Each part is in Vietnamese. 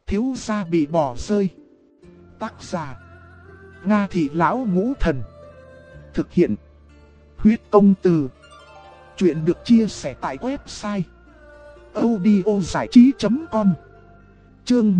thiếu gia bị bỏ rơi. Tác giả Nga Thị Lão Ngũ Thần. Thực hiện Huyết Công Từ. Chuyện được chia sẻ tại website audiozảichí.com. Chương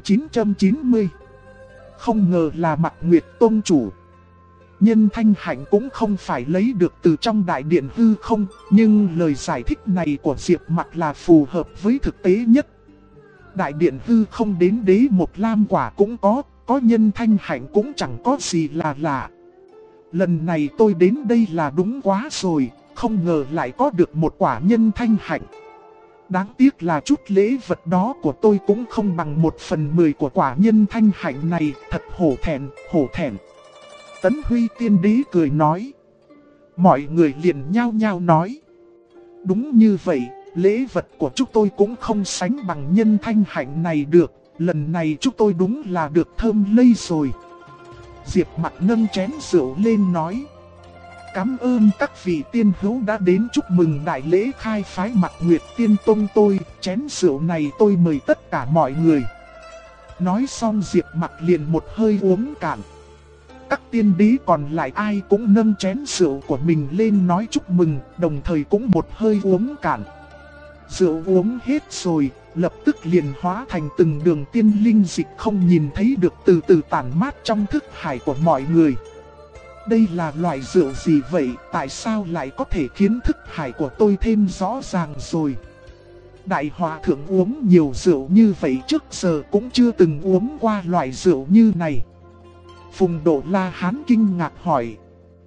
1990. Không ngờ là Mạc Nguyệt Tông chủ. Nhân Thanh Hạnh cũng không phải lấy được từ trong đại điện hư không, nhưng lời giải thích này của Diệp Mặc là phù hợp với thực tế nhất. Đại điện hư không đến đế một lam quả cũng có Nhân Thanh Hạnh cũng chẳng có gì là lạ. Lần này tôi đến đây là đúng quá rồi, không ngờ lại có được một quả Nhân Thanh Hạnh. Đáng tiếc là chút lễ vật đó của tôi cũng không bằng 1/10 của quả Nhân Thanh Hạnh này, thật hổ thẹn, hổ thẹn. Tấn Huy Tiên Đế cười nói. Mọi người liền nhao nhao nói. Đúng như vậy, lễ vật của chúng tôi cũng không sánh bằng Nhân Thanh Hạnh này được. Lần này chúng tôi đúng là được thơm lây rồi. Diệp Mặc nâng chén rượu lên nói. Cảm ơn các vị tiên hữu đã đến chúc mừng đại lễ khai phái Mạc Nguyệt Tiên Tông tôi. Chén rượu này tôi mời tất cả mọi người. Nói xong Diệp Mặc liền một hơi uống cạn. Các tiên đế còn lại ai cũng nâng chén rượu của mình lên nói chúc mừng, đồng thời cũng một hơi uống cạn. Rượu uống hết rồi, lập tức liền hóa thành từng đường tiên linh dịch không nhìn thấy được từ từ tản mát trong thức hải của mọi người. Đây là loại rượu gì vậy, tại sao lại có thể khiến thức hải của tôi thêm rõ ràng rồi? Đại hòa thượng uống nhiều rượu như vậy trước giờ cũng chưa từng uống qua loại rượu như này. Phùng Độ La Hán kinh ngạc hỏi.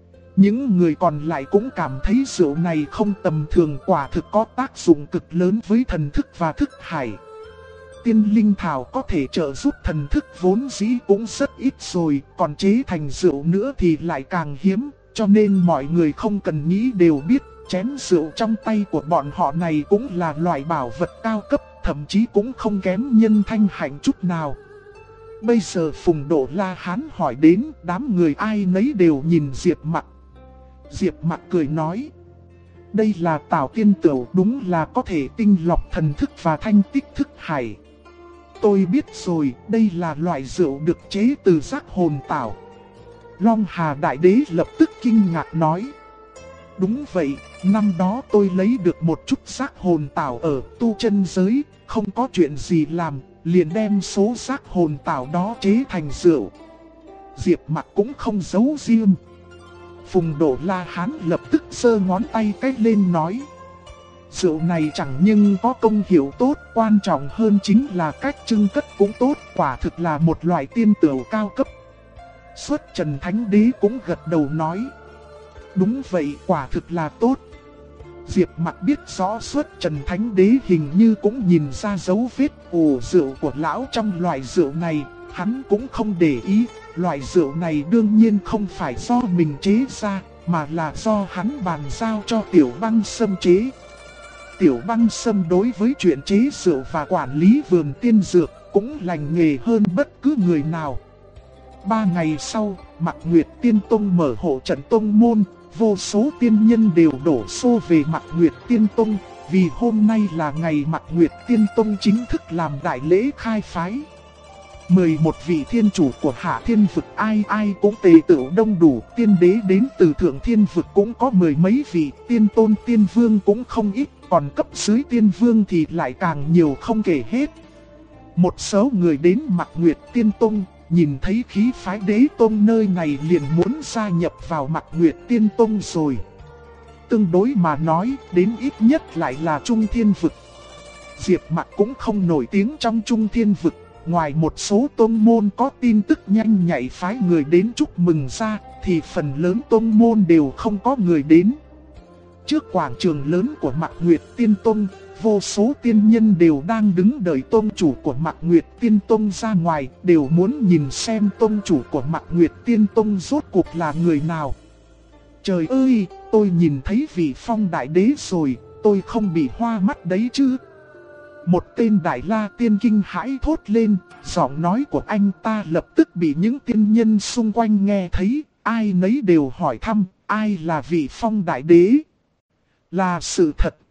Những người còn lại cũng cảm thấy rượu này không tầm thường, quả thực có tác dụng cực lớn với thần thức và thức hải. Tiên linh thảo có thể trợ giúp thần thức vốn dĩ cũng rất ít rồi, còn chế thành rượu nữa thì lại càng hiếm, cho nên mọi người không cần nghĩ đều biết, chén rượu trong tay của bọn họ này cũng là loại bảo vật cao cấp, thậm chí cũng không kém Nhân Thanh Hạnh chút nào. Bây giờ Phùng Độ La Hán hỏi đến, đám người ai nấy đều nhìn Diệp Mặc. Diệp Mặc cười nói. Đây là Tảo Tiên Tửu, đúng là có thể tinh lọc thần thức và thanh tích thức hải. Tôi biết rồi, đây là loại rượu được chế từ giác hồn tảo. Long Hà Đại Đế lập tức kinh ngạc nói. Đúng vậy, năm đó tôi lấy được một chút giác hồn tảo ở tu chân giới, không có chuyện gì làm, liền đem số giác hồn tảo đó chế thành rượu. Diệp Mặc cũng không giấu riêng. Phùng Độ La Hán lập tức giơ ngón tay cái lên nói. Rượu này chẳng nhưng có công hiệu tốt, quan trọng hơn chính là cách trưng cất cũng tốt, quả thực là một loại tiên tửu cao cấp. Xuất Trần Thánh Đế cũng gật đầu nói. Đúng vậy, quả thực là tốt. Diệp Mặc biết rõ Xuất Trần Thánh Đế hình như cũng nhìn ra dấu vết ủ rượu của lão trong loại rượu này, hắn cũng không để ý. Loại rượu này đương nhiên không phải do mình chế ra, mà là do hắn bàn giao cho Tiểu Băng Sâm chế. Tiểu Băng Sâm đối với chuyện chế rượu và quản lý vườn tiên dược cũng lành nghề hơn bất cứ người nào. 3 ngày sau, Mạc Nguyệt Tiên Tông mở hộ trận tông môn, vô số tiên nhân đều đổ xô về Mạc Nguyệt Tiên Tông, vì hôm nay là ngày Mạc Nguyệt Tiên Tông chính thức làm đại lễ khai phái. 11 vị thiên chủ của Hạ Thiên Vực ai ai cũng tề tựu đông đủ, tiên đế đến từ Thượng Thiên Vực cũng có 10 mấy vị, tiên tôn tiên vương cũng không ít, còn cấp dưới tiên vương thì lại càng nhiều không kể hết. Một số người đến Mạc Nguyệt Tiên Tông, nhìn thấy khí phái đế tông nơi này liền muốn gia nhập vào Mạc Nguyệt Tiên Tông rồi. Tương đối mà nói, đến ít nhất lại là Trung Thiên Vực. Diệp Mặc cũng không nổi tiếng trong Trung Thiên Vực. Ngoài một số tông môn có tin tức nhanh nhạy phái người đến chúc mừng ra, thì phần lớn tông môn đều không có người đến. Trước quảng trường lớn của Mạc Nguyệt Tiên Tông, vô số tiên nhân đều đang đứng đợi tông chủ của Mạc Nguyệt Tiên Tông ra ngoài, đều muốn nhìn xem tông chủ của Mạc Nguyệt Tiên Tông rốt cuộc là người nào. Trời ơi, tôi nhìn thấy vị Phong Đại Đế rồi, tôi không bị hoa mắt đấy chứ. Một tên Đại La Tiên kinh hãi thốt lên, giọng nói của anh ta lập tức bị những tiên nhân xung quanh nghe thấy, ai nấy đều hỏi thăm, ai là vị Phong Đại Đế. Là sự thật,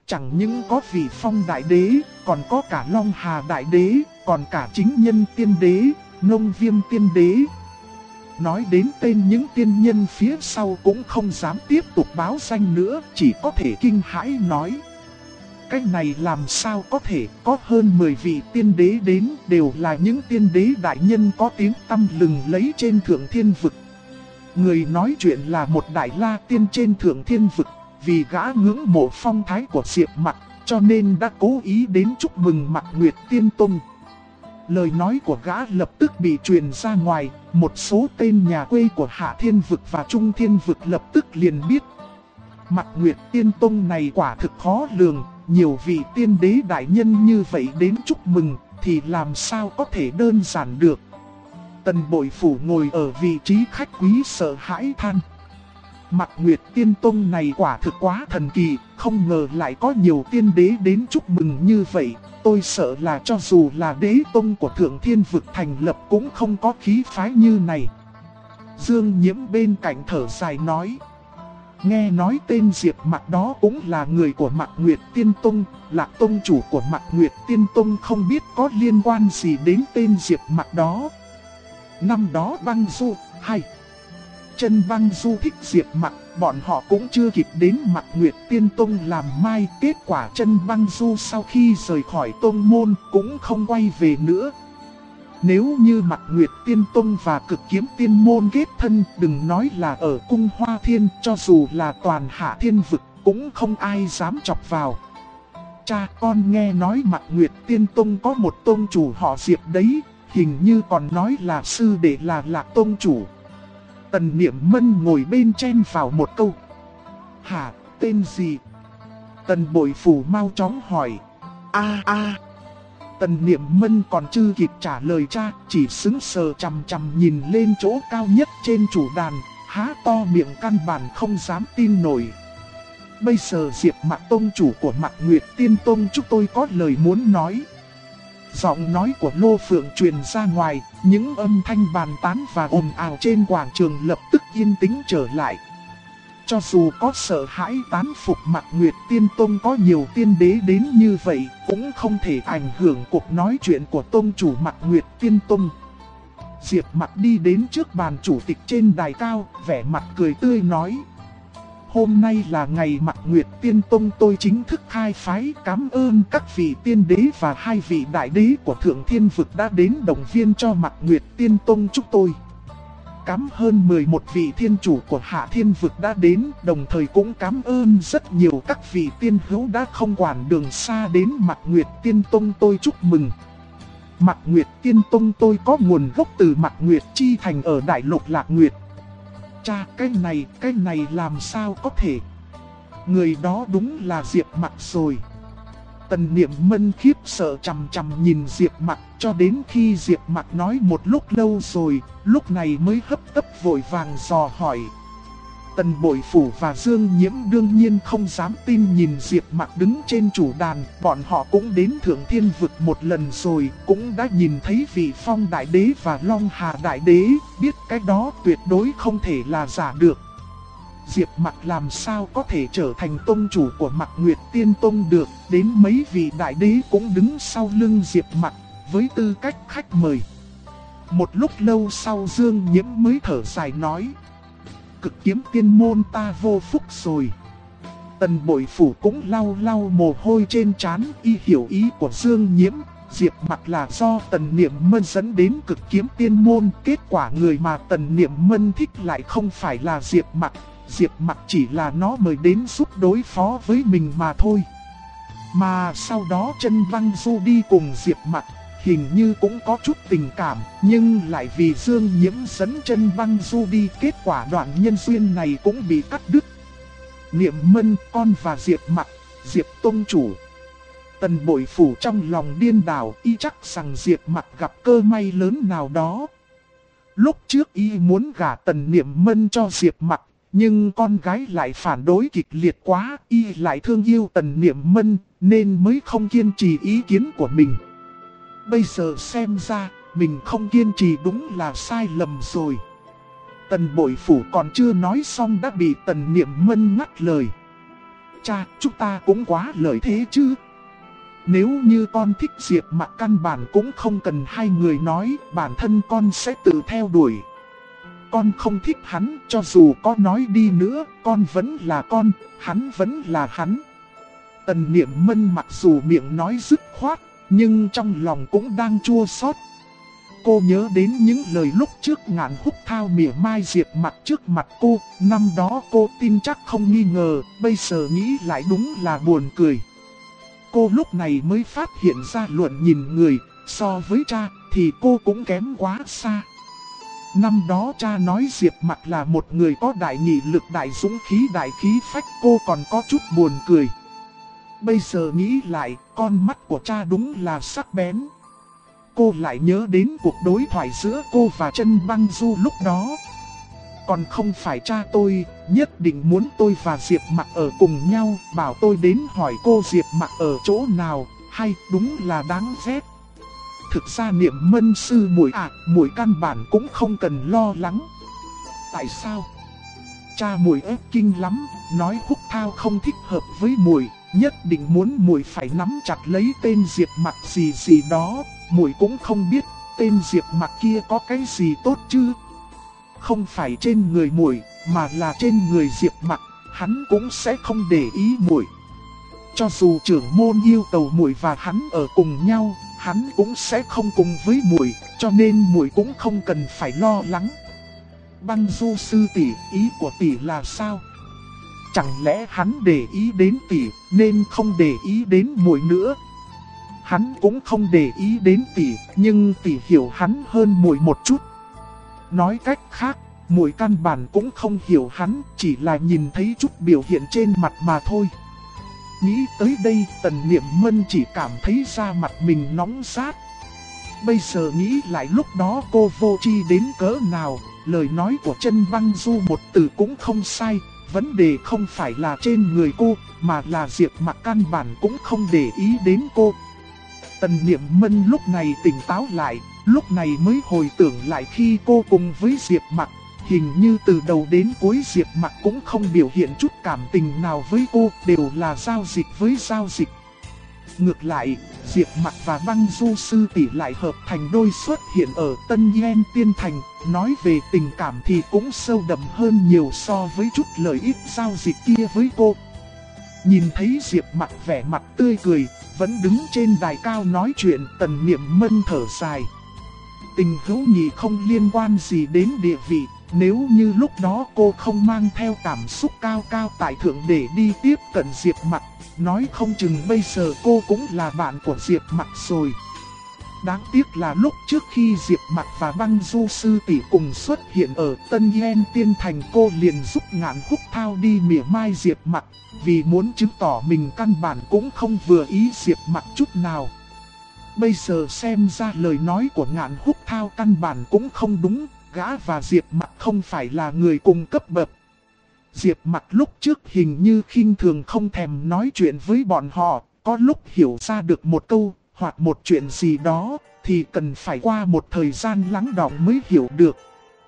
Chẳng những có vị Phong đại đế, còn có cả Long Hà đại đế, còn cả chính nhân tiên đế, Nông Viêm tiên đế. Nói đến tên những tiên nhân phía sau cũng không dám tiếp tục báo danh nữa, chỉ có thể kinh hãi nói. Cái này làm sao có thể, có hơn 10 vị tiên đế đến, đều là những tiên đế đại nhân có tiếng tăm lừng lấy trên thượng thiên vực. Người nói chuyện là một đại la tiên trên thượng thiên vực, vì gã ngưỡng mộ phong thái của Diệp Mặc, cho nên đã cố ý đến chúc mừng Mạc Nguyệt Tiên Tông. Lời nói của gã lập tức bị truyền ra ngoài, một số tên nhà quê của Hạ Thiên Vực và Trung Thiên Vực lập tức liền biết. Mạc Nguyệt Tiên Tông này quả thực khó lường, nhiều vị tiên đế đại nhân như vậy đến chúc mừng, thì làm sao có thể đơn giản được. Tần Bội Phủ ngồi ở vị trí khách quý sợ hãi than. Mạc Nguyệt Tiên Tông này quả thực quá thần kỳ, không ngờ lại có nhiều tiên đế đến chúc mừng như vậy. Tôi sợ là cho dù là đế tông của Thượng Thiên Vực thành lập cũng không có khí phái như này. Dương Nhiễm bên cạnh thở dài nói. Nghe nói tên Diệp Mặc đó cũng là người của Mạc Nguyệt Tiên Tông, là tông chủ của Mạc Nguyệt Tiên Tông, không biết có liên quan gì đến tên Diệp Mặc đó. Năm đó Băng Du, hay Chân Băng Du thích Diệp Mặc, bọn họ cũng chưa kịp đến Mạc Nguyệt Tiên Tông làm mai. Kết quả Chân Băng Du sau khi rời khỏi tông môn cũng không quay về nữa. Nếu như Mạc Nguyệt Tiên Tông và Cực Kiếm Tiên Môn kết thân, đừng nói là ở cung Hoa Thiên, cho dù là toàn Hạ Thiên Vực cũng không ai dám chọc vào. Cha, con nghe nói Mạc Nguyệt Tiên Tông có một tông chủ họ Diệp đấy, hình như còn nói là sư đệ là Lạc tông chủ. Tần Niệm Mân ngồi bên chen vào một câu. Hả, tên gì? Tần Bội Phủ mau chóng hỏi. Tần Niệm Mân còn chưa kịp trả lời cha, chỉ sững sờ chằm chằm nhìn lên chỗ cao nhất trên chủ đàn, há to miệng căn bản không dám tin nổi. Bây giờ Diệp Mặc tông chủ của Mạc Nguyệt Tiên Tông chúng tôi có lời muốn nói. Giọng nói của Lô Phượng truyền ra ngoài, những âm thanh bàn tán và ồn ào trên quảng trường lập tức yên tĩnh trở lại. Cho dù có sợ hãi tán phục Mạc Nguyệt Tiên Tông có nhiều tiên đế đến như vậy, cũng không thể ảnh hưởng cuộc nói chuyện của tông chủ Mạc Nguyệt Tiên Tông. Diệp Mặc đi đến trước bàn chủ tịch trên đài cao, vẻ mặt cười tươi nói. Hôm nay là ngày Mạc Nguyệt Tiên Tông tôi chính thức khai phái, cảm ơn các vị tiên đế và 2 vị đại đế của Thượng Thiên Vực đã đến động viên cho Mạc Nguyệt Tiên Tông chúng tôi. Cảm ơn 11 vị thiên chủ của Hạ Thiên Vực đã đến, đồng thời cũng cảm ơn rất nhiều các vị tiên hữu đã không quản đường xa đến Mạc Nguyệt Tiên Tông tôi chúc mừng. Mạc Nguyệt Tiên Tông tôi có nguồn gốc từ Mạc Nguyệt Chi Thành ở Đại Lục Lạc Nguyệt. Cha, cái này làm sao có thể? Người đó đúng là Diệp Mặc rồi. Tần Niệm Mân khiếp sợ chằm chằm nhìn Diệp Mặc cho đến khi Diệp Mặc nói một lúc lâu rồi, lúc này mới hấp tấp vội vàng dò hỏi. Tần Bội Phủ và Dương Nhiễm đương nhiên không dám tin nhìn Diệp Mặc đứng trên chủ đàn, bọn họ cũng đến Thượng Thiên Vực một lần rồi, cũng đã nhìn thấy vị Phong Đại Đế và Long Hà Đại Đế, biết cái đó tuyệt đối không thể là giả được. Diệp Mặc làm sao có thể trở thành tông chủ của Mạc Nguyệt Tiên Tông được, đến mấy vị đại đế cũng đứng sau lưng Diệp Mặc, với tư cách khách mời. Một lúc lâu sau Dương Nhiễm mới thở dài nói. Cực Kiếm Tiên Môn ta vô phúc rồi. Tần Bội Phủ cũng lau lau mồ hôi trên trán, y hiểu ý của Dương Nhiễm. Diệp Mặc là do Tần Niệm Mân dẫn đến Cực Kiếm Tiên Môn, kết quả người mà Tần Niệm Mân thích lại không phải là Diệp Mặc. Diệp Mặc chỉ là nó mời đến giúp đối phó với mình mà thôi. Mà sau đó Chân Băng Du đi cùng Diệp Mặc, hình như cũng có chút tình cảm, nhưng lại vì Dương Nhiễm dẫn Chân Băng Du đi, kết quả đoạn nhân duyên này cũng bị cắt đứt. Niệm Mân, con và Diệp Mặc, Diệp tông chủ. Tần Bội Phủ trong lòng điên đảo, y chắc rằng Diệp Mặc gặp cơ may lớn nào đó. Lúc trước y muốn gả Tần Niệm Mân cho Diệp Mặc, nhưng con gái lại phản đối kịch liệt quá, y lại thương yêu Tần Niệm Mân, nên mới không kiên trì ý kiến của mình. Bây giờ xem ra, mình không kiên trì đúng là sai lầm rồi. Tần Bội Phủ còn chưa nói xong đã bị Tần Niệm Mân ngắt lời. Cha, chúng ta cũng quá lợi thế chứ. Nếu như con thích Diệp Mặc căn bản cũng không cần hai người nói, bản thân con sẽ tự theo đuổi. Con không thích hắn, cho dù có nói đi nữa, con vẫn là con, hắn vẫn là hắn. Tần Niệm Mân mặc dù miệng nói dứt khoát, nhưng trong lòng cũng đang chua xót. Cô nhớ đến những lời lúc trước Ngạn Húc Thao mỉa mai Diệp Mặc trước mặt cô, năm đó cô tin chắc không nghi ngờ, bây giờ nghĩ lại đúng là buồn cười. Cô lúc này mới phát hiện ra luận nhìn người, so với cha thì cô cũng kém quá xa. Năm đó cha nói Diệp Mặc là một người có đại nghị lực, đại dũng khí, đại khí phách, cô còn có chút buồn cười. Bây giờ nghĩ lại, con mắt của cha đúng là sắc bén. Cô lại nhớ đến cuộc đối thoại giữa cô và Trân Băng Du lúc đó. Còn không phải cha tôi nhất định muốn tôi và Diệp Mặc ở cùng nhau, bảo tôi đến hỏi cô Diệp Mặc ở chỗ nào, hay đúng là đáng ghét. Thực ra Niệm Mân sư muội muội căn bản cũng không cần lo lắng. Tại sao? Cha muội ép kinh lắm, nói Húc Thao không thích hợp với muội, nhất định muốn muội phải nắm chặt lấy tên Diệp Mặc gì gì đó, muội cũng không biết tên Diệp Mặc kia có cái gì tốt chứ. Không phải trên người muội, mà là trên người Diệp Mặc, hắn cũng sẽ không để ý muội. Cho dù trưởng môn yêu cầu muội và hắn ở cùng nhau, hắn cũng sẽ không cùng với muội, cho nên muội cũng không cần phải lo lắng. Băng Du sư tỷ, ý của tỷ là sao? Chẳng lẽ hắn để ý đến tỷ, nên không để ý đến muội nữa? Hắn cũng không để ý đến tỷ, nhưng tỷ hiểu hắn hơn muội một chút. Nói cách khác, muội căn bản cũng không hiểu hắn, chỉ là nhìn thấy chút biểu hiện trên mặt mà thôi. Nghĩ tới đây, Tần Niệm Mân chỉ cảm thấy da mặt mình nóng rát. Bây giờ nghĩ lại lúc đó cô vô tri đến cỡ nào, lời nói của Trân Băng Du một từ cũng không sai. Vấn đề không phải là trên người cô, mà là Diệp Mặc căn bản cũng không để ý đến cô. Tần Niệm Mân lúc này tỉnh táo lại, lúc này mới hồi tưởng lại khi cô cùng với Diệp Mặc. Hình như từ đầu đến cuối Diệp Mặc cũng không biểu hiện chút cảm tình nào với cô, đều là giao dịch với giao dịch. Ngược lại, Diệp Mặc và Băng Du sư tỷ lại hợp thành đôi xuất hiện ở Tân Yen Tiên Thành, nói về tình cảm thì cũng sâu đậm hơn nhiều so với chút lợi ích giao dịch kia với cô. Nhìn thấy Diệp Mặc vẻ mặt tươi cười, vẫn đứng trên đài cao nói chuyện, Tần Niệm Mân thở dài. Tình hữu nghị không liên quan gì đến địa vị. Nếu như lúc đó cô không mang theo cảm xúc cao cao tại thượng để đi tiếp cận Diệp Mặc, nói không chừng bây giờ cô cũng là bạn của Diệp Mặc rồi. Đáng tiếc là lúc trước khi Diệp Mặc và Băng Du sư tỷ cùng xuất hiện ở Tân Yen Tiên Thành, cô liền giúp Ngạn Húc Thao đi mỉa mai Diệp Mặc, vì muốn chứng tỏ mình căn bản cũng không vừa ý Diệp Mặc chút nào. Bây giờ xem ra lời nói của Ngạn Húc Thao căn bản cũng không đúng. Gã và Diệp Mặc không phải là người cùng cấp bậc. Diệp Mặc lúc trước hình như khinh thường không thèm nói chuyện với bọn họ, có lúc hiểu ra được một câu hoặc một chuyện gì đó thì cần phải qua một thời gian lắng đọng mới hiểu được.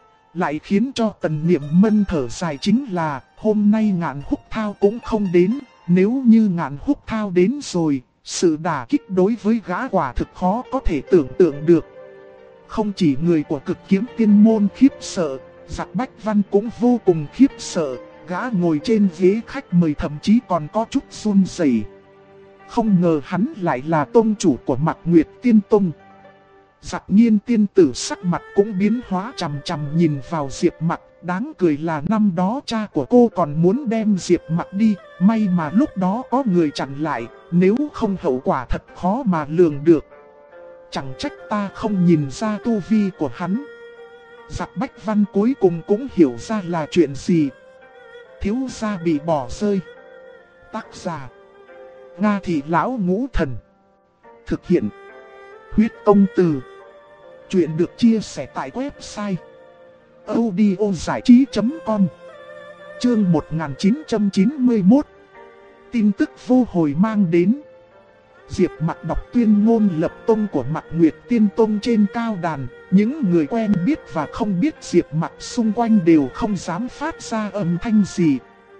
Lại khiến cho Tần Niệm Mân thở dài chính là hôm nay Ngạn Húc Thao cũng không đến. Nếu như Ngạn Húc Thao đến rồi, sự đả kích đối với gã quả thực khó có thể tưởng tượng được. Không chỉ người của Cực Kiếm Tiên môn khiếp sợ, Giặc Bách Văn cũng vô cùng khiếp sợ, gã ngồi trên ghế khách mời thậm chí còn có chút run rẩy. Không ngờ hắn lại là tông chủ của Mạc Nguyệt Tiên Tông. Giặc Nhiên tiên tử sắc mặt cũng biến hóa, chằm chằm nhìn vào Diệp Mặc. Đáng cười là năm đó cha của cô còn muốn đem Diệp Mặc đi, may mà lúc đó có người chặn lại, nếu không hậu quả thật khó mà lường được. Chẳng trách ta không nhìn ra tu vi của hắn. Giặc Bách Văn cuối cùng cũng hiểu ra là chuyện gì. Thiếu gia bị bỏ rơi. Tác giả Nga Thị Lão Ngũ Thần. Thực hiện Huyết Công Từ. Chuyện được chia sẻ tại website audiozảichí.com. Chương 1991. Tin tức vô hồi mang đến. Diệp Mặc đọc tuyên ngôn lập tông của Mạc Nguyệt Tiên Tông trên cao đàn, những người quen biết và không biết Diệp Mặc xung quanh đều không dám phát ra âm thanh gì.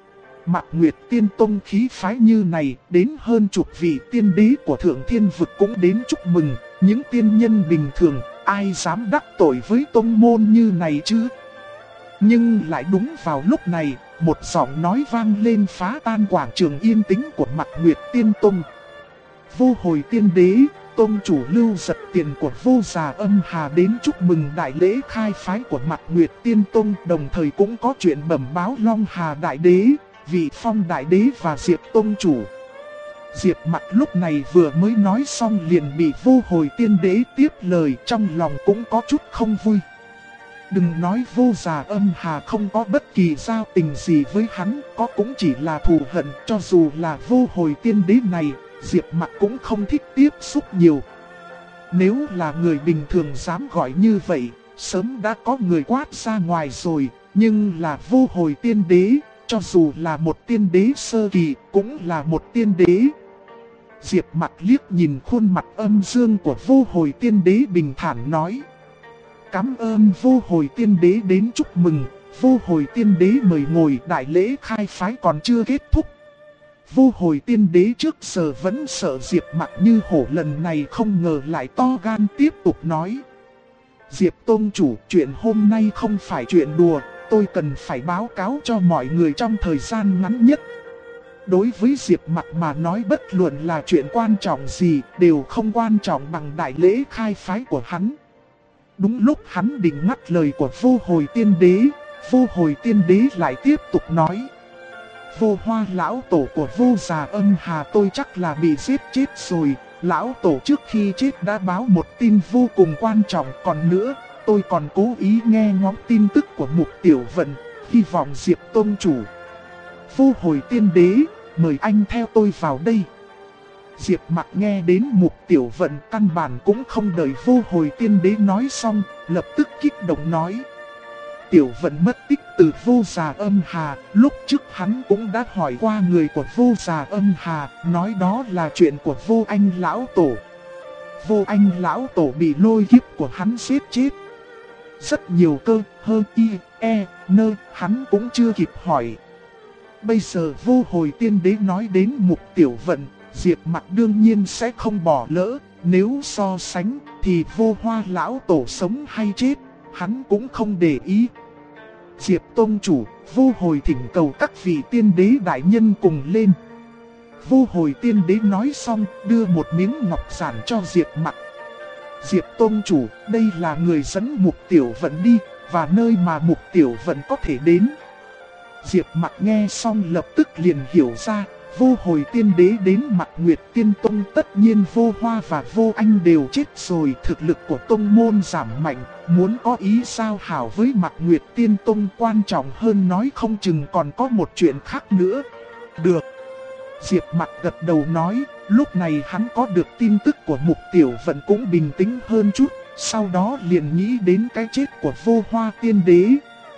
Mạc Nguyệt Tiên Tông khí phái như này, đến hơn chục vị tiên đế của Thượng Thiên Vực cũng đến chúc mừng. Những tiên nhân bình thường, ai dám đắc tội với tông môn như này chứ? Nhưng lại đúng vào lúc này, một giọng nói vang lên phá tan quảng trường yên tĩnh của Mạc Nguyệt Tiên Tông. Vô Hồi Tiên Đế, Tông chủ Lưu Giật Tiền của Vô Già Âm Hà đến chúc mừng đại lễ khai phái của Mạc Nguyệt Tiên Tông, đồng thời cũng có chuyện bẩm báo Long Hà Đại Đế, Vị Phong Đại Đế và Diệp Tông chủ. Diệp Mặc lúc này vừa mới nói xong liền bị Vô Hồi Tiên Đế tiếp lời, trong lòng cũng có chút không vui. Đừng nói Vô Già Âm Hà không có bất kỳ giao tình gì với hắn, có cũng chỉ là thù hận. Cho dù là Vô Hồi Tiên Đế này, Diệp Mặc cũng không thích tiếp xúc nhiều. Nếu là người bình thường dám gọi như vậy, sớm đã có người quát ra ngoài rồi. Nhưng là Vô Hồi Tiên Đế, cho dù là một tiên đế sơ kỳ, cũng là một tiên đế. Diệp Mặc liếc nhìn khuôn mặt âm dương của Vô Hồi Tiên Đế bình thản nói: Cảm ơn Vô Hồi Tiên Đế đến chúc mừng. Vô Hồi Tiên Đế mời ngồi, đại lễ khai phái còn chưa kết thúc. Vô Hồi Tiên Đế trước giờ vẫn sợ Diệp Mặc như hổ, lần này không ngờ lại to gan tiếp tục nói: Diệp Tông chủ, chuyện hôm nay không phải chuyện đùa, tôi cần phải báo cáo cho mọi người trong thời gian ngắn nhất. Đối với Diệp Mặc mà nói, bất luận là chuyện quan trọng gì đều không quan trọng bằng đại lễ khai phái của hắn. Đúng lúc hắn định ngắt lời của Vô Hồi Tiên Đế, Vô Hồi Tiên Đế lại tiếp tục nói: Vô Hoa lão tổ của Vô Già Âm Hà tôi chắc là bị giết chết rồi. Lão tổ trước khi chết đã báo một tin vô cùng quan trọng. Còn nữa, tôi còn cố ý nghe ngóng tin tức của Mục Tiểu Vận, hy vọng Diệp Tông chủ. Vô Hồi Tiên Đế, mời anh theo tôi vào đây. Diệp Mặc nghe đến Mục Tiểu Vận, căn bản cũng không đợi Vô Hồi Tiên Đế nói xong, lập tức kích động nói: Tiểu Vận mất tích từ Vô Già Âm Hà, lúc trước hắn cũng đã hỏi qua người của Vô Già Âm Hà, nói đó là chuyện của Vô Anh lão tổ. Vô Anh lão tổ bị lôi kiếp của hắn giết chết. Rất nhiều cơ, hơ, y, e, nơ, hắn cũng chưa kịp hỏi. Bây giờ Vô Hồi Tiên Đế nói đến Mục Tiểu Vận, Diệp Mặc đương nhiên sẽ không bỏ lỡ. Nếu so sánh thì Vô Hoa lão tổ sống hay chết, hắn cũng không để ý. Diệp Tông chủ, Vô Hồi thỉnh cầu các vị tiên đế đại nhân cùng lên. Vô Hồi Tiên Đế nói xong, đưa một miếng ngọc giản cho Diệp Mặc. Diệp Tông chủ, đây là người dẫn Mục Tiểu Vận đi, và nơi mà Mục Tiểu Vận có thể đến. Diệp Mặc nghe xong lập tức liền hiểu ra, Vô Hồi Tiên Đế đến Mạc Nguyệt Tiên Tông, tất nhiên Vô Hoa và Vô Anh đều chết rồi, thực lực của tông môn giảm mạnh, muốn có ý giao hảo với Mạc Nguyệt Tiên Tông, quan trọng hơn nói không chừng còn có một chuyện khác nữa. Được. Diệp Mặc gật đầu nói, lúc này hắn có được tin tức của Mục Tiểu Vận cũng bình tĩnh hơn chút, sau đó liền nghĩ đến cái chết của Vô Hoa Tiên Đế.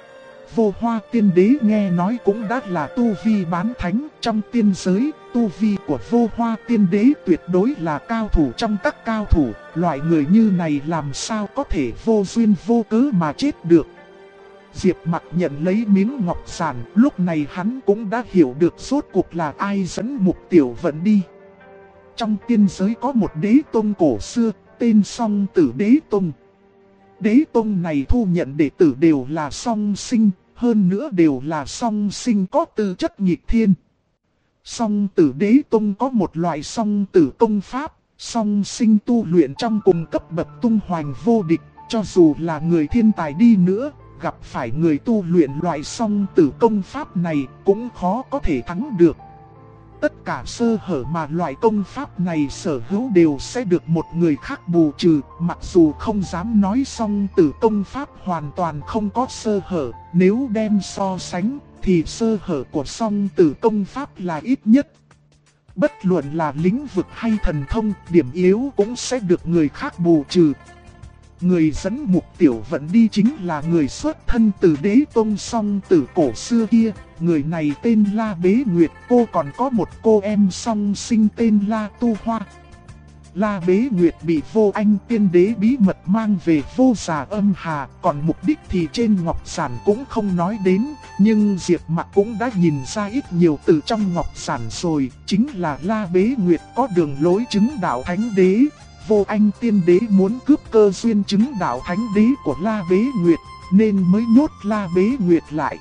Vô Hoa Tiên Đế nghe nói cũng đã là tu vi bán thánh trong tiên giới, tu vi của Vô Hoa Tiên Đế tuyệt đối là cao thủ trong các cao thủ, loại người như này làm sao có thể vô duyên vô cớ mà chết được. Diệp Mặc nhận lấy miếng ngọc giản, lúc này hắn cũng đã hiểu được rốt cuộc là ai dẫn Mục Tiểu Vận đi. Trong tiên giới có một đế tông cổ xưa, tên Song Tử Đế Tông. Đế tông này thu nhận đệ tử đều là song sinh, hơn nữa đều là song sinh có tư chất nghịch thiên. Song Tử Đế Tông có một loại song tử công pháp, song sinh tu luyện trong cùng cấp bậc tung hoành vô địch, cho dù là người thiên tài đi nữa, gặp phải người tu luyện loại song tử công pháp này cũng khó có thể thắng được. Tất cả sơ hở mà loại công pháp này sở hữu đều sẽ được một người khác bù trừ, mặc dù không dám nói song tử công pháp hoàn toàn không có sơ hở, nếu đem so sánh thì sơ hở của song tử công pháp là ít nhất. Bất luận là lĩnh vực hay thần thông, điểm yếu cũng sẽ được người khác bù trừ. Người dẫn Mục Tiểu Vận đi chính là người xuất thân từ Đế Tông Song Tử cổ xưa kia. Người này tên La Bế Nguyệt, cô còn có một cô em song sinh tên La Tu Hoa. La Bế Nguyệt bị Vô Anh Tiên Đế bí mật mang về Vô Già Âm Hà, còn mục đích thì trên ngọc giản cũng không nói đến, nhưng Diệp Mặc cũng đã nhìn ra ít nhiều từ trong ngọc giản rồi, chính là La Bế Nguyệt có đường lối chứng đạo Thánh Đế. Vô Anh Tiên Đế muốn cướp cơ duyên chứng đạo Thánh Đế của La Bế Nguyệt, nên mới nhốt La Bế Nguyệt lại.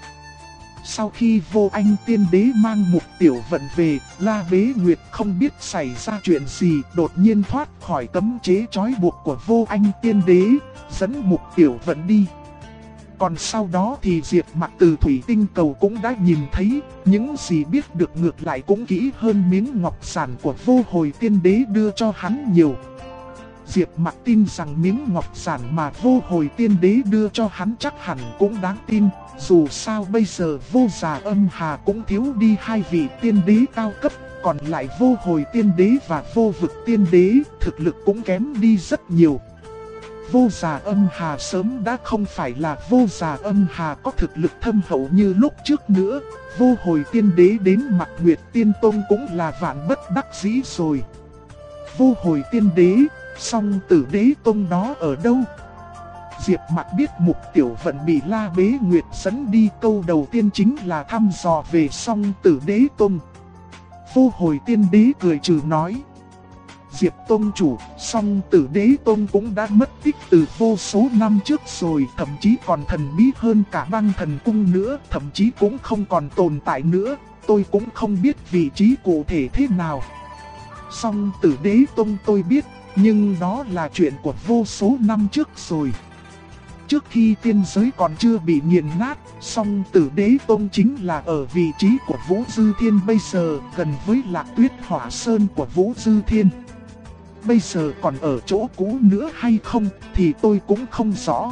Sau khi Vô Anh Tiên Đế mang Mục Tiểu Vận về, La Bế Nguyệt không biết xảy ra chuyện gì, đột nhiên thoát khỏi cấm chế trói buộc của Vô Anh Tiên Đế, dẫn Mục Tiểu Vận đi. Còn sau đó thì Diệp Mặc từ Thủy Tinh Cầu cũng đã nhìn thấy, những gì biết được ngược lại cũng kỹ hơn miếng ngọc giản của Vô Hồi Tiên Đế đưa cho hắn nhiều. Diệp Mặc tin rằng miếng ngọc giản mà Vô Hồi Tiên Đế đưa cho hắn chắc hẳn cũng đáng tin. Dù sao bây giờ Vô Già Âm Hà cũng thiếu đi hai vị tiên đế cao cấp, còn lại Vô Hồi Tiên Đế và Vô Vực Tiên Đế thực lực cũng kém đi rất nhiều. Vô Già Âm Hà sớm đã không phải là Vô Già Âm Hà có thực lực thâm hậu như lúc trước nữa. Vô Hồi Tiên Đế đến Mạc Nguyệt Tiên Tông cũng là vạn bất đắc dĩ rồi. Vô Hồi Tiên Đế, Song Tử Đế Tông đó ở đâu? Diệp Mặc biết Mục Tiểu Vận bị La Bế Nguyệt dẫn đi, câu đầu tiên chính là thăm dò về Song Tử Đế Tông. Vô Hồi Tiên Đế cười trừ nói: Diệp Tông chủ, Song Tử Đế Tông cũng đã mất tích từ vô số năm trước rồi, thậm chí còn thần bí hơn cả Băng Thần Cung nữa, thậm chí cũng không còn tồn tại nữa, tôi cũng không biết vị trí cụ thể thế nào. Song Tử Đế Tông tôi biết, nhưng đó là chuyện của vô số năm trước rồi. Trước khi tiên giới còn chưa bị nghiền nát, Song Tử Đế Tông chính là ở vị trí của Vũ Dư Thiên bây giờ, gần với Lạc Tuyết Hỏa Sơn của Vũ Dư Thiên. Bây giờ còn ở chỗ cũ nữa hay không thì tôi cũng không rõ.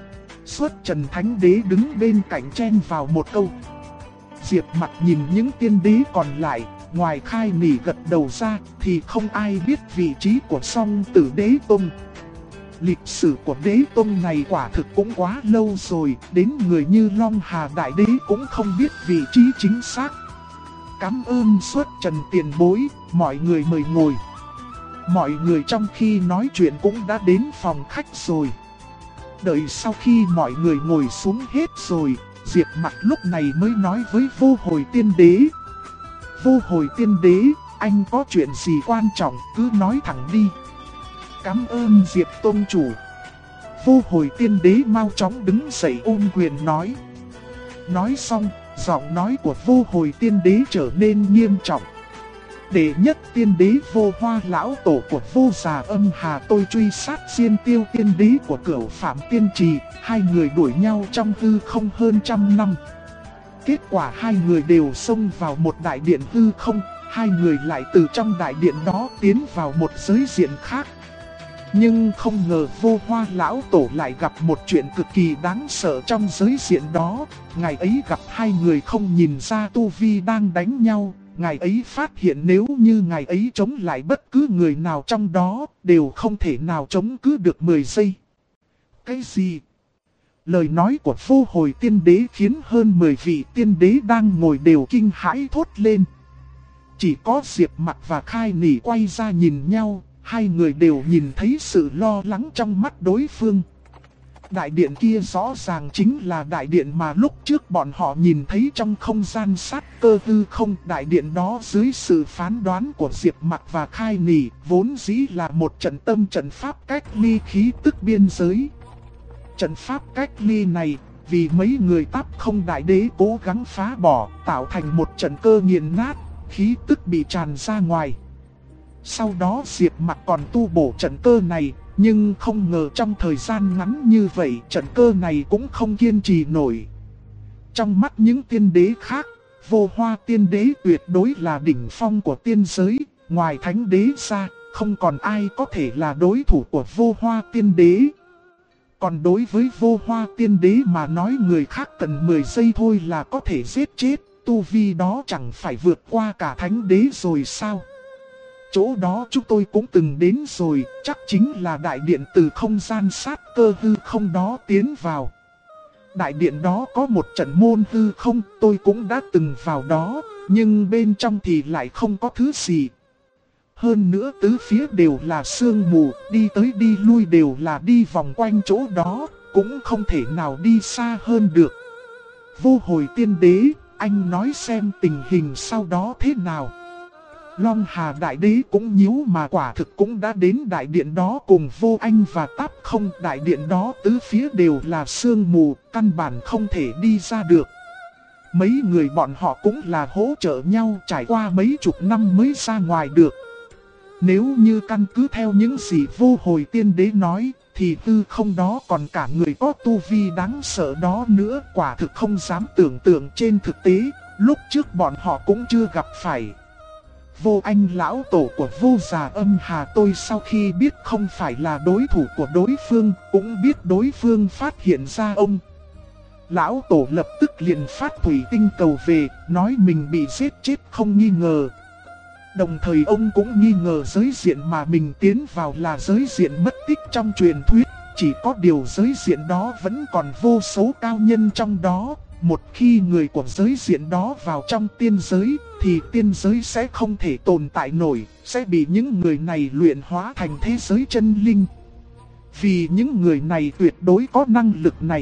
Xuất Trần Thánh Đế đứng bên cạnh chen vào một câu. Diệp Mặc nhìn những tiên đế còn lại, ngoài Khai Nỉ gật đầu ra thì không ai biết vị trí của Song Tử Đế Tông. Lịch sử của đế tông này quả thực cũng quá lâu rồi, đến người như Long Hà Đại Đế cũng không biết vị trí chính xác. Cảm ơn Xuất Trần tiền bối, mọi người mời ngồi. Mọi người trong khi nói chuyện cũng đã đến phòng khách rồi. Đợi sau khi mọi người ngồi xuống hết rồi, Diệp Mặc lúc này mới nói với Vô Hồi Tiên Đế. Vô Hồi Tiên Đế, anh có chuyện gì quan trọng cứ nói thẳng đi. Cảm ơn Diệp Tông chủ. Vô Hồi Tiên Đế mau chóng đứng dậy ôm quyền nói. Nói xong, giọng nói của Vô Hồi Tiên Đế trở nên nghiêm trọng. Đệ nhất tiên đế Vô Hoa lão tổ của Vô Già Âm Hà tôi truy sát Diên Tiêu tiên đế của Cửu Phạm Tiên Trì, hai người đuổi nhau trong hư không hơn trăm năm. Kết quả hai người đều xông vào một đại điện hư không, hai người lại từ trong đại điện đó tiến vào một giới diện khác. Nhưng không ngờ Vô Hoa lão tổ lại gặp một chuyện cực kỳ đáng sợ trong giới diện đó. Ngày ấy gặp hai người không nhìn ra tu vi đang đánh nhau. Ngày ấy phát hiện nếu như ngày ấy chống lại bất cứ người nào trong đó, đều không thể nào chống cứ được 10 giây. Cái gì? Lời nói của Vô Hồi Tiên Đế khiến hơn 10 vị tiên đế đang ngồi đều kinh hãi thốt lên. Chỉ có Diệp Mặc và Khai Nỉ quay ra nhìn nhau, hai người đều nhìn thấy sự lo lắng trong mắt đối phương. Đại điện kia rõ ràng chính là đại điện mà lúc trước bọn họ nhìn thấy trong không gian sát cơ hư không. Đại điện đó dưới sự phán đoán của Diệp Mặc và Khai Nỉ vốn dĩ là một trận tâm trận pháp cách ly khí tức biên giới. Trận pháp cách ly này vì mấy người Táp Không Đại Đế cố gắng phá bỏ, tạo thành một trận cơ nghiền nát, khí tức bị tràn ra ngoài. Sau đó Diệp Mặc còn tu bổ trận cơ này, nhưng không ngờ trong thời gian ngắn như vậy trận cơ này cũng không kiên trì nổi. Trong mắt những tiên đế khác, Vô Hoa Tiên Đế tuyệt đối là đỉnh phong của tiên giới, ngoài Thánh Đế ra, không còn ai có thể là đối thủ của Vô Hoa Tiên Đế. Còn đối với Vô Hoa Tiên Đế mà nói người khác cần 10 giây thôi là có thể giết chết, tu vi đó chẳng phải vượt qua cả Thánh Đế rồi sao? Chỗ đó chúng tôi cũng từng đến rồi, chắc chính là đại điện từ không gian sát cơ hư không đó tiến vào. Đại điện đó có một trận môn hư không, tôi cũng đã từng vào đó, nhưng bên trong thì lại không có thứ gì. Hơn nữa tứ phía đều là sương mù, đi tới đi lui đều là đi vòng quanh chỗ đó, cũng không thể nào đi xa hơn được. Vô Hồi Tiên Đế, anh nói xem tình hình sau đó thế nào. Long Hà Đại Đế cũng nhíu mà quả thực cũng đã đến đại điện đó cùng Vô Anh và Táp Không. Đại điện đó tứ phía đều là sương mù, căn bản không thể đi ra được. Mấy người bọn họ cũng là hỗ trợ nhau trải qua mấy chục năm mới ra ngoài được. Nếu như căn cứ theo những gì Vô Hồi Tiên Đế nói, thì hư không đó còn cả người có tu vi đáng sợ đó nữa. Quả thực không dám tưởng tượng trên thực tế, lúc trước bọn họ cũng chưa gặp phải. Vô Anh lão tổ của Vô Già Âm Hà tôi sau khi biết không phải là đối thủ của đối phương, cũng biết đối phương phát hiện ra ông. Lão tổ lập tức liền phát thủy tinh cầu về, nói mình bị giết chết không nghi ngờ. Đồng thời ông cũng nghi ngờ giới diện mà mình tiến vào là giới diện mất tích trong truyền thuyết. Chỉ có điều giới diện đó vẫn còn vô số cao nhân trong đó. Một khi người của giới diện đó vào trong tiên giới, thì tiên giới sẽ không thể tồn tại nổi, sẽ bị những người này luyện hóa thành thế giới chân linh. Vì những người này tuyệt đối có năng lực này.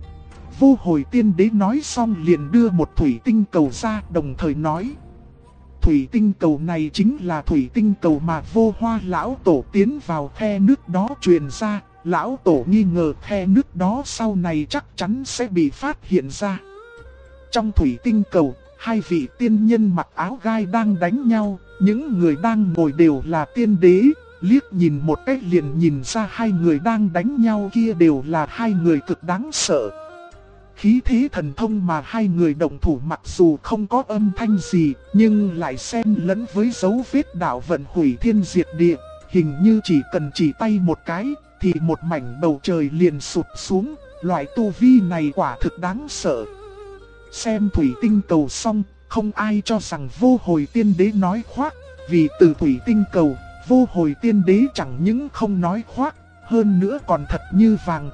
Vô Hồi Tiên Đế nói xong liền đưa một thủy tinh cầu ra, đồng thời nói: thủy tinh cầu này chính là thủy tinh cầu mà Vô Hoa lão tổ tiến vào khe nước đó truyền ra. Lão tổ nghi ngờ khe nước đó sau này chắc chắn sẽ bị phát hiện ra. Trong thủy tinh cầu, hai vị tiên nhân mặc áo gai đang đánh nhau. Những người đang ngồi đều là tiên đế. Liếc nhìn một cách liền nhìn ra hai người đang đánh nhau kia đều là hai người cực đáng sợ. Khí thế thần thông mà hai người động thủ mặc dù không có âm thanh gì, nhưng lại xen lẫn với dấu vết đạo vận hủy thiên diệt địa. Hình như chỉ cần chỉ tay một cái, thì một mảnh bầu trời liền sụp xuống. Loại tu vi này quả thực đáng sợ. Xem thủy tinh cầu xong, không ai cho rằng Vô Hồi Tiên Đế nói khoác. Vì từ thủy tinh cầu, Vô Hồi Tiên Đế chẳng những không nói khoác, hơn nữa còn thật như vàng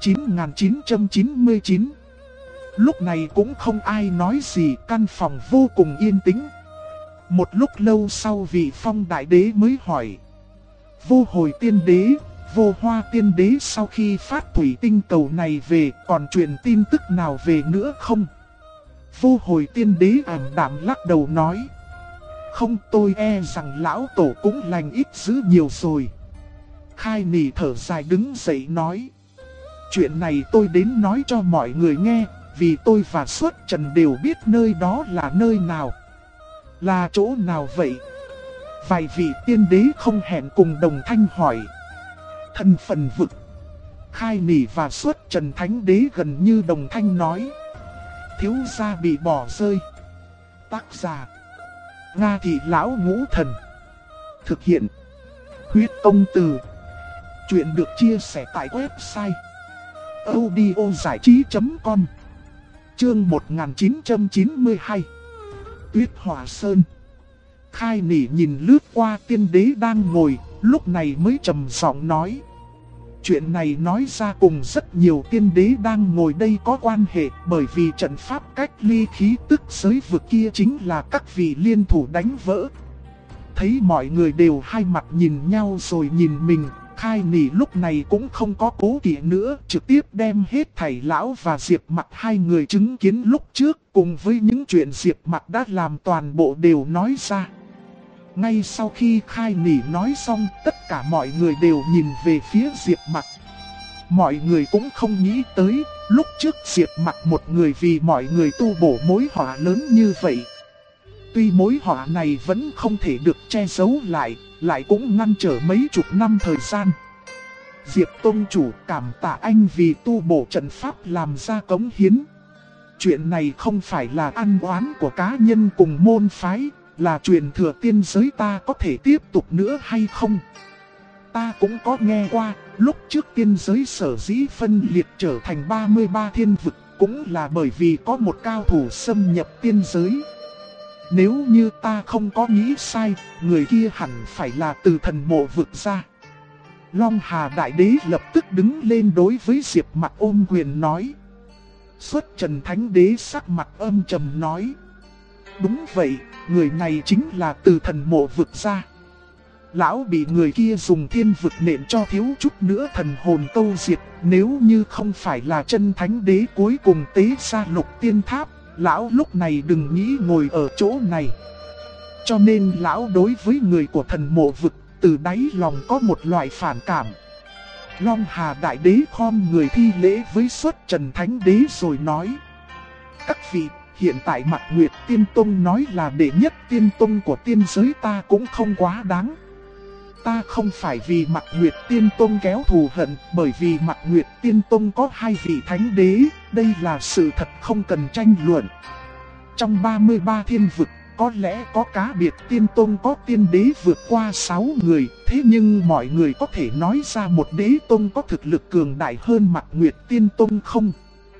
9999. Lúc này cũng không ai nói gì, căn phòng vô cùng yên tĩnh. Một lúc lâu sau vị Phong Đại Đế mới hỏi: Vô Hồi Tiên Đế, Vô Hoa Tiên Đế sau khi phát thủy tinh cầu này về còn truyền tin tức nào về nữa không? Vô Hồi Tiên Đế ảm đạm lắc đầu nói: không, tôi e rằng lão tổ cũng lành ít dữ nhiều rồi. Khai Nỉ thở dài đứng dậy nói: chuyện này tôi đến nói cho mọi người nghe, vì tôi và Xuất Trần đều biết nơi đó là nơi nào. Là chỗ nào vậy? Vài vị tiên đế không hẹn cùng đồng thanh hỏi. Thân phần vực. Khai Nỉ và Xuất Trần Thánh Đế gần như đồng thanh nói: thiếu gia bị bỏ rơi. Tác giả: Nga Thị Lão Ngũ Thần. Thực hiện: Huyết Công Từ. Chuyện được chia sẻ tại website audiozảichí.com. Chương 1992. Tuyết Hỏa Sơn. Khai Nỉ nhìn lướt qua tiên đế đang ngồi, lúc này mới trầm giọng nói: chuyện này nói ra cùng rất nhiều tiên đế đang ngồi đây có quan hệ, bởi vì trận pháp cách ly khí tức giới vực kia chính là các vị liên thủ đánh vỡ. Thấy mọi người đều hai mặt nhìn nhau rồi nhìn mình, Khai Nỉ lúc này cũng không có cố kỵ nữa, trực tiếp đem hết thảy lão và Diệp Mặc hai người chứng kiến lúc trước cùng với những chuyện Diệp Mặc đã làm toàn bộ đều nói ra. Ngay sau khi Khai Nỉ nói xong, tất cả mọi người đều nhìn về phía Diệp Mặc. Mọi người cũng không nghĩ tới, lúc trước Diệp Mặc một người vì mọi người tu bổ mối họa lớn như vậy. Tuy mối họa này vẫn không thể được che giấu lại cũng ngăn trở mấy chục năm thời gian. Diệp Tông Chủ cảm tạ anh vì tu bổ trận pháp làm ra cống hiến. Chuyện này không phải là ăn oán của cá nhân cùng môn phái, là truyền thừa tiên giới ta có thể tiếp tục nữa hay không? Ta cũng có nghe qua, lúc trước tiên giới sở dĩ phân liệt trở thành 33 thiên vực, cũng là bởi vì có một cao thủ xâm nhập tiên giới. Nếu như ta không có nghĩ sai, người kia hẳn phải là từ thần mộ vực ra. Long Hà Đại Đế lập tức đứng lên đối với Diệp Mặc ôm quyền nói. Xuất Trần Thánh Đế sắc mặt âm trầm nói: đúng vậy, người này chính là từ thần mộ vực ra. lão bị người kia dùng thiên vực nện cho thiếu chút nữa thần hồn câu diệt. Nếu như không phải là chân thánh đế cuối cùng tế ra lục tiên tháp, lão lúc này đừng nghĩ ngồi ở chỗ này. Cho nên lão đối với người của thần mộ vực, từ đáy lòng có một loại phản cảm. Long Hà Đại Đế khom người thi lễ với Xuất Trần Thánh Đế rồi nói: các vị, hiện tại Mạc Nguyệt Tiên Tông nói là đệ nhất tiên tông của tiên giới ta cũng không quá đáng. Ta không phải vì Mạc Nguyệt Tiên Tông kéo thù hận, bởi vì Mạc Nguyệt Tiên Tông có 2 vị thánh đế, đây là sự thật không cần tranh luận. Trong 33 thiên vực, có lẽ có cá biệt tiên tông có tiên đế vượt qua 6 người, thế nhưng mọi người có thể nói ra một đế tông có thực lực cường đại hơn Mạc Nguyệt Tiên Tông không?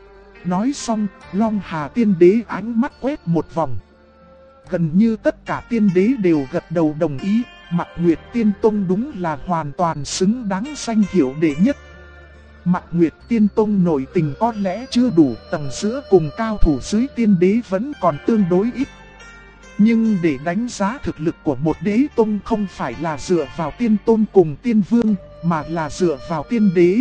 Nói xong, Long Hà Tiên Đế ánh mắt quét một vòng. Gần như tất cả tiên đế đều gật đầu đồng ý, Mạc Nguyệt Tiên Tông đúng là hoàn toàn xứng đáng danh hiệu đệ nhất. Mạc Nguyệt Tiên Tông nội tình có lẽ chưa đủ, tầng giữa cùng cao thủ dưới tiên đế vẫn còn tương đối ít. Nhưng để đánh giá thực lực của một đế tông không phải là dựa vào tiên tôn cùng tiên vương, mà là dựa vào tiên đế.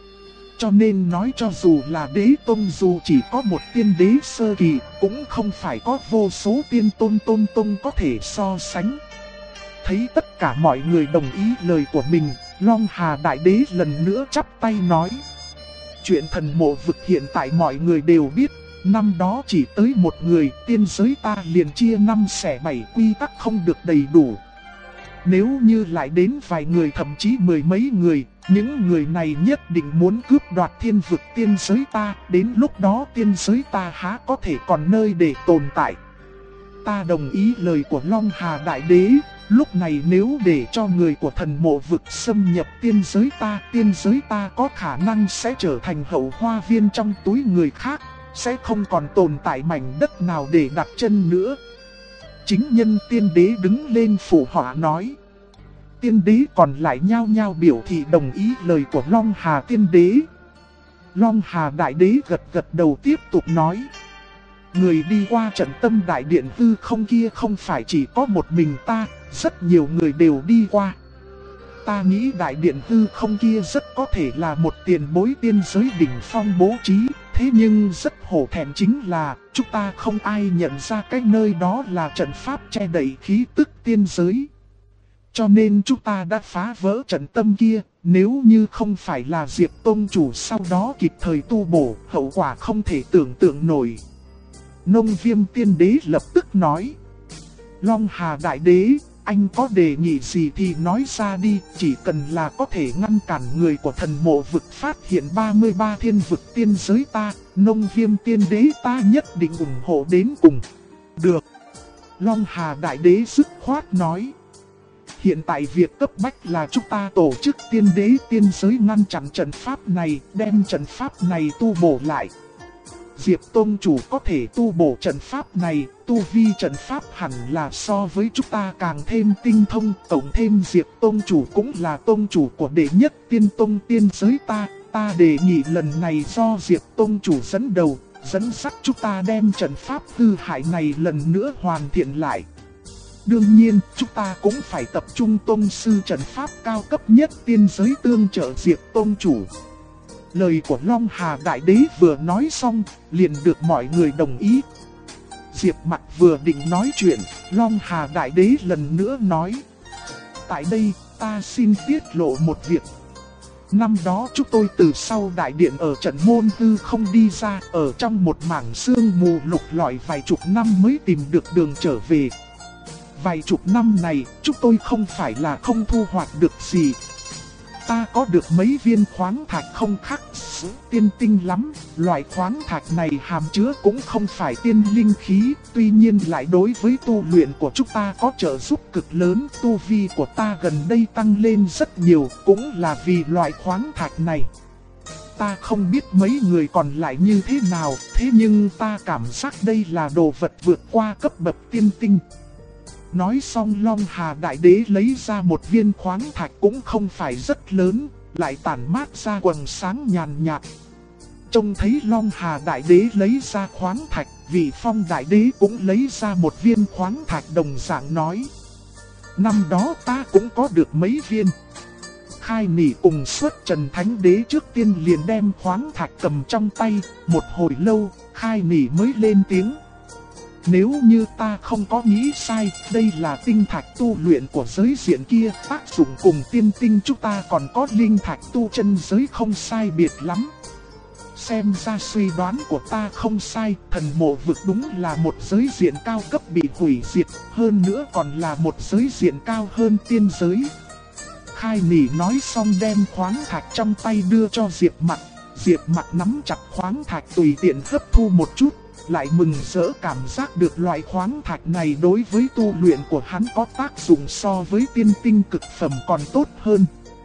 Cho nên nói cho dù là đế tông dù chỉ có một tiên đế sơ kỳ, cũng không phải có vô số tiên tôn tông có thể so sánh. Thấy tất cả mọi người đồng ý lời của mình, Long Hà Đại Đế lần nữa chắp tay nói: chuyện thần mộ vực hiện tại mọi người đều biết. Năm đó chỉ tới một người, tiên giới ta liền chia 5 xẻ 7, quy tắc không được đầy đủ. Nếu như lại đến vài người thậm chí 10 mấy người, những người này nhất định muốn cướp đoạt thiên vực tiên giới ta, đến lúc đó tiên giới ta há có thể còn nơi để tồn tại. Ta đồng ý lời của Long Hà Đại Đế, lúc này nếu để cho người của thần mộ vực xâm nhập tiên giới ta có khả năng sẽ trở thành hậu hoa viên trong túi người khác, sẽ không còn tồn tại mảnh đất nào để đặt chân nữa. Chính nhân tiên đế đứng lên phụ họa nói. Tiên đế còn lại nhao nhao biểu thị đồng ý lời của Long Hà Tiên Đế. Long Hà Đại Đế gật gật đầu tiếp tục nói: người đi qua trận tâm đại điện hư không kia không phải chỉ có một mình ta, rất nhiều người đều đi qua. Ta nghĩ đại điện hư không kia rất có thể là một tiền bối tiên giới đỉnh phong bố trí. Thế nhưng rất hổ thẹn chính là chúng ta không ai nhận ra cái nơi đó là trận pháp che đậy khí tức tiên giới. Cho nên chúng ta đã phá vỡ trận tâm kia. Nếu như không phải là Diệp Tông Chủ sau đó kịp thời tu bổ, hậu quả không thể tưởng tượng nổi. Nông Viêm Tiên Đế lập tức nói: Long Hà Đại Đế, anh có đề nghị gì thì nói ra đi, chỉ cần là có thể ngăn cản người của thần mộ vực phát hiện 33 thiên vực tiên giới ta, Nông Viêm Tiên Đế ta nhất định ủng hộ đến cùng. Được. Long Hà Đại Đế dứt khoát nói: hiện tại việc cấp bách là chúng ta tổ chức tiên đế tiên giới ngăn chặn trận pháp này, đem trận pháp này tu bổ lại. Diệp Tông Chủ có thể tu bổ trận pháp này, tu vi trận pháp hẳn là so với chúng ta càng thêm tinh thông, cộng thêm Diệp Tông Chủ cũng là Tông Chủ của đệ nhất tiên tông tiên giới ta đề nghị lần này do Diệp Tông Chủ dẫn đầu, dẫn dắt chúng ta đem trận pháp hư hại này lần nữa hoàn thiện lại. Đương nhiên, chúng ta cũng phải tập trung tông sư trận pháp cao cấp nhất tiên giới tương trợ Diệp Tông Chủ. Lời của Long Hà Đại Đế vừa nói xong, liền được mọi người đồng ý. Diệp Mặc vừa định nói chuyện, Long Hà Đại Đế lần nữa nói: tại đây, ta xin tiết lộ một việc. Năm đó chúng tôi từ sau đại điện ở trận môn hư không đi ra, ở trong một mảng sương mù lục lọi vài chục năm mới tìm được đường trở về. Vài chục năm này, chúng tôi không phải là không thu hoạch được gì. Ta có được mấy viên khoáng thạch không khác tiên tinh lắm, loại khoáng thạch này hàm chứa cũng không phải tiên linh khí, tuy nhiên lại đối với tu luyện của chúng ta có trợ giúp cực lớn, tu vi của ta gần đây tăng lên rất nhiều, cũng là vì loại khoáng thạch này. Ta không biết mấy người còn lại như thế nào, thế nhưng ta cảm giác đây là đồ vật vượt qua cấp bậc tiên tinh. Nói xong Long Hà Đại Đế lấy ra một viên khoáng thạch cũng không phải rất lớn, lại tản mát ra quầng sáng nhàn nhạt. Trông thấy Long Hà Đại Đế lấy ra khoáng thạch, Vị Phong Đại Đế cũng lấy ra một viên khoáng thạch đồng dạng nói: Năm đó ta cũng có được mấy viên. Khai Nỉ cùng xuất Trần Thánh Đế trước tiên liền đem khoáng thạch cầm trong tay, một hồi lâu, Khai Nỉ mới lên tiếng. Nếu như ta không có nghĩ sai, đây là tinh thạch tu luyện của giới diện kia, tác dụng cùng tiên tinh chúng ta còn có linh thạch tu chân giới không sai biệt lắm. Xem ra suy đoán của ta không sai, thần mộ vực đúng là một giới diện cao cấp bị hủy diệt, hơn nữa còn là một giới diện cao hơn tiên giới. Khai Nỉ nói xong đem khoáng thạch trong tay đưa cho Diệp Mặc. Diệp Mặc nắm chặt khoáng thạch tùy tiện hấp thu một chút, lại mừng rỡ cảm giác được loại khoáng thạch này đối với tu luyện của hắn có tác dụng so với tiên tinh cực phẩm còn tốt hơn.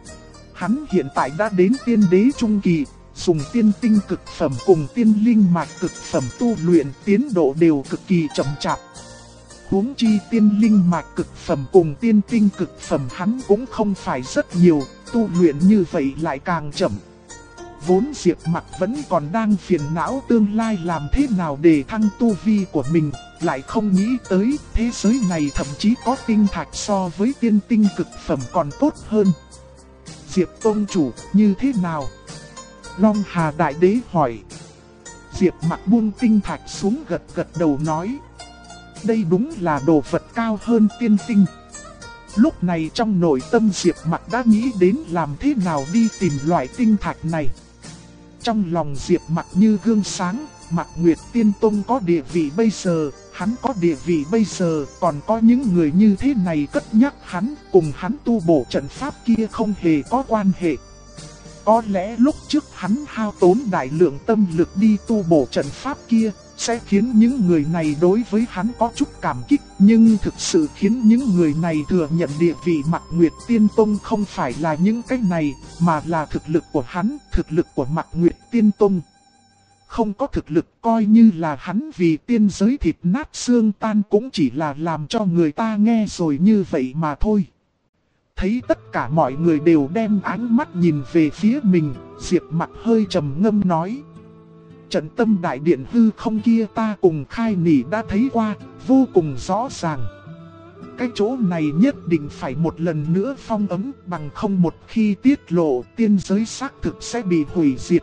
Hắn hiện tại đã đến tiên đế trung kỳ, dùng tiên tinh cực phẩm cùng tiên linh mạch cực phẩm tu luyện tiến độ đều cực kỳ chậm chạp. Huống chi tiên linh mạch cực phẩm cùng tiên tinh cực phẩm hắn cũng không phải rất nhiều, tu luyện như vậy lại càng chậm. Vốn Diệp Mặc vẫn còn đang phiền não tương lai làm thế nào để thăng tu vi của mình, lại không nghĩ tới thế giới này thậm chí có tinh thạch so với tiên tinh cực phẩm còn tốt hơn. Diệp Tông chủ, như thế nào? Long Hà Đại Đế hỏi. Diệp Mặc buông tinh thạch xuống gật gật đầu nói. Đây đúng là đồ vật cao hơn tiên tinh. Lúc này trong nội tâm Diệp Mặc đã nghĩ đến làm thế nào đi tìm loại tinh thạch này. Trong lòng Diệp Mặc như gương sáng, Mạc Nguyệt Tiên Tông có địa vị bây giờ, hắn có địa vị bây giờ, còn có những người như thế này cất nhắc hắn, cùng hắn tu bổ trận pháp kia không hề có quan hệ. Có lẽ lúc trước hắn hao tốn đại lượng tâm lực đi tu bổ trận pháp kia, sẽ khiến những người này đối với hắn có chút cảm kích, nhưng thực sự khiến những người này thừa nhận địa vị Mạc Nguyệt Tiên Tông không phải là những cái này, mà là thực lực của hắn, thực lực của Mạc Nguyệt Tiên Tông. Không có thực lực coi như là hắn vì tiên giới thịt nát xương tan cũng chỉ là làm cho người ta nghe rồi như vậy mà thôi. Thấy tất cả mọi người đều đem ánh mắt nhìn về phía mình, Diệp Mặc hơi trầm ngâm nói. Trận tâm đại điện hư không kia ta cùng Khai Nỉ đã thấy qua, vô cùng rõ ràng. Cái chỗ này nhất định phải một lần nữa phong ấm, bằng không một khi tiết lộ tiên giới xác thực sẽ bị hủy diệt.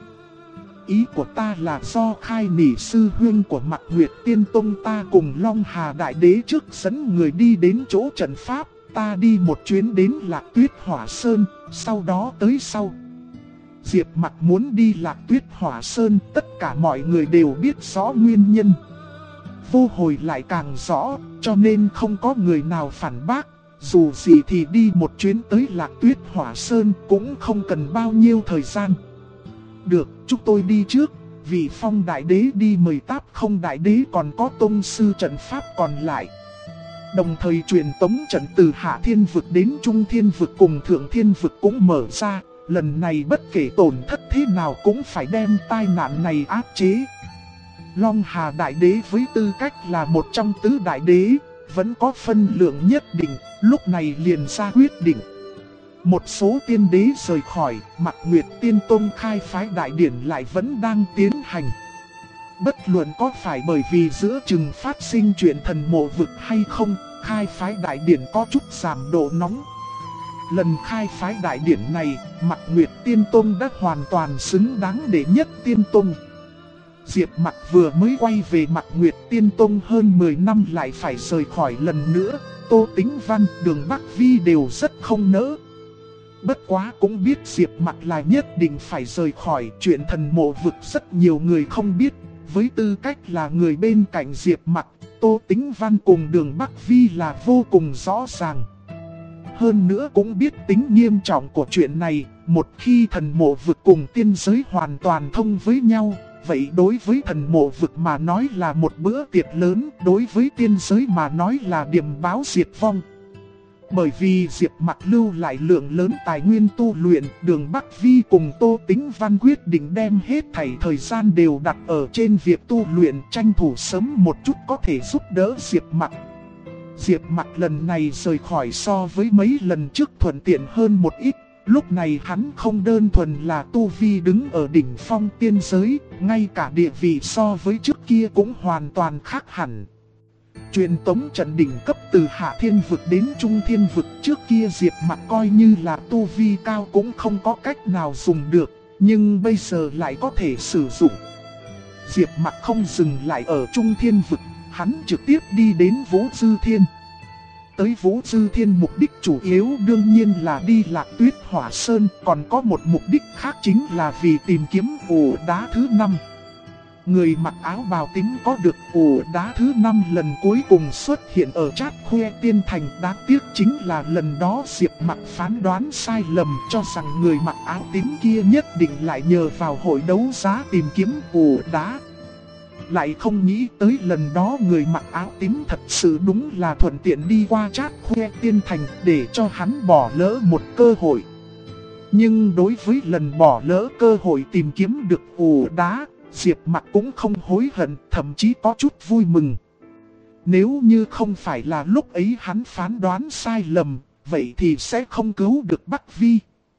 Ý của ta là do Khai Nỉ sư huynh của Mạc Nguyệt Tiên Tông ta cùng Long Hà Đại Đế trước dẫn người đi đến chỗ trận pháp, ta đi một chuyến đến Lạc Tuyết Hỏa Sơn, sau đó tới sau. Diệp Mặc muốn đi Lạc Tuyết Hỏa Sơn, tất cả mọi người đều biết rõ nguyên nhân. Vô Hồi lại càng rõ, cho nên không có người nào phản bác. Dù gì thì đi một chuyến tới Lạc Tuyết Hỏa Sơn cũng không cần bao nhiêu thời gian. Được, chúng tôi đi trước. Vì Phong Đại Đế đi mời Táp Không Đại Đế còn có tông sư trận pháp còn lại. Đồng thời truyền tống trận từ Hạ Thiên Vực đến Trung Thiên Vực cùng Thượng Thiên Vực cũng mở ra. Lần này bất kể tổn thất thế nào cũng phải đem tai nạn này áp chế. Long Hà Đại Đế với tư cách là một trong tứ đại đế, vẫn có phân lượng nhất định, lúc này liền ra quyết định. Một số tiên đế rời khỏi, Mạc Nguyệt Tiên Tông khai phái đại điển lại vẫn đang tiến hành. Bất luận có phải bởi vì giữa chừng phát sinh chuyện thần mộ vực hay không, khai phái đại điển có chút giảm độ nóng. Lần khai phái đại điển này, Mạc Nguyệt Tiên Tông đã hoàn toàn xứng đáng đệ nhất Tiên Tông. Diệp Mặc vừa mới quay về Mạc Nguyệt Tiên Tông hơn 10 năm lại phải rời khỏi lần nữa, Tô Tĩnh Văn, Đường Bắc Vi đều rất không nỡ. Bất quá cũng biết Diệp Mặc là nhất định phải rời khỏi, chuyện thần mộ vực rất nhiều người không biết. Với tư cách là người bên cạnh Diệp Mặc, Tô Tĩnh Văn cùng Đường Bắc Vi là vô cùng rõ ràng. Hơn nữa cũng biết tính nghiêm trọng của chuyện này, một khi thần mộ vực cùng tiên giới hoàn toàn thông với nhau, vậy đối với thần mộ vực mà nói là một bữa tiệc lớn, đối với tiên giới mà nói là điểm báo diệt vong. Bởi vì Diệp Mặc lưu lại lượng lớn tài nguyên tu luyện, Đường Bắc Vi cùng Tô Tĩnh Văn quyết định đem hết thảy thời gian đều đặt ở trên việc tu luyện, tranh thủ sớm một chút có thể giúp đỡ Diệp Mặc. Diệp Mặc lần này rời khỏi so với mấy lần trước thuận tiện hơn một ít. Lúc này hắn không đơn thuần là tu vi đứng ở đỉnh phong tiên giới, ngay cả địa vị so với trước kia cũng hoàn toàn khác hẳn. Truyền tống trận đỉnh cấp từ Hạ Thiên Vực đến Trung Thiên Vực, trước kia Diệp Mặc coi như là tu vi cao cũng không có cách nào dùng được, nhưng bây giờ lại có thể sử dụng. Diệp Mặc không dừng lại ở Trung Thiên Vực, hắn trực tiếp đi đến Vũ Dư Thiên. Tới Vũ Dư Thiên mục đích chủ yếu đương nhiên là đi Lạc Tuyết Hỏa Sơn, còn có một mục đích khác chính là vì tìm kiếm ổ đá thứ 5. Người mặc áo bào tím có được ổ đá thứ 5 lần cuối cùng xuất hiện ở Trát Khoe Tiên Thành. Đáng tiếc chính là lần đó Diệp Mặc phán đoán sai lầm, cho rằng người mặc áo tím kia nhất định lại nhờ vào hội đấu giá tìm kiếm ổ đá. Lại không nghĩ tới lần đó người mặc áo tím thật sự đúng là thuận tiện đi qua Trát Khoe Tiên Thành, để cho hắn bỏ lỡ một cơ hội. Nhưng đối với lần bỏ lỡ cơ hội tìm kiếm được ổ đá, Diệp Mặc cũng không hối hận, thậm chí có chút vui mừng. Nếu như không phải là lúc ấy hắn phán đoán sai lầm, vậy thì sẽ không cứu được Bắc Vi.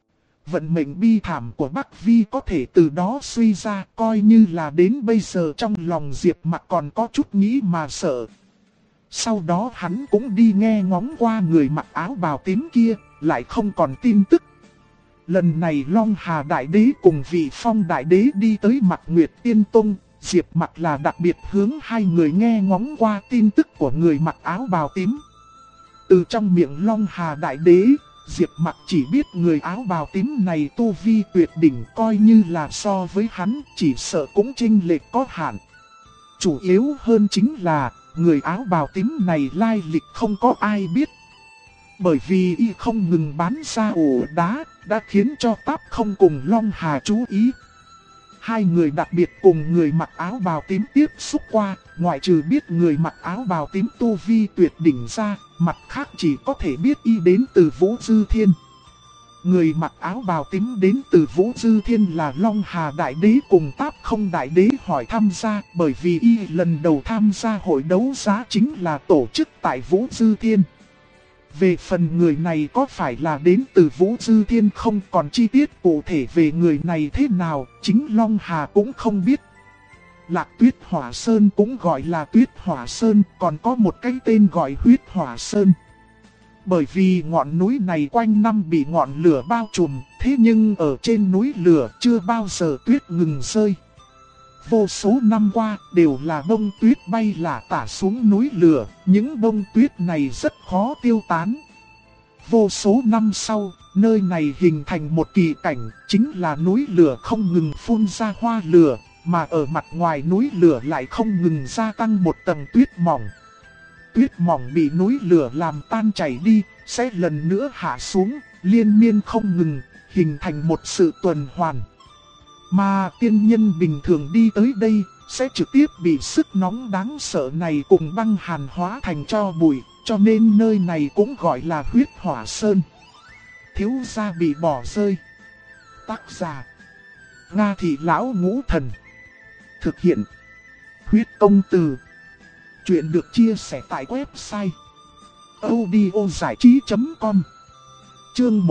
Vận mệnh bi thảm của Bắc Vi có thể từ đó suy ra, coi như là đến bây giờ trong lòng Diệp Mặc còn có chút nghĩ mà sợ. Sau đó hắn cũng đi nghe ngóng qua người mặc áo bào tím kia, lại không còn tin tức. Lần này Long Hà Đại Đế cùng Vị Phong Đại Đế đi tới Mạc Nguyệt Tiên Tông, Diệp Mặc là đặc biệt hướng hai người nghe ngóng qua tin tức của người mặc áo bào tím. Từ trong miệng Long Hà Đại Đế, Diệp Mặc chỉ biết người áo bào tím này tu vi tuyệt đỉnh, coi như là so với hắn chỉ sợ cũng chênh lệch có hạn. Chủ yếu hơn chính là người áo bào tím này lai lịch không có ai biết. Bởi vì y không ngừng bán ra ổ đá, đã khiến cho Táp Không cùng Long Hà chú ý. Hai người đặc biệt cùng người mặc áo bào tím tiếp xúc qua, ngoại trừ biết người mặc áo bào tím tu vi tuyệt đỉnh ra, mặt khác chỉ có thể biết y đến từ Vũ Dư Thiên. Người mặc áo bào tím đến từ Vũ Dư Thiên là Long Hà Đại Đế cùng Táp Không Đại Đế hỏi tham gia, bởi vì y lần đầu tham gia hội đấu giá chính là tổ chức tại Vũ Dư Thiên. Về phần người này có phải là đến từ Vũ Dư Thiên không, còn chi tiết cụ thể về người này thế nào, chính Long Hà cũng không biết. Lạc Tuyết Hỏa Sơn cũng gọi là Tuyết Hỏa Sơn, còn có một cái tên gọi Huyết Hỏa Sơn. Bởi vì ngọn núi này quanh năm bị ngọn lửa bao trùm, thế nhưng ở trên núi lửa chưa bao giờ tuyết ngừng rơi. Vô số năm qua đều là bông tuyết bay lả tả xuống núi lửa, những bông tuyết này rất khó tiêu tán. Vô số năm sau, nơi này hình thành một kỳ cảnh, chính là núi lửa không ngừng phun ra hoa lửa, mà ở mặt ngoài núi lửa lại không ngừng gia tăng một tầng tuyết mỏng. Tuyết mỏng bị núi lửa làm tan chảy đi, sẽ lần nữa hạ xuống, liên miên không ngừng, hình thành một sự tuần hoàn. Mà tiên nhân bình thường đi tới đây, sẽ trực tiếp bị sức nóng đáng sợ này cùng băng hàn hóa thành tro bụi, cho nên nơi này cũng gọi là Huyết Hỏa Sơn. Thiếu gia bị bỏ rơi. Tác giả: Nga Thị Lão Ngũ Thần. Thực hiện: Huyết Công Từ. Chuyện được chia sẻ tại website audiozảichí.com. Chương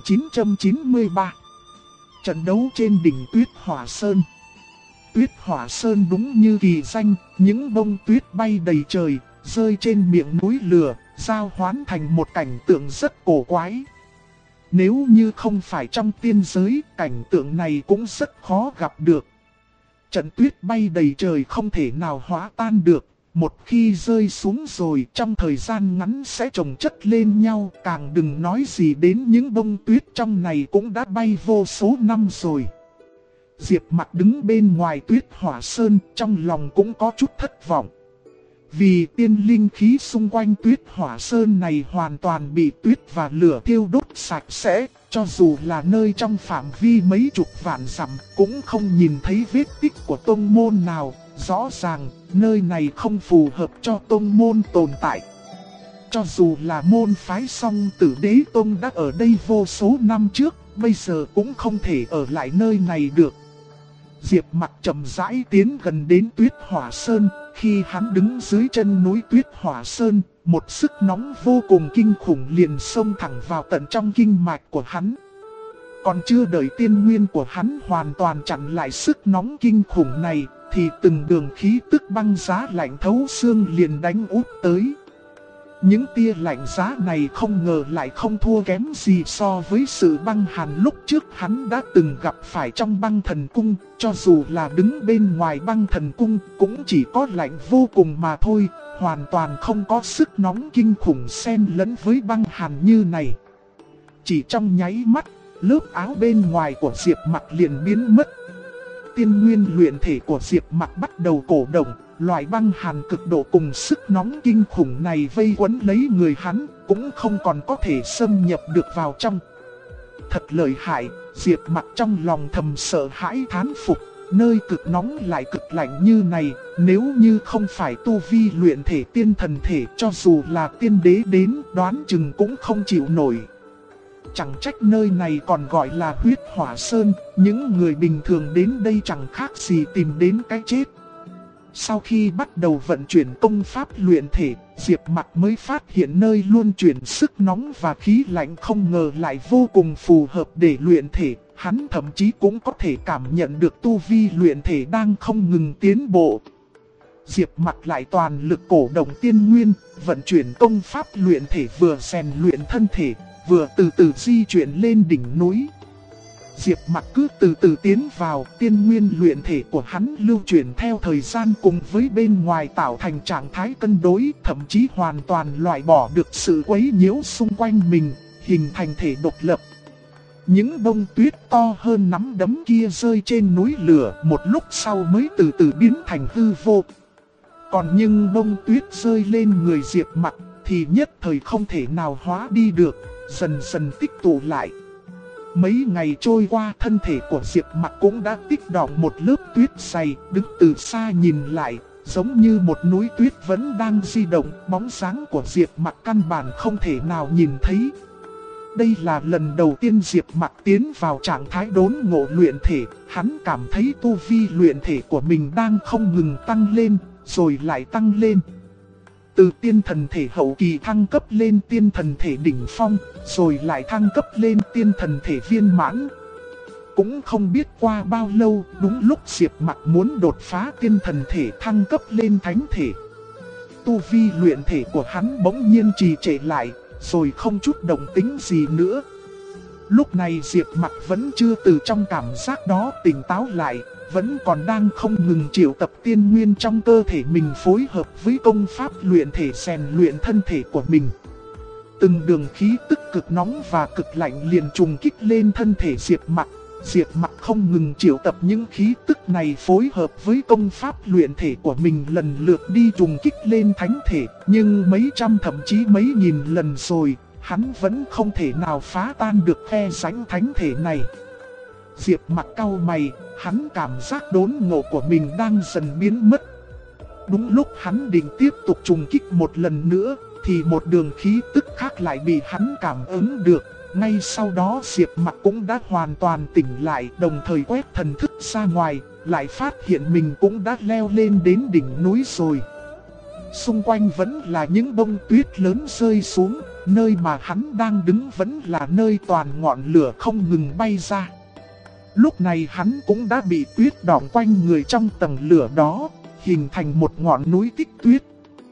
1993. Trận đấu trên đỉnh Tuyết Hỏa Sơn. Tuyết Hỏa Sơn đúng như kỳ danh, những bông tuyết bay đầy trời, rơi trên miệng núi lửa, giao hoán thành một cảnh tượng rất cổ quái. Nếu như không phải trong tiên giới, cảnh tượng này cũng rất khó gặp được. Trận tuyết bay đầy trời không thể nào hóa tan được. Một khi rơi xuống rồi trong thời gian ngắn sẽ chồng chất lên nhau, càng đừng nói gì đến những bông tuyết trong này cũng đã bay vô số năm rồi. Diệp Mặc đứng bên ngoài Tuyết Hỏa Sơn, trong lòng cũng có chút thất vọng. Vì tiên linh khí xung quanh Tuyết Hỏa Sơn này hoàn toàn bị tuyết và lửa thiêu đốt sạch sẽ, cho dù là nơi trong phạm vi mấy chục vạn dặm cũng không nhìn thấy vết tích của tông môn nào. Rõ ràng, nơi này không phù hợp cho tông môn tồn tại. Cho dù là môn phái Song Tử Đế Tông đã ở đây vô số năm trước, bây giờ cũng không thể ở lại nơi này được. Diệp Mặc chậm rãi tiến gần đến Tuyết Hỏa Sơn, khi hắn đứng dưới chân núi Tuyết Hỏa Sơn, một sức nóng vô cùng kinh khủng liền xông thẳng vào tận trong kinh mạch của hắn. Còn chưa đợi tiên nguyên của hắn hoàn toàn chặn lại sức nóng kinh khủng này, thì từng đường khí tức băng giá lạnh thấu xương liền đánh úp tới. Những tia lạnh giá này không ngờ lại không thua kém gì so với sự băng hàn lúc trước hắn đã từng gặp phải trong băng thần cung. Cho dù là đứng bên ngoài băng thần cung cũng chỉ có lạnh vô cùng mà thôi, hoàn toàn không có sức nóng kinh khủng xen lẫn với băng hàn như này. Chỉ trong nháy mắt, lớp áo bên ngoài của Diệp Mặc liền biến mất. Tiên nguyên luyện thể của Diệp Mặc bắt đầu cổ động, loại băng hàn cực độ cùng sức nóng kinh khủng này vây quấn lấy người hắn, cũng không còn có thể xâm nhập được vào trong. Thật lợi hại, Diệp Mặc trong lòng thầm sợ hãi thán phục, nơi cực nóng lại cực lạnh như này, nếu như không phải tu vi luyện thể tiên thần thể, cho dù là tiên đế đến đoán chừng cũng không chịu nổi. Chẳng trách nơi này còn gọi là huyết hỏa sơn, những người bình thường đến đây chẳng khác gì tìm đến cái chết. Sau khi bắt đầu vận chuyển công pháp luyện thể, Diệp Mặc mới phát hiện nơi luôn chuyển sức nóng và khí lạnh không ngờ lại vô cùng phù hợp để luyện thể. Hắn thậm chí cũng có thể cảm nhận được tu vi luyện thể đang không ngừng tiến bộ. Diệp Mặc lại toàn lực cổ động tiên nguyên, vận chuyển công pháp luyện thể vừa rèn luyện thân thể, vừa từ từ di chuyển lên đỉnh núi. Diệp Mặc cứ từ từ tiến vào, tiên nguyên luyện thể của hắn lưu chuyển theo thời gian cùng với bên ngoài tạo thành trạng thái cân đối, thậm chí hoàn toàn loại bỏ được sự quấy nhiễu xung quanh mình, hình thành thể độc lập. Những bông tuyết to hơn nắm đấm kia rơi trên núi lửa, một lúc sau mới từ từ biến thành hư vô. Còn những bông tuyết rơi lên người Diệp Mặc thì nhất thời không thể nào hóa đi được, dần dần tích tụ lại. Mấy ngày trôi qua, thân thể của Diệp Mặc cũng đã tích đọng một lớp tuyết dày, đứng từ xa nhìn lại, giống như một núi tuyết vẫn đang di động, bóng dáng của Diệp Mặc căn bản không thể nào nhìn thấy. Đây là lần đầu tiên Diệp Mặc tiến vào trạng thái đốn ngộ luyện thể, hắn cảm thấy tu vi luyện thể của mình đang không ngừng tăng lên, rồi lại tăng lên. Từ tiên thần thể hậu kỳ thăng cấp lên tiên thần thể đỉnh phong, rồi lại thăng cấp lên tiên thần thể viên mãn. Cũng không biết qua bao lâu, đúng lúc Diệp Mặc muốn đột phá tiên thần thể thăng cấp lên thánh thể. Tu vi luyện thể của hắn bỗng nhiên trì trệ lại, rồi không chút động tĩnh gì nữa. Lúc này Diệp Mặc vẫn chưa từ trong cảm giác đó tỉnh táo lại, vẫn còn đang không ngừng triệu tập tiên nguyên trong cơ thể mình phối hợp với công pháp luyện thể rèn luyện thân thể của mình. Từng đường khí tức cực nóng và cực lạnh liền trùng kích lên thân thể Diệp Mặc. Diệp Mặc không ngừng triệu tập những khí tức này phối hợp với công pháp luyện thể của mình lần lượt đi trùng kích lên thánh thể. Nhưng mấy trăm thậm chí mấy nghìn lần rồi, hắn vẫn không thể nào phá tan được khe rãnh thánh thể này. Diệp Mặc cau mày, hắn cảm giác đốn ngộ của mình đang dần biến mất. Đúng lúc hắn định tiếp tục trùng kích một lần nữa, thì một đường khí tức khác lại bị hắn cảm ứng được. Ngay sau đó Diệp Mặc cũng đã hoàn toàn tỉnh lại, đồng thời quét thần thức ra ngoài, lại phát hiện mình cũng đã leo lên đến đỉnh núi rồi. Xung quanh vẫn là những bông tuyết lớn rơi xuống, nơi mà hắn đang đứng vẫn là nơi toàn ngọn lửa không ngừng bay ra. Lúc này hắn cũng đã bị tuyết đọng quanh người trong tầng lửa đó, hình thành một ngọn núi tích tuyết.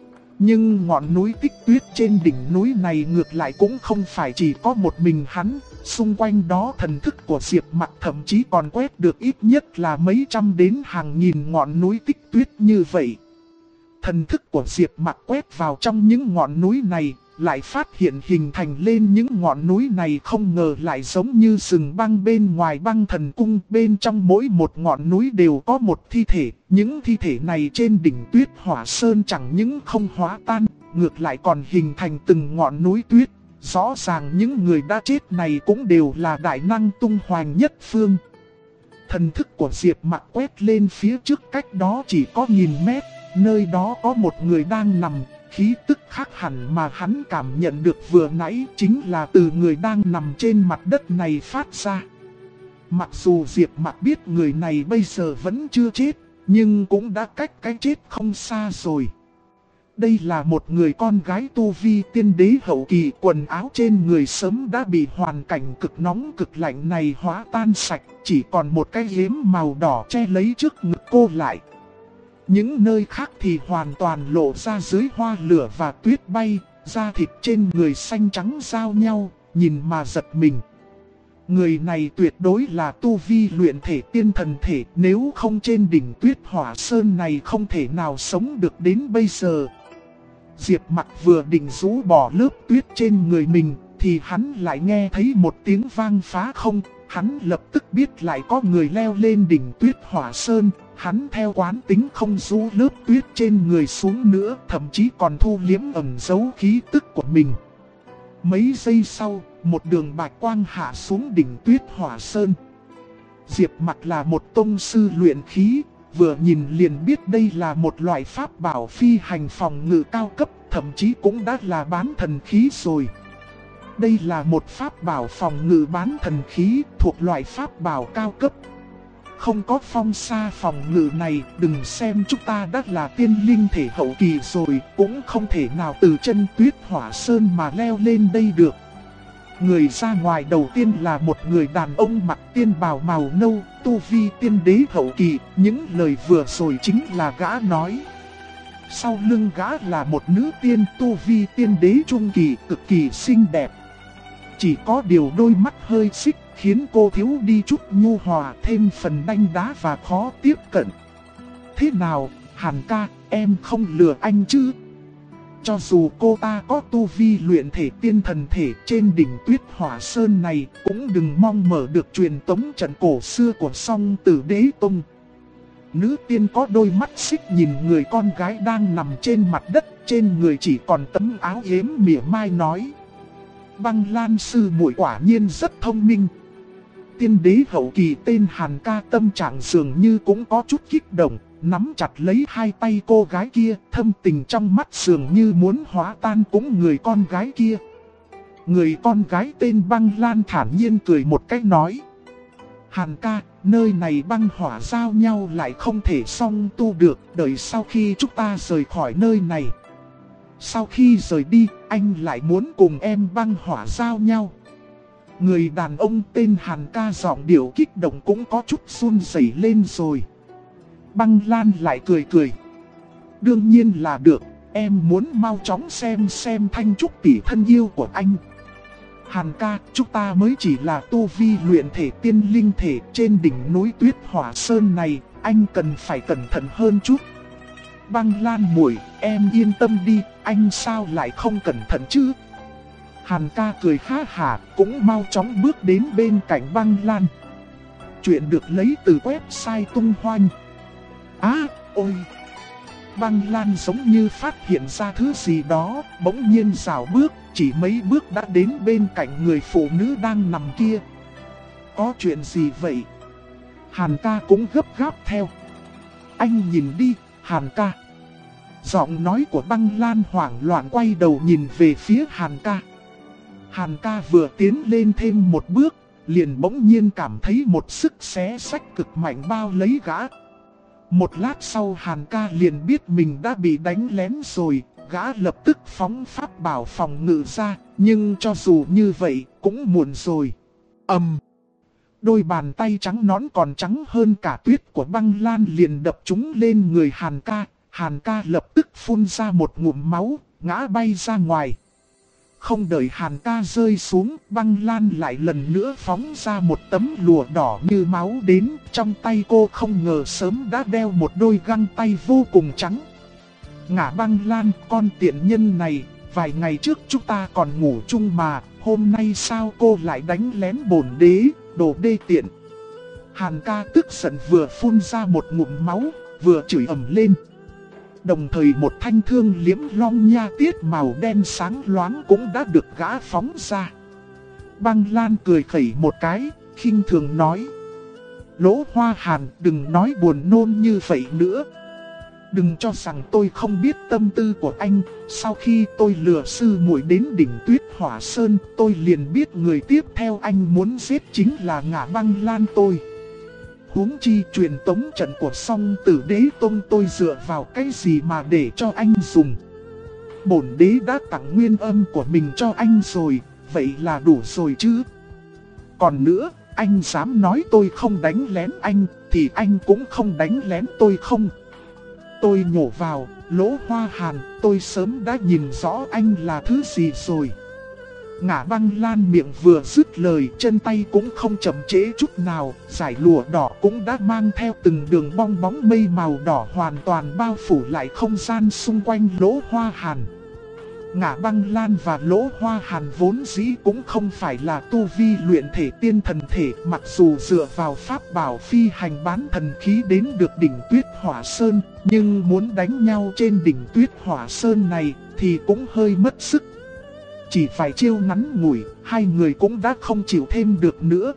Nhưng ngọn núi tích tuyết trên đỉnh núi này ngược lại cũng không phải chỉ có một mình hắn. Xung quanh đó thần thức của Diệp Mặc thậm chí còn quét được ít nhất là mấy trăm đến hàng nghìn ngọn núi tích tuyết như vậy. Thần thức của Diệp Mặc quét vào trong những ngọn núi này, lại phát hiện hình thành lên những ngọn núi này không ngờ lại giống như sừng băng bên ngoài băng thần cung. Bên trong mỗi một ngọn núi đều có một thi thể, những thi thể này trên đỉnh tuyết hỏa sơn chẳng những không hóa tan, ngược lại còn hình thành từng ngọn núi tuyết. Rõ ràng những người đã chết này cũng đều là đại năng tung hoành nhất phương. Thần thức của Diệp Mặc quét lên phía trước cách đó chỉ có nghìn mét, nơi đó có một người đang nằm. Khí tức khác hẳn mà hắn cảm nhận được vừa nãy chính là từ người đang nằm trên mặt đất này phát ra. Mặc dù Diệp Mặc biết người này bây giờ vẫn chưa chết, nhưng cũng đã cách cái chết không xa rồi. Đây là một người con gái tu vi tiên đế hậu kỳ, quần áo trên người sớm đã bị hoàn cảnh cực nóng cực lạnh này hóa tan sạch, chỉ còn một cái yếm màu đỏ che lấy trước ngực cô lại. Những nơi khác thì hoàn toàn lộ ra dưới hoa lửa và tuyết bay, da thịt trên người xanh trắng giao nhau, nhìn mà giật mình. Người này tuyệt đối là tu vi luyện thể tiên thần thể, nếu không trên đỉnh Tuyết Hỏa Sơn này không thể nào sống được đến bây giờ. Diệp Mặc vừa định rũ bỏ lớp tuyết trên người mình, thì hắn lại nghe thấy một tiếng vang phá không. Hắn lập tức biết lại có người leo lên đỉnh Tuyết Hỏa Sơn. Hắn theo quán tính không rũ lớp tuyết trên người xuống nữa, thậm chí còn thu liếm ẩn giấu khí tức của mình. Mấy giây sau, một đường bạch quang hạ xuống đỉnh Tuyết Hỏa Sơn. Diệp Mặc là một tông sư luyện khí, vừa nhìn liền biết đây là một loại pháp bảo phi hành phòng ngự cao cấp, thậm chí cũng đã là bán thần khí rồi. Đây là một pháp bảo phòng ngự bán thần khí thuộc loại pháp bảo cao cấp. Không có phong sa phòng ngự này, đừng xem chúng ta đã là tiên linh thể hậu kỳ rồi, cũng không thể nào từ chân Tuyết Hỏa Sơn mà leo lên đây được. Người ra ngoài đầu tiên là một người đàn ông mặc tiên bào màu nâu, tu vi tiên đế hậu kỳ, những lời vừa rồi chính là gã nói. Sau lưng gã là một nữ tiên tu vi tiên đế trung kỳ, cực kỳ xinh đẹp. Chỉ có điều đôi mắt hơi xích khiến cô thiếu đi chút nhu hòa, thêm phần đanh đá và khó tiếp cận. Thế nào, Hàn ca, em không lừa anh chứ? Cho dù cô ta có tu vi luyện thể tiên thần thể trên đỉnh Tuyết Hỏa Sơn này, cũng đừng mong mở được truyền tống trận cổ xưa của Song Tử Đế Tông. Nữ tiên có đôi mắt xích nhìn người con gái đang nằm trên mặt đất, trên người chỉ còn tấm áo yếm mỉa mai nói. Băng Lan sư muội quả nhiên rất thông minh. Tiên đế hậu kỳ tên Hàn ca tâm trạng dường như cũng có chút kích động, nắm chặt lấy hai tay cô gái kia, thâm tình trong mắt dường như muốn hóa tan cũng người con gái kia. Người con gái tên Băng Lan thản nhiên cười một cách nói. Hàn ca, nơi này băng hỏa giao nhau lại không thể song tu được, đợi sau khi chúng ta rời khỏi nơi này. Sau khi rời đi, anh lại muốn cùng em băng hỏa giao nhau. Người đàn ông tên Hàn ca giọng điệu kích động cũng có chút run rẩy lên rồi. Băng Lan lại cười cười. Đương nhiên là được, em muốn mau chóng xem Thanh Trúc tỷ thân yêu của anh. Hàn ca, chúng ta mới chỉ là tu vi luyện thể tiên linh thể trên đỉnh núi Tuyết Hỏa Sơn này, anh cần phải cẩn thận hơn chút. Băng Lan muội, em yên tâm đi, anh sao lại không cẩn thận chứ? Hàn ca cười ha hả, cũng mau chóng bước đến bên cạnh Băng Lan. Chuyện được lấy từ website tung hoành. Ôi! Băng Lan giống như phát hiện ra thứ gì đó, bỗng nhiên rảo bước, chỉ mấy bước đã đến bên cạnh người phụ nữ đang nằm kia. Có chuyện gì vậy? Hàn ca cũng gấp gáp theo. Anh nhìn đi, Hàn ca. Giọng nói của Băng Lan hoảng loạn quay đầu nhìn về phía Hàn ca. Hàn ca vừa tiến lên thêm một bước, liền bỗng nhiên cảm thấy một sức xé xách cực mạnh bao lấy gã. Một lát sau Hàn ca liền biết mình đã bị đánh lén rồi, gã lập tức phóng pháp bảo phòng ngự ra, nhưng cho dù như vậy cũng muộn rồi. Đôi bàn tay trắng nõn còn trắng hơn cả tuyết của Băng Lan liền đập trúng lên người Hàn ca lập tức phun ra một ngụm máu, ngã bay ra ngoài. Không đợi Hàn ca rơi xuống, Băng Lan lại lần nữa phóng ra một tấm lụa đỏ như máu đến. Trong tay cô không ngờ sớm đã đeo một đôi găng tay vô cùng trắng. Ngả Băng Lan, con tiện nhân này, vài ngày trước chúng ta còn ngủ chung mà, hôm nay sao cô lại đánh lén bổn đế, đồ đê tiện. Hàn ca tức giận vừa phun ra một ngụm máu, vừa chửi ầm lên. Đồng thời một thanh thương liễm long nha tiết màu đen sáng loáng cũng đã được gã phóng ra. Băng Lan cười khẩy một cái, khinh thường nói. Lỗ Hoa Hàn, đừng nói buồn nôn như vậy nữa. Đừng cho rằng tôi không biết tâm tư của anh. Sau khi tôi lừa sư muội đến đỉnh Tuyết Hỏa Sơn, tôi liền biết người tiếp theo anh muốn giết chính là Ngả Băng Lan tôi. Huống chi truyền tống trận của Song Tử Đế Tông tôi dựa vào cái gì mà để cho anh dùng. Bổn đế đã tặng nguyên âm của mình cho anh rồi, vậy là đủ rồi chứ. Còn nữa, anh dám nói tôi không đánh lén anh, thì anh cũng không đánh lén tôi không. Tôi nhổ vào, Lỗ Hoa Hàn, tôi sớm đã nhìn rõ anh là thứ gì rồi. Ngả Băng Lan miệng vừa dứt lời, chân tay cũng không chậm trễ chút nào, dải lụa đỏ cũng đã mang theo từng đường bong bóng mây màu đỏ hoàn toàn bao phủ lại không gian xung quanh Lỗ Hoa Hàn. Ngả Băng Lan và Lỗ Hoa Hàn vốn dĩ cũng không phải là tu vi luyện thể tiên thần thể, mặc dù dựa vào pháp bảo phi hành bán thần khí đến được đỉnh Tuyết Hỏa Sơn, nhưng muốn đánh nhau trên đỉnh Tuyết Hỏa Sơn này thì cũng hơi mất sức. Chỉ vài chiêu ngắn ngủi, hai người cũng đã không chịu thêm được nữa.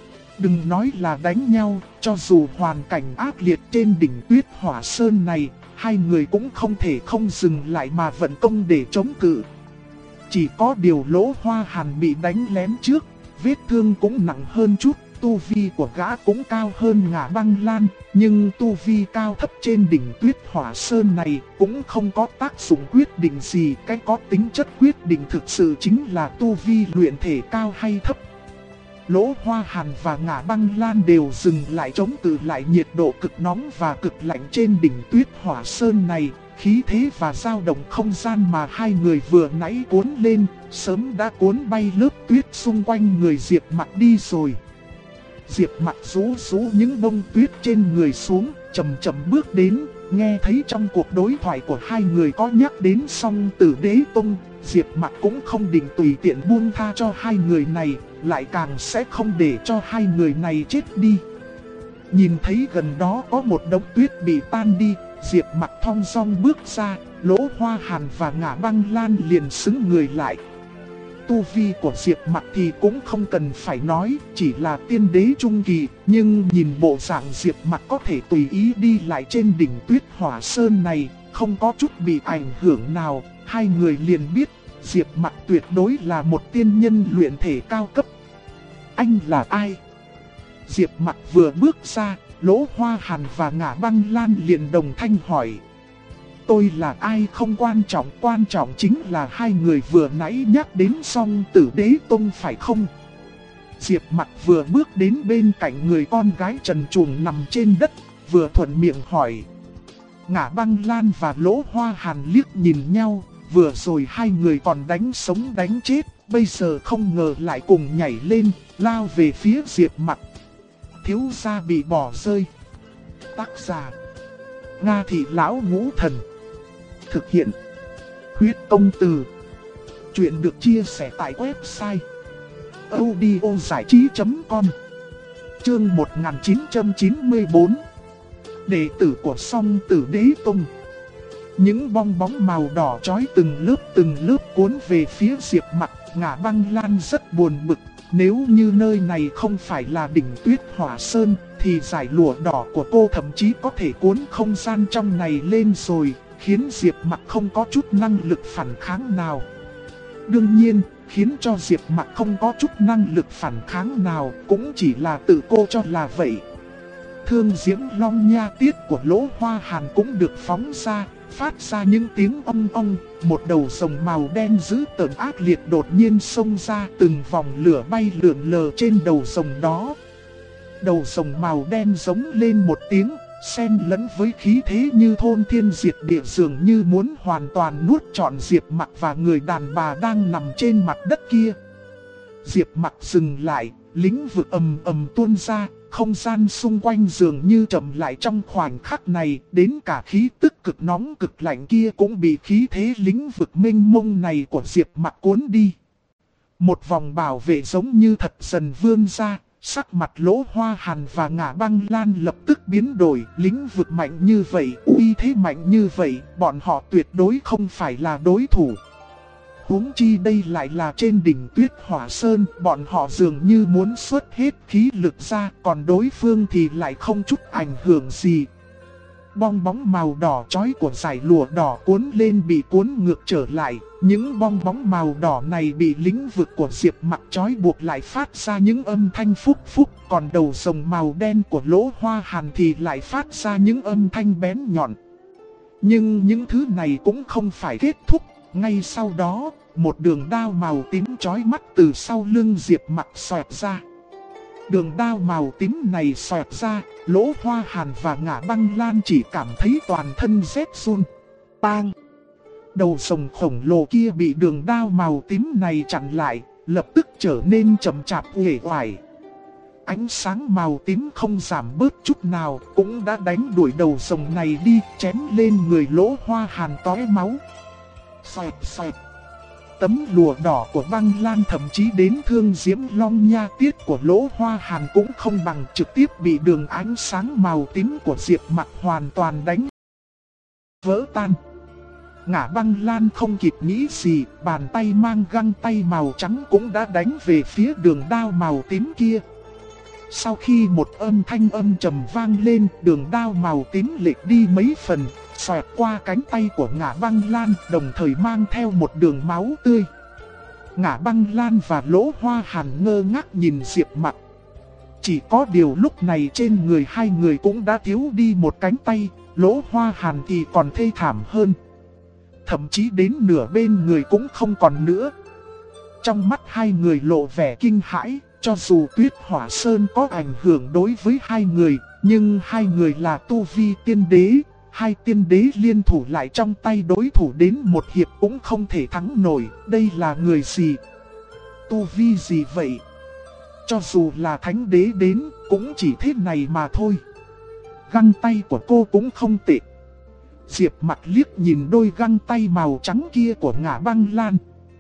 Đừng nói là đánh nhau, cho dù hoàn cảnh ác liệt trên đỉnh Tuyết Hỏa Sơn này, hai người cũng không thể không dừng lại mà vận công để chống cự. Chỉ có điều Lỗ Hoa Hàn bị đánh lén trước, vết thương cũng nặng hơn chút, tu vi của gã cũng cao hơn Ngả Băng Lan, nhưng tu vi cao thấp trên đỉnh Tuyết Hỏa Sơn này cũng không có tác dụng quyết định gì. Cái có tính chất quyết định thực sự chính là tu vi luyện thể cao hay thấp. Lỗ Hoa Hàn và Ngả Băng Lan đều dừng lại chống cự lại nhiệt độ cực nóng và cực lạnh trên đỉnh Tuyết Hỏa Sơn này. Khí thế và dao động không gian mà hai người vừa nãy cuốn lên, sớm đã cuốn bay lớp tuyết xung quanh người Diệp Mặc đi rồi. Diệp Mặc rũ những bông tuyết trên người xuống, chậm chậm bước đến, nghe thấy trong cuộc đối thoại của hai người có nhắc đến Song Tử Đế Tông. Diệp Mặc cũng không định tùy tiện buông tha cho hai người này, lại càng sẽ không để cho hai người này chết đi. Nhìn thấy gần đó có một đống tuyết bị tan đi, Diệp Mặc thong dong bước ra, Lỗ Hoa Hàn và Ngả Băng Lan liền xứng người lại. Tu vi của Diệp Mặc thì cũng không cần phải nói, chỉ là tiên đế trung kỳ, nhưng nhìn bộ dạng Diệp Mặc có thể tùy ý đi lại trên đỉnh Tuyết Hỏa Sơn này, không có chút bị ảnh hưởng nào, hai người liền biết Diệp Mặc tuyệt đối là một tiên nhân luyện thể cao cấp. Anh là ai? Diệp Mặc vừa bước ra, Lỗ Hoa Hàn và Ngả Băng Lan liền đồng thanh hỏi. Tôi là ai không quan trọng chính là hai người vừa nãy nhắc đến Song Tử Đế Tông phải không? Diệp Mặc vừa bước đến bên cạnh người con gái trần truồng nằm trên đất, vừa thuận miệng hỏi. Ngả Băng Lan và Lỗ Hoa Hàn liếc nhìn nhau, vừa rồi hai người còn đánh sống đánh chết, bây giờ không ngờ lại cùng nhảy lên, lao về phía Diệp Mặc. Thiếu gia bị bỏ rơi. Tác giả: Nga Thị Lão Ngũ Thần. Thực hiện: Huyết Công Từ. Chuyện được chia sẻ tại website audiozảichí.com. Chương 1994. Đệ tử của Song Tử Đế Tông. Những bong bóng màu đỏ chói từng lớp cuốn về phía Diệp Mặc. Ngả Băng Lan rất buồn bực. Nếu như nơi này không phải là đỉnh Tuyết Hỏa Sơn, thì dải lụa đỏ của cô thậm chí có thể cuốn không gian trong này lên rồi, khiến Diệp Mặc không có chút năng lực phản kháng nào. Đương nhiên, khiến cho Diệp Mặc không có chút năng lực phản kháng nào cũng chỉ là tự cô cho là vậy. Thương diễm long nha tiết của Lỗ Hoa Hàn cũng được phóng ra, phát ra những tiếng ong ong. Một đầu rồng màu đen dữ tợn ác liệt đột nhiên xông ra, từng vòng lửa bay lượn lờ trên đầu rồng đó. Đầu rồng màu đen giống lên một tiếng, xen lẫn với khí thế như thôn thiên diệt địa, dường như muốn hoàn toàn nuốt trọn Diệp Mặc và người đàn bà đang nằm trên mặt đất kia. Diệp Mặc dừng lại, lĩnh vực ầm ầm tuôn ra, không gian xung quanh dường như chậm lại trong khoảnh khắc này, đến cả khí tức cực nóng cực lạnh kia cũng bị khí thế lĩnh vực mênh mông này của Diệp Mặc cuốn đi. Một vòng bảo vệ giống như thật dần vươn ra, sắc mặt Lỗ Hoa Hàn và Ngả Băng Lan lập tức biến đổi. Lĩnh vực mạnh như vậy, uy thế mạnh như vậy, bọn họ tuyệt đối không phải là đối thủ. Huống chi đây lại là trên đỉnh Tuyết Hỏa Sơn, bọn họ dường như muốn xuất hết khí lực ra, còn đối phương thì lại không chút ảnh hưởng gì. Bong bóng màu đỏ chói của dải lụa đỏ cuốn lên bị cuốn ngược trở lại, những bong bóng màu đỏ này bị lĩnh vực của Diệp Mặc chói buộc lại phát ra những âm thanh phúc phúc, còn đầu rồng màu đen của Lỗ Hoa Hàn thì lại phát ra những âm thanh bén nhọn. Nhưng những thứ này cũng không phải kết thúc. Ngay sau đó, một đường đao màu tím chói mắt từ sau lưng Diệp Mặc xoẹt ra. Đường đao màu tím này xoẹt ra, Lỗ Hoa Hàn và Ngạ Băng Lan chỉ cảm thấy toàn thân rét run. Bang! Đầu rồng khổng lồ kia bị đường đao màu tím này chặn lại, lập tức trở nên chậm chạp uể oải. Ánh sáng màu tím không giảm bớt chút nào, cũng đã đánh đuổi đầu rồng này đi, chém lên người Lỗ Hoa Hàn tóe máu. Xoẹt xoẹt. Tấm lụa đỏ của Băng Lan thậm chí đến thương diễm long nha tiết của Lỗ Hoa Hàn cũng không bằng, trực tiếp bị đường ánh sáng màu tím của Diệp Mặc hoàn toàn đánh vỡ tan. Ngạ Băng Lan không kịp nghĩ gì, bàn tay mang găng tay màu trắng cũng đã đánh về phía đường đao màu tím kia. Sau khi một âm thanh âm trầm vang lên, đường đao màu tím lệch đi mấy phần, xoẹt qua cánh tay của Ngạ Băng Lan, đồng thời mang theo một đường máu tươi. Ngạ Băng Lan và Lỗ Hoa Hàn ngơ ngác nhìn Diệp Mặc. Chỉ có điều lúc này trên người hai người cũng đã thiếu đi một cánh tay, Lỗ Hoa Hàn thì còn thê thảm hơn. Thậm chí đến nửa bên người cũng không còn nữa. Trong mắt hai người lộ vẻ kinh hãi, cho dù Tuyết Hỏa Sơn có ảnh hưởng đối với hai người, nhưng hai người là tu vi tiên đế. Hai tiên đế liên thủ lại trong tay đối thủ đến một hiệp cũng không thể thắng nổi. Đây là người gì? Tu vi gì vậy? Cho dù là thánh đế đến cũng chỉ thế này mà thôi. Găng tay của cô cũng không tệ. Diệp Mặc liếc nhìn đôi găng tay màu trắng kia của Ngạ Băng Lan.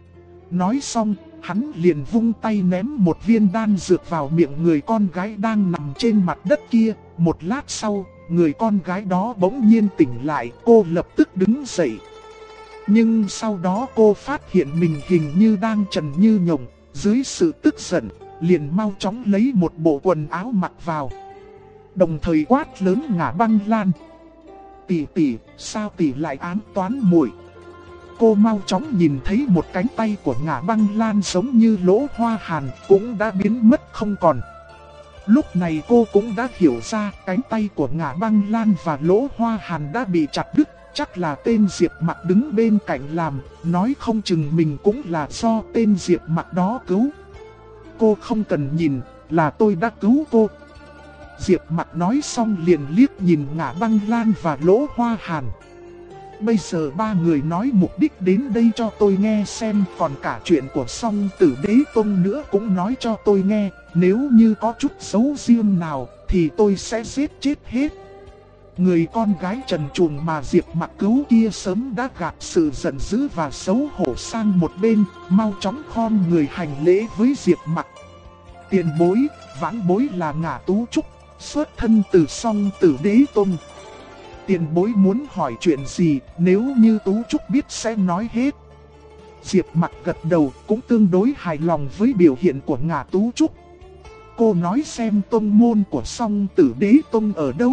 Nói xong, hắn liền vung tay ném một viên đan dược vào miệng người con gái đang nằm trên mặt đất kia. Một lát sau, người con gái đó bỗng nhiên tỉnh lại, cô lập tức đứng dậy. Nhưng sau đó cô phát hiện mình hình như đang trần như nhộng. Dưới sự tức giận, liền mau chóng lấy một bộ quần áo mặc vào. Đồng thời quát lớn Ngạ Băng Lan. Tỷ tỷ, sao tỷ lại ám toán muội? Cô mau chóng nhìn thấy một cánh tay của Ngạ Băng Lan giống như Lỗ Hoa Hàn cũng đã biến mất không còn. Lúc này cô cũng đã hiểu ra cánh tay của Ngạ Băng Lan và Lỗ Hoa Hàn đã bị chặt đứt. Chắc là tên Diệp Mặc đứng bên cạnh làm, nói không chừng mình cũng là do tên Diệp Mặc đó cứu. Cô không cần nhìn, là tôi đã cứu cô. Diệp Mặc nói xong liền liếc nhìn Ngạ Băng Lan và Lỗ Hoa Hàn. Bây giờ ba người nói mục đích đến đây cho tôi nghe xem, còn cả chuyện của Song Tử Đế Tông nữa cũng nói cho tôi nghe. Nếu như có chút xấu riêng nào thì tôi sẽ giết chết hết. Người con gái trần truồng mà Diệp Mặc cứu kia sớm đã gạt sự giận dữ và xấu hổ sang một bên, mau chóng khom người hành lễ với Diệp Mặc. Tiền bối, vãn bối là Ngạ Tú Trúc, xuất thân từ Song Tử Đế Tông. Tiền bối muốn hỏi chuyện gì, nếu như Tú Trúc biết sẽ nói hết. Diệp Mặc gật đầu, cũng tương đối hài lòng với biểu hiện của Ngạ Tú Trúc. Cô nói xem tông môn của Song Tử Đế Tông ở đâu.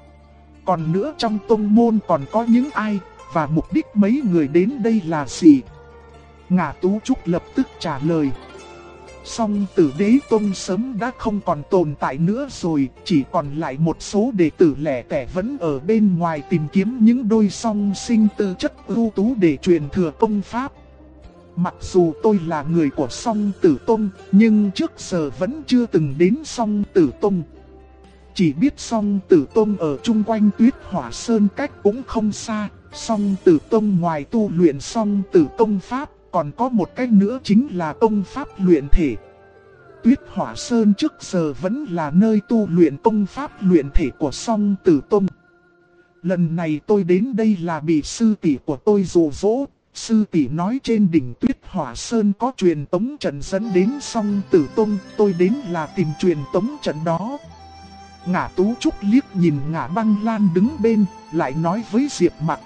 Còn nữa trong tông môn còn có những ai, và mục đích mấy người đến đây là gì? Ngạ Tú Trúc lập tức trả lời. Song Tử Đế Tông sớm đã không còn tồn tại nữa rồi, chỉ còn lại một số đệ tử lẻ tẻ vẫn ở bên ngoài tìm kiếm những đôi song sinh tư chất ưu tú để truyền thừa công pháp. Mặc dù tôi là người của Song Tử Tông, nhưng trước giờ vẫn chưa từng đến Song Tử Tông. Chỉ biết Song Tử Tông ở chung quanh Tuyết Hỏa Sơn cách cũng không xa. Song Tử Tông ngoài tu luyện Song Tử Công Pháp, còn có một cách nữa chính là công pháp luyện thể. Tuyết Hỏa Sơn trước giờ vẫn là nơi tu luyện công pháp luyện thể của Song Tử Tông. Lần này tôi đến đây là bị sư tỷ của tôi dụ dỗ. Sư tỷ nói trên đỉnh Tuyết Hỏa Sơn có truyền tống trận dẫn đến Song Tử Tông, tôi đến là tìm truyền tống trận đó. Ngạ Tú Trúc liếc nhìn Ngạ Băng Lan đứng bên, lại nói với Diệp Mặc.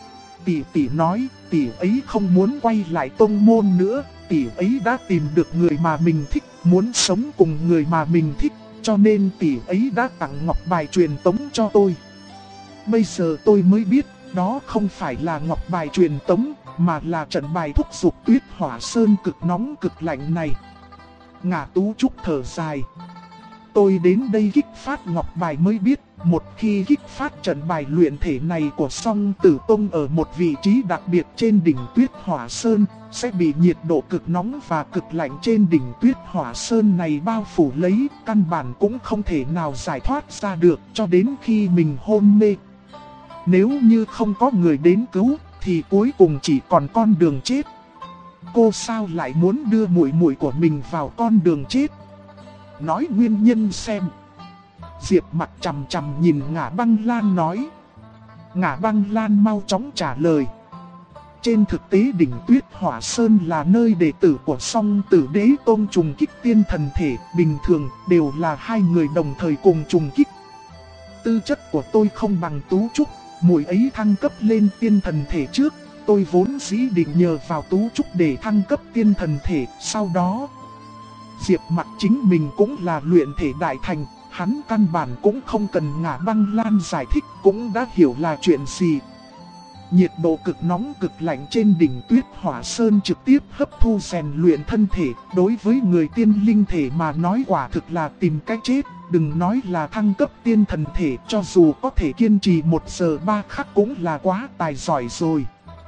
Tỷ nói, tỷ ấy không muốn quay lại tông môn nữa, tỷ ấy đã tìm được người mà mình thích, muốn sống cùng người mà mình thích, cho nên tỷ ấy đã tặng ngọc bài truyền tống cho tôi. Bây giờ tôi mới biết, đó không phải là ngọc bài truyền tống, mà là trận bài thúc giục Tuyết Hỏa Sơn cực nóng cực lạnh này. Ngạ Tú Trúc thở dài. Tôi đến đây kích phát ngọc bài mới biết, một khi kích phát trận bài luyện thể này của Song Tử Tông ở một vị trí đặc biệt trên đỉnh Tuyết Hỏa Sơn, sẽ bị nhiệt độ cực nóng và cực lạnh trên đỉnh Tuyết Hỏa Sơn này bao phủ lấy, căn bản cũng không thể nào giải thoát ra được cho đến khi mình hôn mê. Nếu như không có người đến cứu, thì cuối cùng chỉ còn con đường chết. Cô sao lại muốn đưa muội muội của mình vào con đường chết? Nói nguyên nhân xem. Diệp Mặc chằm chằm nhìn Ngả Băng Lan nói. Ngả Băng Lan mau chóng trả lời. Trên thực tế đỉnh Tuyết Hỏa Sơn là nơi đệ tử của Song Tử Đế Tôn trùng kích tiên thần thể, bình thường đều là hai người đồng thời cùng trùng kích. Tư chất của tôi không bằng Tú Trúc, muội ấy thăng cấp lên tiên thần thể trước, tôi vốn dĩ định nhờ vào Tú Trúc để thăng cấp tiên thần thể, sau đó Diệp Mặc chính mình cũng là luyện thể đại thành, hắn căn bản cũng không cần Ngả Băng Lan giải thích cũng đã hiểu là chuyện gì. Nhiệt độ cực nóng cực lạnh trên đỉnh Tuyết Hỏa Sơn trực tiếp hấp thu rèn luyện thân thể, đối với người tiên linh thể mà nói quả thực là tìm cách chết, đừng nói là thăng cấp tiên thần thể, cho dù có thể kiên trì 1 giờ 3 khắc cũng là quá tài giỏi rồi.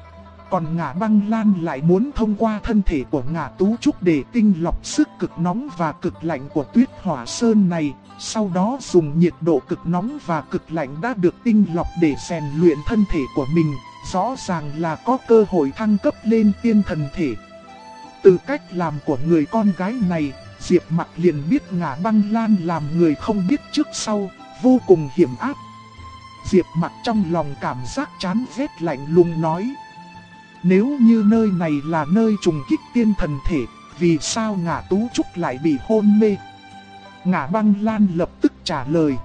Còn Ngả Băng Lan lại muốn thông qua thân thể của Ngả Tú Trúc để tinh lọc sức cực nóng và cực lạnh của Tuyết Hỏa Sơn này, sau đó dùng nhiệt độ cực nóng và cực lạnh đã được tinh lọc để rèn luyện thân thể của mình, rõ ràng là có cơ hội thăng cấp lên tiên thần thể. Từ cách làm của người con gái này, Diệp Mặc liền biết Ngả Băng Lan làm người không biết trước sau, vô cùng hiểm ác. Diệp Mặc trong lòng cảm giác chán ghét lạnh lùng nói. Nếu như nơi này là nơi trùng kích tiên thần thể, vì sao Ngả Tú Trúc lại bị hôn mê? Ngả Băng Lan lập tức trả lời.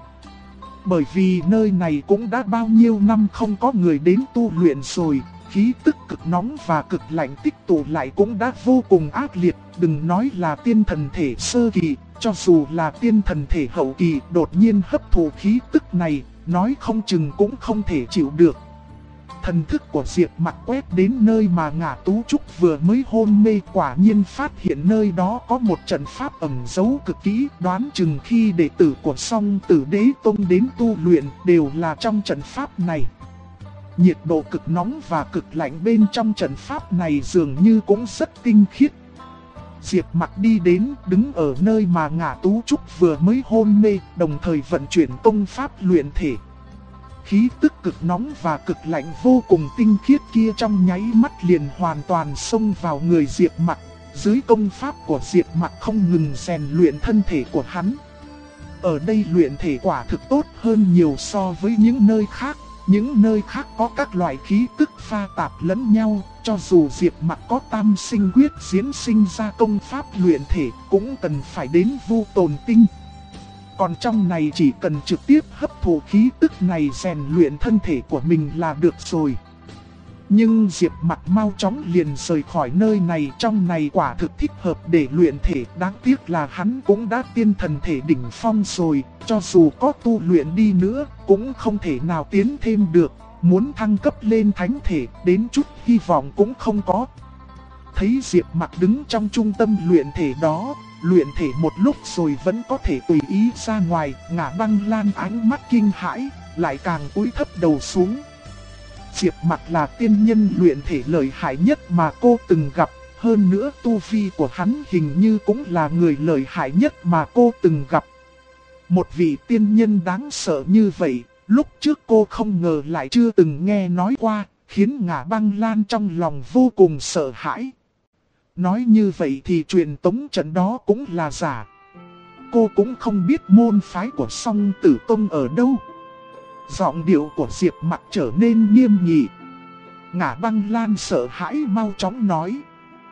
Bởi vì nơi này cũng đã bao nhiêu năm không có người đến tu luyện rồi, khí tức cực nóng và cực lạnh tích tụ lại cũng đã vô cùng ác liệt, đừng nói là tiên thần thể sơ kỳ, cho dù là tiên thần thể hậu kỳ đột nhiên hấp thụ khí tức này, nói không chừng cũng không thể chịu được. Thần thức của Diệp Mặc quét đến nơi mà Ngả Tú Trúc vừa mới hôn mê, quả nhiên phát hiện nơi đó có một trận pháp ẩn giấu cực kỹ, đoán chừng khi đệ tử của Song Tử Đế Tông đến tu luyện đều là trong trận pháp này. Nhiệt độ cực nóng và cực lạnh bên trong trận pháp này dường như cũng rất tinh khiết. Diệp Mặc đi đến đứng ở nơi mà Ngả Tú Trúc vừa mới hôn mê, đồng thời vận chuyển công pháp luyện thể. Khí tức cực nóng và cực lạnh vô cùng tinh khiết kia trong nháy mắt liền hoàn toàn xông vào người Diệp Mặc. Dưới công pháp của Diệp Mặc không ngừng rèn luyện thân thể của hắn. Ở đây luyện thể quả thực tốt hơn nhiều so với những nơi khác. Những nơi khác có các loại khí tức pha tạp lẫn nhau, cho dù Diệp Mặc có tam sinh quyết diễn sinh ra công pháp luyện thể cũng cần phải đến Vu Tồn Tinh. Còn trong này chỉ cần trực tiếp hấp thụ khí tức này rèn luyện thân thể của mình là được rồi. Nhưng Diệp Mặc mau chóng liền rời khỏi nơi này, trong này quả thực thích hợp để luyện thể, đáng tiếc là hắn cũng đã tiên thần thể đỉnh phong rồi, cho dù có tu luyện đi nữa cũng không thể nào tiến thêm được, muốn thăng cấp lên thánh thể đến chút hy vọng cũng không có. Thấy Diệp Mặc đứng trong trung tâm luyện thể đó, luyện thể một lúc rồi vẫn có thể tùy ý ra ngoài, Ngả Băng Lan ánh mắt kinh hãi, lại càng cúi thấp đầu xuống. Diệp Mặc là tiên nhân luyện thể lợi hại nhất mà cô từng gặp, hơn nữa tu vi của hắn hình như cũng là người lợi hại nhất mà cô từng gặp. Một vị tiên nhân đáng sợ như vậy, lúc trước cô không ngờ lại chưa từng nghe nói qua, khiến Ngả Băng Lan trong lòng vô cùng sợ hãi. Nói như vậy thì truyền tống trận đó cũng là giả. Cô cũng không biết môn phái của Song Tử Tông ở đâu. Giọng điệu của Diệp Mặc trở nên nghiêm nghị. Ngả Băng Lan sợ hãi mau chóng nói.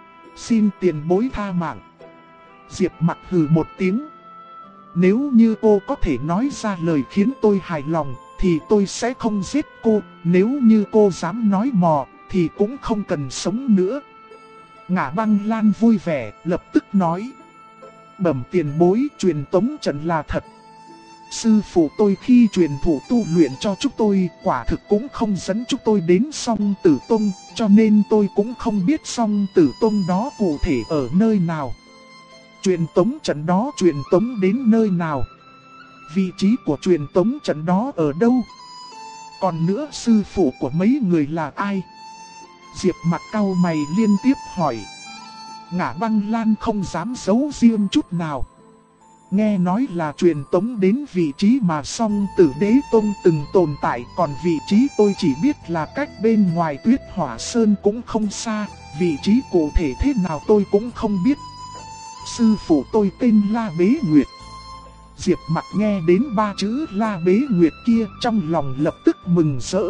Xin tiền bối tha mạng. Diệp Mặc hừ một tiếng. Nếu như cô có thể nói ra lời khiến tôi hài lòng thì tôi sẽ không giết cô. Nếu như cô dám nói mò thì cũng không cần sống nữa. Ngả Băng Lan vui vẻ lập tức nói. Bẩm tiền bối, truyền tống trận là thật. Sư phụ tôi khi truyền thủ tu luyện cho chúng tôi quả thực cũng không dẫn chúng tôi đến Song Tử Tông, cho nên tôi cũng không biết Song Tử Tông đó cụ thể ở nơi nào. Truyền tống trận đó truyền tống đến nơi nào? vị trí của truyền tống trận đó ở đâu? Còn nữa sư phụ của mấy người là ai? Diệp Mặc cau mày liên tiếp hỏi. Ngã Băng Lan không dám giấu riêng chút nào. Nghe nói là truyền tống đến vị trí mà Song Tử Đế Tông từng tồn tại. Còn vị trí tôi chỉ biết là cách bên ngoài Tuyết Hỏa Sơn cũng không xa. Vị trí cụ thể thế nào tôi cũng không biết. Sư phụ tôi tên La Bế Nguyệt. Diệp Mặc nghe đến ba chữ La Bế Nguyệt kia trong lòng lập tức mừng rỡ.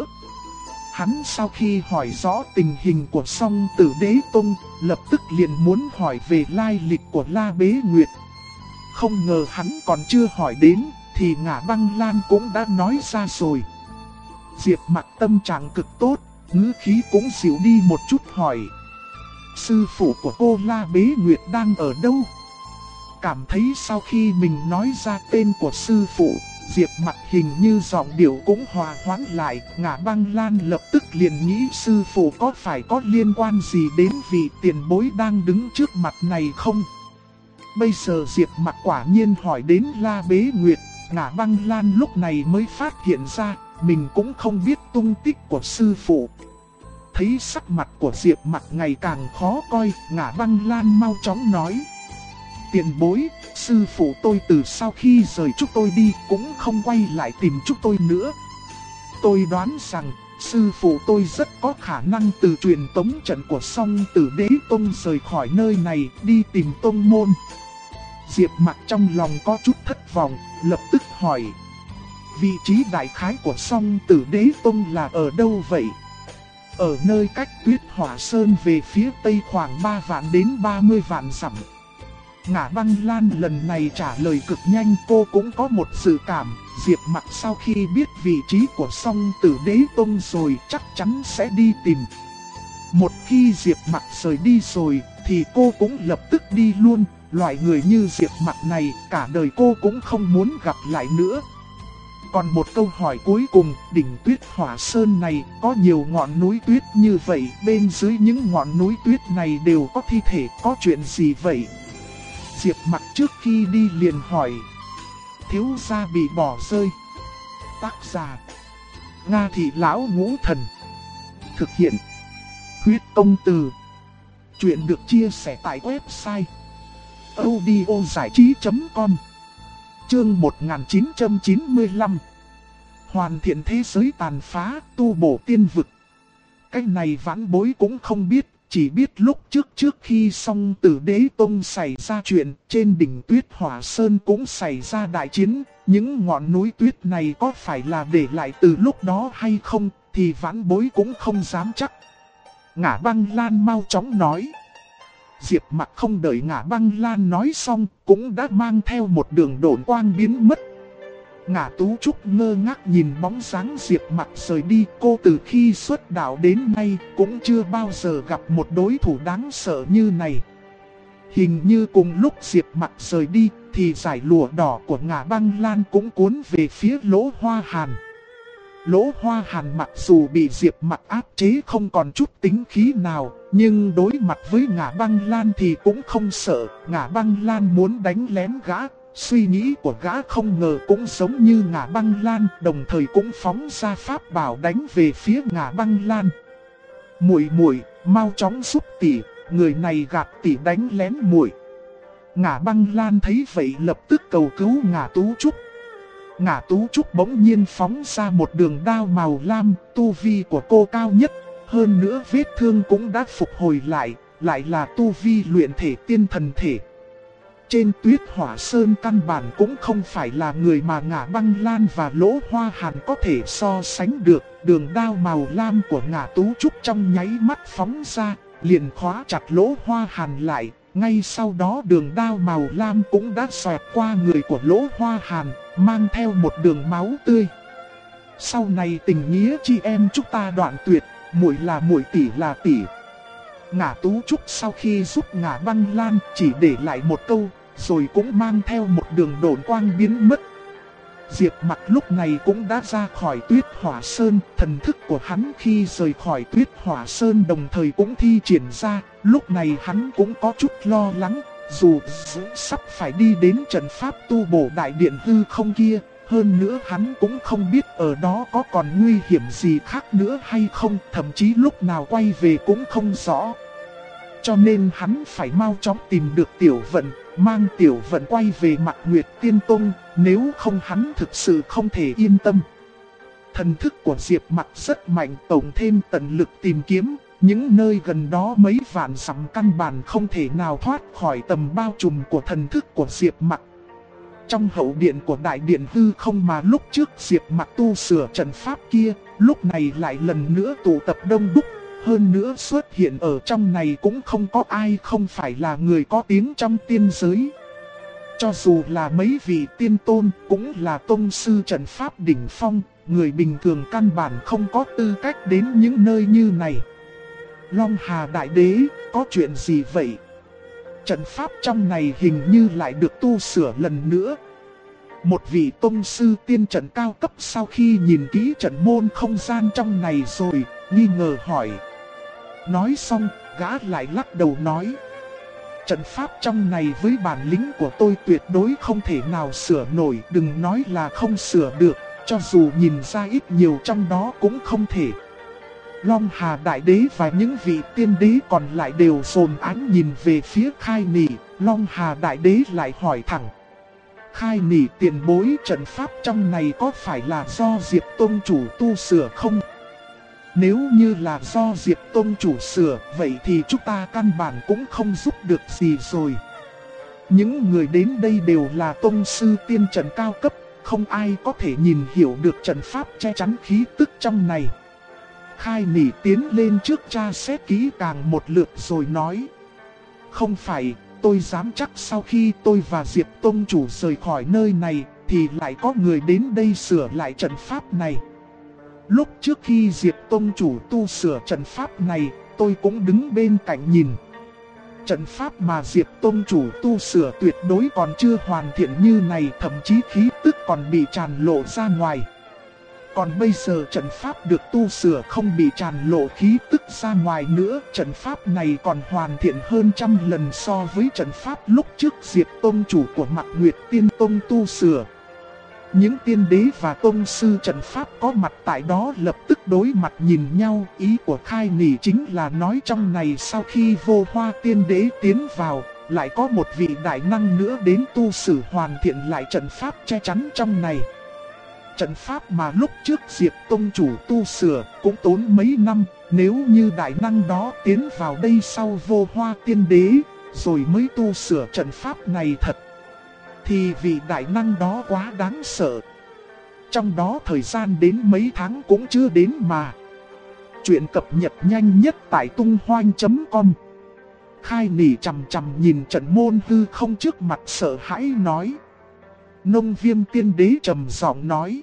Hắn sau khi hỏi rõ tình hình của Song Tử Đế Tông, lập tức liền muốn hỏi về lai lịch của La Bế Nguyệt. Không ngờ hắn còn chưa hỏi đến, thì Ngã Băng Lan cũng đã nói ra rồi. Diệp Mặc tâm trạng cực tốt, ngữ khí cũng dịu đi một chút hỏi. Sư phụ của cô La Bế Nguyệt đang ở đâu? Cảm thấy sau khi mình nói ra tên của sư phụ, Diệp Mặc hình như giọng điệu cũng hòa hoãn lại. Ngã Băng Lan lập tức liền nghĩ sư phụ có phải có liên quan gì đến vị tiền bối đang đứng trước mặt này không? Bây giờ Diệp Mặc quả nhiên hỏi đến La Bế Nguyệt. Ngã Băng Lan lúc này mới phát hiện ra mình cũng không biết tung tích của sư phụ. Thấy sắc mặt của Diệp Mặc ngày càng khó coi, Ngã Băng Lan mau chóng nói. Tiền bối, sư phụ tôi từ sau khi rời chúng tôi đi cũng không quay lại tìm chúng tôi nữa. Tôi đoán rằng sư phụ tôi rất có khả năng từ truyền tống trận của Song Tử Đế Tông rời khỏi nơi này đi tìm tông môn. Diệp Mặc trong lòng có chút thất vọng, lập tức hỏi. Vị trí đại khái của Song Tử Đế Tông là ở đâu vậy? Ở nơi cách Tuyết Hỏa Sơn về phía tây khoảng 3 vạn đến 30 vạn dặm. Ngã Băng Lan lần này trả lời cực nhanh, cô cũng có một dự cảm, Diệp Mặc sau khi biết vị trí của Song Tử Đế Tông rồi chắc chắn sẽ đi tìm. Một khi Diệp Mặc rời đi rồi thì cô cũng lập tức đi luôn, loại người như Diệp Mặc này cả đời cô cũng không muốn gặp lại nữa. Còn một câu hỏi cuối cùng, đỉnh Tuyết Hỏa Sơn này có nhiều ngọn núi tuyết như vậy, bên dưới những ngọn núi tuyết này đều có thi thể, có chuyện gì vậy? Diệp Mặc trước khi đi liền hỏi. Thiếu gia bị bỏ rơi. Tác giả Nga Thị Lão Ngũ Thần. Thực hiện Huyết Công Từ. Chuyện được chia sẻ tại website audiozảichí.com. Chương 1995. Hoàn thiện thế giới tàn phá, tu bổ tiên vực. Cái này vãn bối cũng không biết. Chỉ biết lúc trước khi Song Tử Đế Tông xảy ra chuyện, trên đỉnh Tuyết Hỏa Sơn cũng xảy ra đại chiến. Những ngọn núi tuyết này có phải là để lại từ lúc đó hay không, thì vãn bối cũng không dám chắc. Ngã Băng Lan mau chóng nói. Diệp Mặc không đợi Ngã Băng Lan nói xong, cũng đã mang theo một đường độn quang biến mất. Ngã Tú Trúc ngơ ngác nhìn bóng dáng Diệp Mặc rời đi. Cô từ khi xuất đạo đến nay cũng chưa bao giờ gặp một đối thủ đáng sợ như này. Hình như cùng lúc Diệp Mặc rời đi thì dải lụa đỏ của Ngã Băng Lan cũng cuốn về phía Lỗ Hoa Hàn. Lỗ Hoa Hàn mặc dù bị Diệp Mặc áp chế không còn chút tính khí nào, nhưng đối mặt với Ngã Băng Lan thì cũng không sợ. Ngã Băng Lan muốn đánh lén gã. Suy nghĩ của gã không ngờ cũng giống như Ngã Băng Lan, đồng thời cũng phóng ra pháp bảo đánh về phía Ngã Băng Lan. Muội, mau chóng giúp tỷ, người này gạt tỷ đánh lén muội. Ngã Băng Lan thấy vậy lập tức cầu cứu Ngã Tú Trúc. Ngã Tú Trúc bỗng nhiên phóng ra một đường đao màu lam, tu vi của cô cao nhất, hơn nữa vết thương cũng đã phục hồi lại là tu vi luyện thể tiên thần thể. Trên Tuyết Hỏa Sơn căn bản cũng không phải là người mà Ngã Băng Lan và Lỗ Hoa Hàn có thể so sánh được. Đường đao màu lam của Ngã Tú Trúc trong nháy mắt phóng ra, liền khóa chặt Lỗ Hoa Hàn lại. Ngay sau đó đường đao màu lam cũng đã xoẹt qua người của Lỗ Hoa Hàn, mang theo một đường máu tươi. Sau này tình nghĩa chị em chúng ta đoạn tuyệt, muội là muội, tỷ là tỷ. Ngã Tú Trúc sau khi giúp Ngã Băng Lan chỉ để lại một câu, rồi cũng mang theo một đường độn quang biến mất. Diệp Mặc lúc này cũng đã ra khỏi Tuyết Hỏa Sơn, thần thức của hắn khi rời khỏi Tuyết Hỏa Sơn đồng thời cũng thi triển ra. Lúc này hắn cũng có chút lo lắng, dù sắp phải đi đến trận pháp tu bổ đại điện hư không kia, Hơn nữa hắn cũng không biết ở đó có còn nguy hiểm gì khác nữa hay không, thậm chí lúc nào quay về cũng không rõ. Cho nên hắn phải mau chóng tìm được Tiểu Vận, mang Tiểu Vận quay về Mạc Nguyệt Tiên Tông, nếu không hắn thực sự không thể yên tâm. Thần thức của Diệp Mặc rất mạnh, tổng thêm tận lực tìm kiếm, những nơi gần đó mấy vạn dặm căn bản không thể nào thoát khỏi tầm bao trùm của thần thức của Diệp Mặc. Trong hậu điện của đại điện hư không mà lúc trước Diệp Mặc tu sửa trận pháp kia, lúc này lại lần nữa tụ tập đông đúc. Hơn nữa xuất hiện ở trong này cũng không có ai không phải là người có tiếng trong tiên giới. Cho dù là mấy vị tiên tôn cũng là tông sư trận pháp đỉnh phong, người bình thường căn bản không có tư cách đến những nơi như này. Long Hà Đại Đế, có chuyện gì vậy? Trận pháp trong này hình như lại được tu sửa lần nữa. Một vị tông sư tiên trận cao cấp sau khi nhìn kỹ trận môn không gian trong này rồi, nghi ngờ hỏi. Nói xong, gã lại lắc đầu nói. Trận pháp trong này với bản lĩnh của tôi tuyệt đối không thể nào sửa nổi, đừng nói là không sửa được, cho dù nhìn ra ít nhiều trong đó cũng không thể. Long Hà Đại Đế và những vị tiên đế còn lại đều dồn ánh nhìn về phía Khai Nỉ. Long Hà Đại Đế lại hỏi thẳng. Khai Nỉ tiền bối, trận pháp trong này có phải là do Diệp Tông chủ tu sửa không? Nếu như là do Diệp Tông chủ sửa, vậy thì chúng ta căn bản cũng không giúp được gì rồi. Những người đến đây đều là tông sư tiên trận cao cấp, không ai có thể nhìn hiểu được trận pháp che chắn khí tức trong này. Khai Nỉ tiến lên trước tra xét kỹ càng một lượt rồi nói. Không phải, tôi dám chắc sau khi tôi và Diệp Tông chủ rời khỏi nơi này, thì lại có người đến đây sửa lại trận pháp này. Lúc trước khi Diệp Tông chủ tu sửa trận pháp này, tôi cũng đứng bên cạnh nhìn. Trận pháp mà Diệp Tông chủ tu sửa tuyệt đối còn chưa hoàn thiện như này, thậm chí khí tức còn bị tràn lộ ra ngoài. Còn bây giờ trận pháp được tu sửa không bị tràn lộ khí tức ra ngoài nữa, trận pháp này còn hoàn thiện hơn trăm lần so với trận pháp lúc trước Diệp Tông chủ của Mạc Nguyệt Tiên Tông tu sửa. Những tiên đế và tông sư trận pháp có mặt tại đó lập tức đối mặt nhìn nhau. Ý của Khai Nỉ chính là nói trong này sau khi Vô Hoa tiên đế tiến vào, lại có một vị đại năng nữa đến tu sửa hoàn thiện lại trận pháp che chắn trong này. Trận pháp mà lúc trước Diệp Tông chủ tu sửa cũng tốn mấy năm, nếu như đại năng đó tiến vào đây sau Vô Hoa tiên đế, rồi mới tu sửa trận pháp này thật, thì vị đại năng đó quá đáng sợ. Trong đó thời gian đến mấy tháng cũng chưa đến mà. Chuyện cập nhật nhanh nhất tại tung hoanh.com. Khai Nỉ chằm chằm nhìn trận môn hư không trước mặt sợ hãi nói. Nông Viêm tiên đế trầm giọng nói.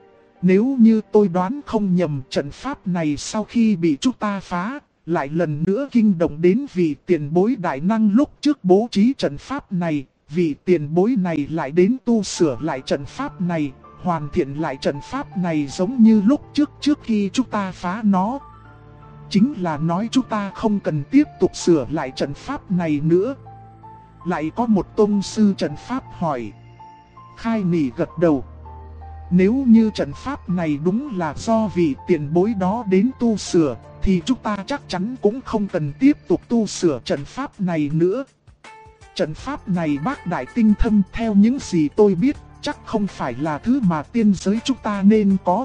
Nếu như tôi đoán không nhầm, trận pháp này sau khi bị chúng ta phá, lại lần nữa kinh động đến vị tiền bối đại năng lúc trước bố trí trận pháp này. Vị tiền bối này lại đến tu sửa lại trận pháp này, hoàn thiện lại trận pháp này giống như lúc trước khi chúng ta phá nó. Chính là nói chúng ta không cần tiếp tục sửa lại trận pháp này nữa. Lại có một tông sư trận pháp hỏi. Khai Nỉ gật đầu. Nếu như trận pháp này đúng là do vị tiền bối đó đến tu sửa, thì chúng ta chắc chắn cũng không cần tiếp tục tu sửa trận pháp này nữa. Trận pháp này bác đại tinh thâm, theo những gì tôi biết, chắc không phải là thứ mà tiên giới chúng ta nên có.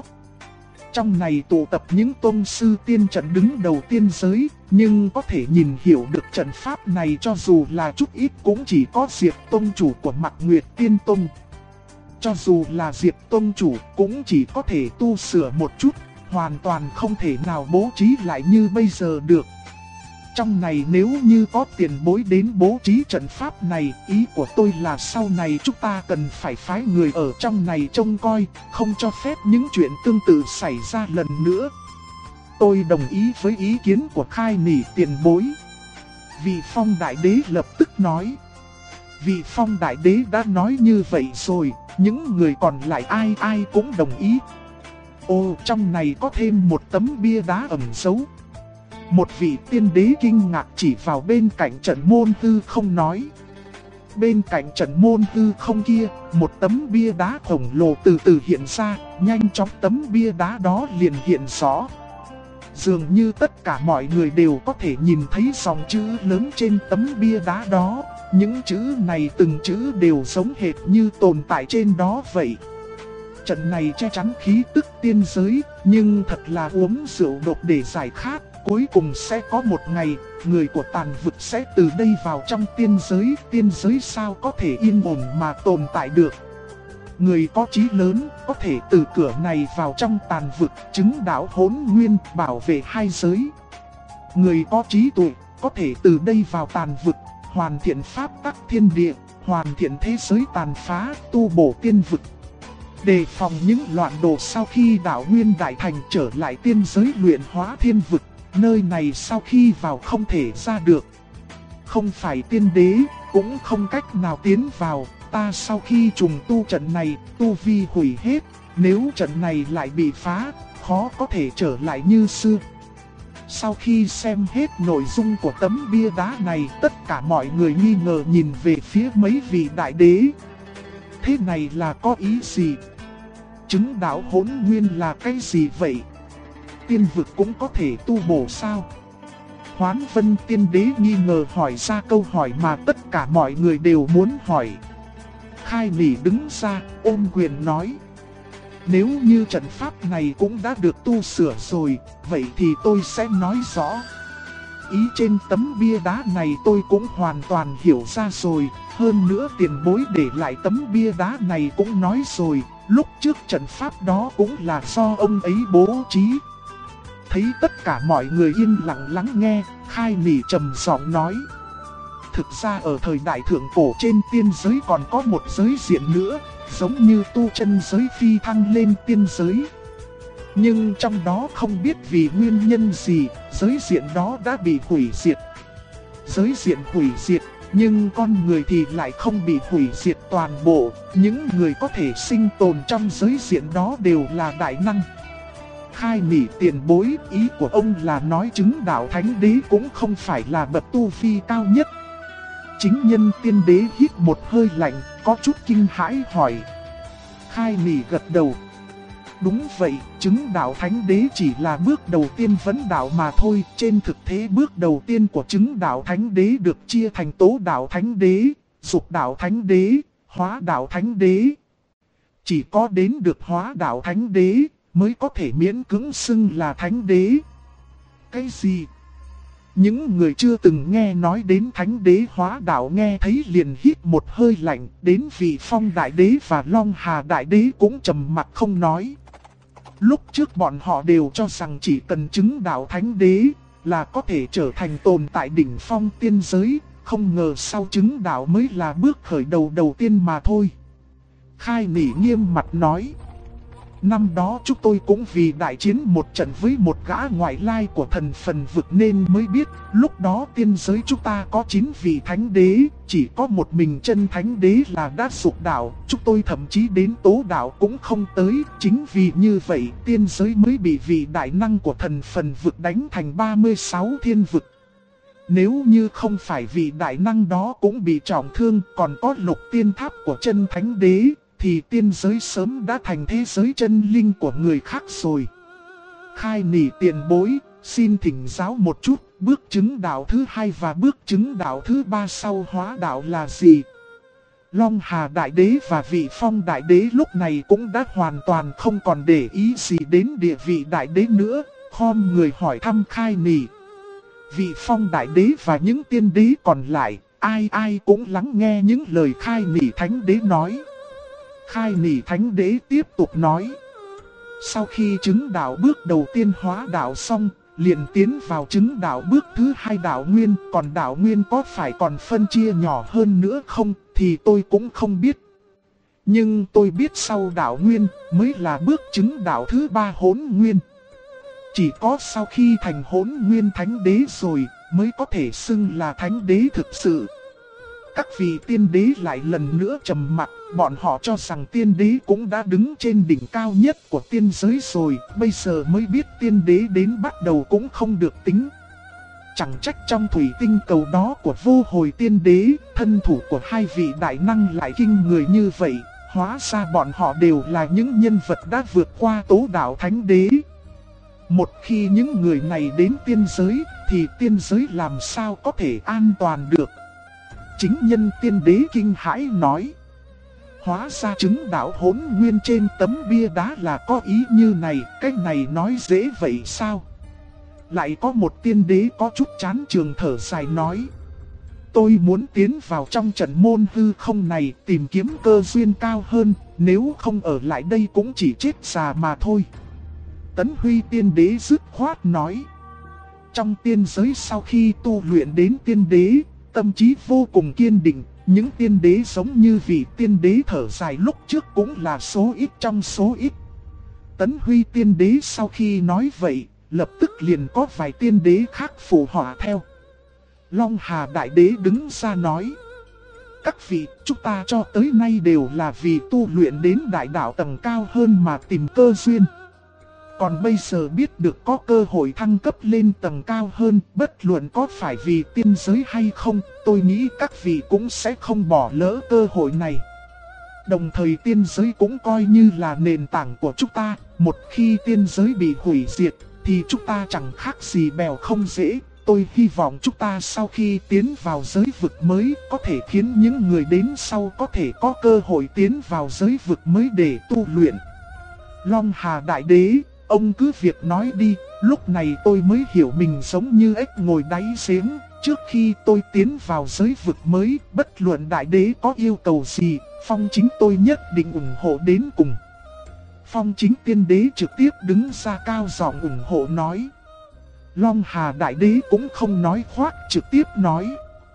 Trong này tụ tập những tông sư tiên trận đứng đầu tiên giới, nhưng có thể nhìn hiểu được trận pháp này cho dù là chút ít cũng chỉ có Diệp Tông chủ của Mạc Nguyệt Tiên Tông. Cho dù là Diệp Tông chủ cũng chỉ có thể tu sửa một chút, hoàn toàn không thể nào bố trí lại như bây giờ được. Trong này nếu như có tiền bối đến bố trí trận pháp này, ý của tôi là sau này chúng ta cần phải phái người ở trong này trông coi, không cho phép những chuyện tương tự xảy ra lần nữa. Tôi đồng ý với ý kiến của Khai Nỉ tiền bối. Vị Phong Đại Đế lập tức nói. Vị Phong Đại Đế đã nói như vậy rồi, những người còn lại ai cũng đồng ý. Ồ, trong này có thêm một tấm bia đá ẩn giấu. Một vị tiên đế kinh ngạc chỉ vào bên cạnh trận môn hư không nói. bên cạnh trận môn hư không kia, một tấm bia đá khổng lồ từ từ hiện ra, nhanh chóng tấm bia đá đó liền hiện rõ. Dường như tất cả mọi người đều có thể nhìn thấy dòng chữ lớn trên tấm bia đá đó. Những chữ này từng chữ đều giống hệt như tồn tại trên đó vậy. Trận này che chắn khí tức tiên giới, nhưng thật là uống rượu độc để giải khát. Cuối cùng sẽ có một ngày, người của tàn vực sẽ từ đây vào trong tiên giới sao có thể yên ổn mà tồn tại được. Người có chí lớn có thể từ cửa này vào trong tàn vực, chứng đạo hỗn nguyên, bảo vệ hai giới. Người có trí tuệ có thể từ đây vào tàn vực, hoàn thiện pháp tắc thiên địa, hoàn thiện thế giới tàn phá, tu bổ tiên vực. Đề phòng những loạn đồ sau khi đạo nguyên đại thành trở lại tiên giới luyện hóa thiên vực, nơi này sau khi vào không thể ra được. Không phải tiên đế, cũng không cách nào tiến vào. Ta sau khi trùng tu trận này, tu vi hủy hết, nếu trận này lại bị phá, khó có thể trở lại như xưa. Sau khi xem hết nội dung của tấm bia đá này, tất cả mọi người nghi ngờ nhìn về phía mấy vị đại đế. Thế này là có ý gì? Chứng đạo hỗn nguyên là cái gì vậy? Tiên vực cũng có thể tu bổ sao? Hoán Vân Tiên Đế nghi ngờ hỏi ra câu hỏi mà tất cả mọi người đều muốn hỏi. Khai Nỉ đứng ra, ôm quyền nói. Nếu như trận pháp này cũng đã được tu sửa rồi, vậy thì tôi sẽ nói rõ. Ý trên tấm bia đá này tôi cũng hoàn toàn hiểu ra rồi. Hơn nữa tiền bối để lại tấm bia đá này cũng nói rồi, lúc trước trận pháp đó cũng là do ông ấy bố trí. Thấy tất cả mọi người yên lặng lắng nghe, Khai Nỉ trầm giọng nói. Thực ra ở thời đại thượng cổ trên tiên giới còn có một giới diện nữa, giống như tu chân giới phi thăng lên tiên giới. Nhưng trong đó không biết vì nguyên nhân gì, giới diện đó đã bị hủy diệt. Giới diện hủy diệt, nhưng con người thì lại không bị hủy diệt toàn bộ. Những người có thể sinh tồn trong giới diện đó đều là đại năng. Khai Nỉ tiền bối, ý của ông là nói chứng đạo thánh đế cũng không phải là bậc tu vi cao nhất. Chính nhân tiên đế hít một hơi lạnh, có chút kinh hãi hỏi. Khai Nỉ gật đầu. Đúng vậy, chứng đạo thánh đế chỉ là bước đầu tiên vấn đạo mà thôi. Trên thực tế bước đầu tiên của chứng đạo thánh đế được chia thành tố đạo thánh đế, dục đạo thánh đế, hóa đạo thánh đế. Chỉ có đến được hóa đạo thánh đế mới có thể miễn cưỡng xưng là thánh đế. Cái gì? Những người chưa từng nghe nói đến thánh đế hóa đạo nghe thấy liền hít một hơi lạnh, đến Vị Phong đại đế và Long Hà đại đế cũng trầm mặc không nói. Lúc trước bọn họ đều cho rằng chỉ cần chứng đạo thánh đế là có thể trở thành tồn tại đỉnh phong tiên giới, không ngờ sau chứng đạo mới là bước khởi đầu đầu tiên mà thôi. Khai Nỉ nghiêm mặt nói. Năm đó chúng tôi cũng vì đại chiến một trận với một gã ngoại lai của thần phần vực nên mới biết, lúc đó tiên giới chúng ta có 9 vị thánh đế, chỉ có một mình chân thánh đế là đã dục đạo, chúng tôi thậm chí đến tố đạo cũng không tới, chính vì như vậy tiên giới mới bị vị đại năng của thần phần vực đánh thành 36 thiên vực. Nếu như không phải vị đại năng đó cũng bị trọng thương, còn có lục tiên tháp của chân thánh đế, thì tiên giới sớm đã thành thế giới chân linh của người khác rồi. Khai Nỉ tiền bối, xin thỉnh giáo một chút, bước chứng đạo thứ 2 và bước chứng đạo thứ 3 sau hóa đạo là gì? Long Hà đại đế và Vị Phong đại đế lúc này cũng đã hoàn toàn không còn để ý gì đến địa vị đại đế nữa, khom người hỏi thăm Khai Nỉ. Vị Phong đại đế và những tiên đế còn lại, ai ai cũng lắng nghe những lời Khai Nỉ thánh đế nói. Khai Nỉ thánh đế tiếp tục nói. Sau khi chứng đạo bước đầu tiên hóa đạo xong, liền tiến vào chứng đạo bước thứ 2 đạo nguyên. Còn đạo nguyên có phải còn phân chia nhỏ hơn nữa không thì tôi cũng không biết. Nhưng tôi biết sau đạo nguyên mới là bước chứng đạo thứ 3 hỗn nguyên. Chỉ có sau khi thành hỗn nguyên thánh đế rồi mới có thể xưng là thánh đế thực sự. Các vị tiên đế lại lần nữa trầm mặc, bọn họ cho rằng tiên đế cũng đã đứng trên đỉnh cao nhất của tiên giới rồi, bây giờ mới biết tiên đế đến bắt đầu cũng không được tính. Chẳng trách trong thủy tinh cầu đó của vô hồi tiên đế, thân thủ của hai vị đại năng lại kinh người như vậy. Hóa ra bọn họ đều là những nhân vật đã vượt qua tố đạo thánh đế. Một khi những người này đến tiên giới, thì tiên giới làm sao có thể an toàn được. Chính nhân tiên đế kinh hãi nói. Hóa ra chứng đạo hỗn nguyên trên tấm bia đá là có ý như này, cái này nói dễ vậy sao? Lại có một tiên đế có chút chán trường thở dài nói. Tôi muốn tiến vào trong trận môn hư không này tìm kiếm cơ duyên cao hơn, nếu không ở lại đây cũng chỉ chết già mà thôi. Tấn Huy tiên đế dứt khoát nói. Trong tiên giới sau khi tu luyện đến tiên đế, tâm trí vô cùng kiên định. Những tiên đế giống như vị tiên đế thở dài lúc trước cũng là số ít trong số ít. Tấn Huy tiên đế sau khi nói vậy, lập tức liền có vài tiên đế khác phụ họa theo. Long Hà đại đế đứng ra nói. Các vị, chúng ta cho tới nay đều là vì tu luyện đến đại đạo tầng cao hơn mà tìm cơ duyên. Còn bây giờ biết được có cơ hội thăng cấp lên tầng cao hơn, bất luận có phải vì tiên giới hay không, tôi nghĩ các vị cũng sẽ không bỏ lỡ cơ hội này. Đồng thời tiên giới cũng coi như là nền tảng của chúng ta, một khi tiên giới bị hủy diệt, thì chúng ta chẳng khác gì bèo không dễ. Tôi hy vọng chúng ta sau khi tiến vào giới vực mới có thể khiến những người đến sau có thể có cơ hội tiến vào giới vực mới để tu luyện. Long Hà đại đế, ông cứ việc nói đi, lúc này tôi mới hiểu mình giống như ếch ngồi đáy giếng. Trước khi tôi tiến vào giới vực mới, bất luận đại đế có yêu cầu gì, Phong Chính tôi nhất định ủng hộ đến cùng. Phong Chính tiên đế trực tiếp đứng ra cao giọng ủng hộ nói. Long Hà đại đế cũng không nói khoác, trực tiếp nói.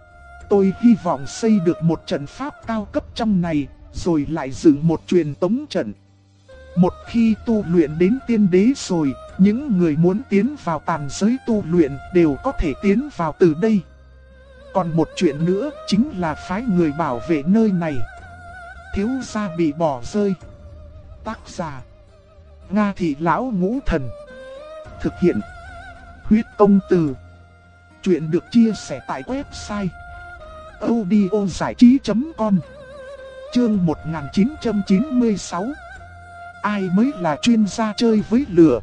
Tôi hy vọng xây được một trận pháp cao cấp trong này, rồi lại dựng một truyền tống trận. Một khi tu luyện đến tiên đế rồi, những người muốn tiến vào tàn giới tu luyện đều có thể tiến vào từ đây. Còn một chuyện nữa chính là phái người bảo vệ nơi này. Thiếu gia bị bỏ rơi. Tác giả Nga Thị Lão Ngũ Thần. Thực hiện Huyết Công Từ. Chuyện được chia sẻ tại website audiozảichí.com. Chương 1996. Ai mới là chuyên gia chơi với lửa?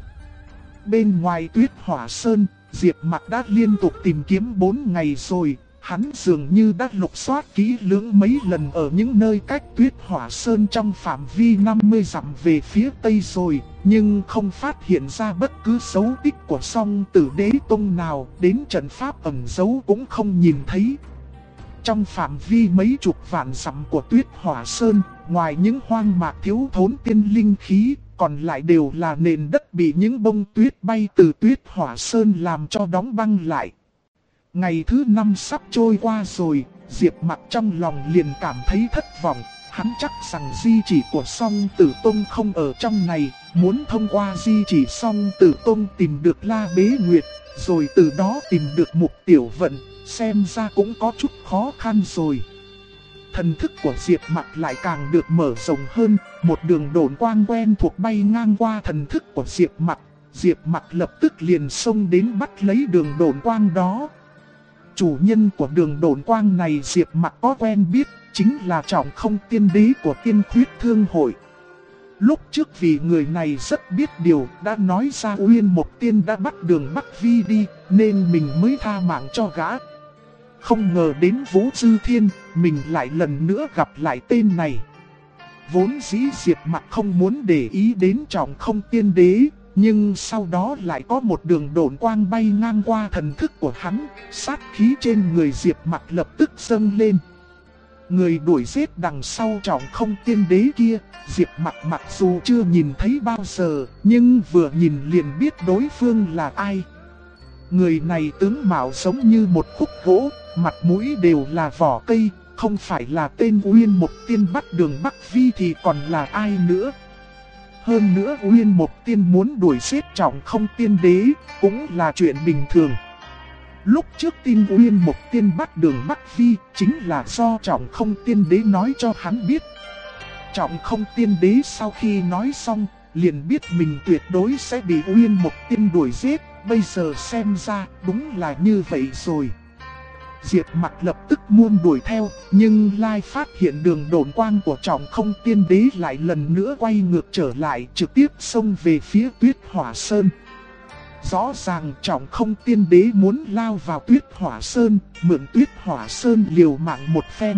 Bên ngoài Tuyết Hỏa Sơn, Diệp Mặc đã liên tục tìm kiếm 4 ngày rồi. Hắn dường như đã lục soát kỹ lưỡng mấy lần ở những nơi cách Tuyết Hỏa Sơn trong phạm vi 50 dặm về phía tây rồi, nhưng không phát hiện ra bất cứ dấu tích của Song Tử Đế Tông nào, đến trận pháp ẩn dấu cũng không nhìn thấy. Trong phạm vi mấy chục vạn dặm của Tuyết Hỏa Sơn, ngoài những hoang mạc thiếu thốn tiên linh khí, còn lại đều là nền đất bị những bông tuyết bay từ Tuyết Hỏa Sơn làm cho đóng băng lại. Ngày thứ 5 sắp trôi qua rồi, Diệp Mặc trong lòng liền cảm thấy thất vọng. Hắn chắc rằng di chỉ của Song Tử Tông không ở trong này, muốn thông qua di chỉ Song Tử Tông tìm được La Bế Nguyệt, rồi từ đó tìm được Mục Tiểu Vận, xem ra cũng có chút khó khăn rồi. Thần thức của Diệp Mặc lại càng được mở rộng hơn, một đường độn quang quen thuộc bay ngang qua thần thức của Diệp Mặc. Diệp Mặc lập tức liền xông đến bắt lấy đường độn quang đó. Chủ nhân của đường độn quang này Diệp Mặc có quen biết, chính là Trọng Không tiên đế của Tiên Khuyết Thương Hội. Lúc trước vì người này rất biết điều, đã nói ra Uyên Mộc Tiên đã bắt đường Bắc Vi đi, nên mình mới tha mạng cho gã. Không ngờ đến Vũ Dư Thiên, mình lại lần nữa gặp lại tên này. Vốn dĩ Diệp Mặc không muốn để ý đến Trọng Không tiên đế, nhưng sau đó lại có một đường độn quang bay ngang qua thần thức của hắn, sát khí trên người Diệp Mặc lập tức dâng lên. Người đuổi giết đằng sau Trọng Không tiên đế kia, Diệp Mặc mặc dù chưa nhìn thấy bao giờ, nhưng vừa nhìn liền biết đối phương là ai. Người này tướng mạo giống như một khúc gỗ, mặt mũi đều là vỏ cây, không phải là tên Uyên Mộc Tiên bắt đường Bắc Vi thì còn là ai nữa. Hơn nữa Uyên Mộc Tiên muốn đuổi giết Trọng Không tiên đế, cũng là chuyện bình thường. Lúc trước tin Uyên Mộc Tiên bắt đường Bắc Vi, chính là do Trọng Không tiên đế nói cho hắn biết. Trọng Không tiên đế sau khi nói xong, liền biết mình tuyệt đối sẽ bị Uyên Mộc Tiên đuổi giết, bây giờ xem ra đúng là như vậy rồi. Diệp Mặc lập tức muốn đuổi theo, nhưng lại phát hiện đường độn quang của Trọng Không Tiên Đế lại lần nữa quay ngược trở lại, trực tiếp xông về phía Tuyết Hỏa Sơn. Rõ ràng Trọng Không Tiên Đế muốn lao vào Tuyết Hỏa Sơn, mượn Tuyết Hỏa Sơn liều mạng một phen.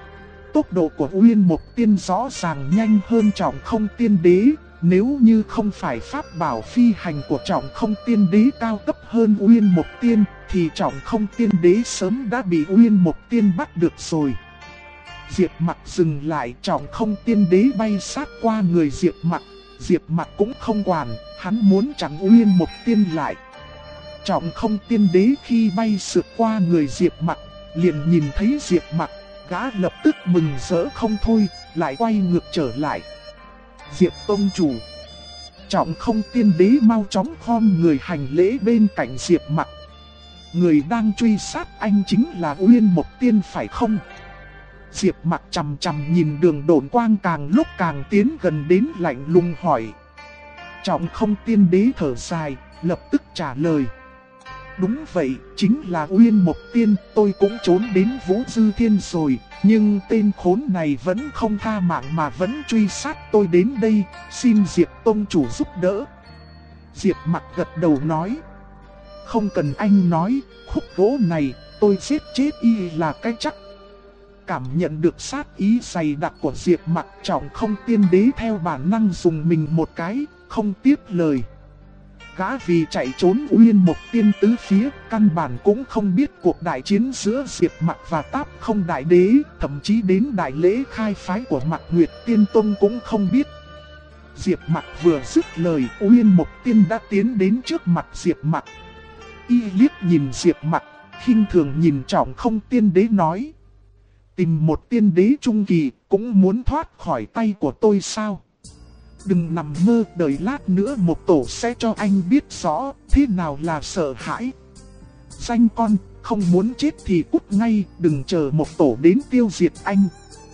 Tốc độ của Uyên Mộc Tiên rõ ràng nhanh hơn Trọng Không Tiên Đế. Nếu như không phải pháp bảo phi hành của Trọng Không Tiên Đế cao cấp hơn Uyên Mộc Tiên, thì Trọng Không Tiên Đế sớm đã bị Uyên Mộc Tiên bắt được rồi. Diệp Mặc dừng lại, Trọng Không Tiên Đế bay sát qua người Diệp Mặc. Diệp Mặc cũng không quản, hắn muốn chặn Uyên Mộc Tiên lại. Trọng Không Tiên Đế khi bay sượt qua người Diệp Mặc, liền nhìn thấy Diệp Mặc, gã lập tức mừng rỡ không thôi, lại quay ngược trở lại. Diệp Tông Chủ. Trọng Không Tiên Đế mau chóng khom người hành lễ bên cạnh Diệp Mặc. Người đang truy sát anh chính là Uyên Mộc Tiên phải không? Diệp Mặc chằm chằm nhìn đường độn quang càng lúc càng tiến gần đến, lạnh lùng hỏi. Trọng Không Tiên Đế thở dài, lập tức trả lời. Đúng vậy, chính là Uyên Mộc Tiên, tôi cũng trốn đến Vũ Dư Thiên rồi, nhưng tên khốn này vẫn không tha mạng mà vẫn truy sát tôi đến đây, xin Diệp Tông Chủ giúp đỡ. Diệp Mặc gật đầu nói. Không cần anh nói, khúc gỗ này, tôi giết chết y là cái chắc. Cảm nhận được sát ý dày đặc của Diệp Mặc, Trọng Không Tiên Đế theo bản năng dùng mình một cái, không tiếp lời. Gã vì chạy trốn Uyên Mộc Tiên tứ phía, căn bản cũng không biết cuộc đại chiến giữa Diệp Mặc và Táp Không Đại Đế, thậm chí đến đại lễ khai phái của Mạc Nguyệt Tiên Tông cũng không biết. Diệp Mặc vừa dứt lời, Uyên Mộc Tiên đã tiến đến trước mặt Diệp Mặc. Y liếc nhìn Diệp Mặc, khinh thường nhìn Trọng Không Tiên Đế nói. Tìm một tiên đế trung kỳ, cũng muốn thoát khỏi tay của tôi sao? Đừng nằm mơ, đợi lát nữa một tổ sẽ cho anh biết rõ thế nào là sợ hãi. Danh con, không muốn chết thì cút ngay, đừng chờ một tổ đến tiêu diệt anh.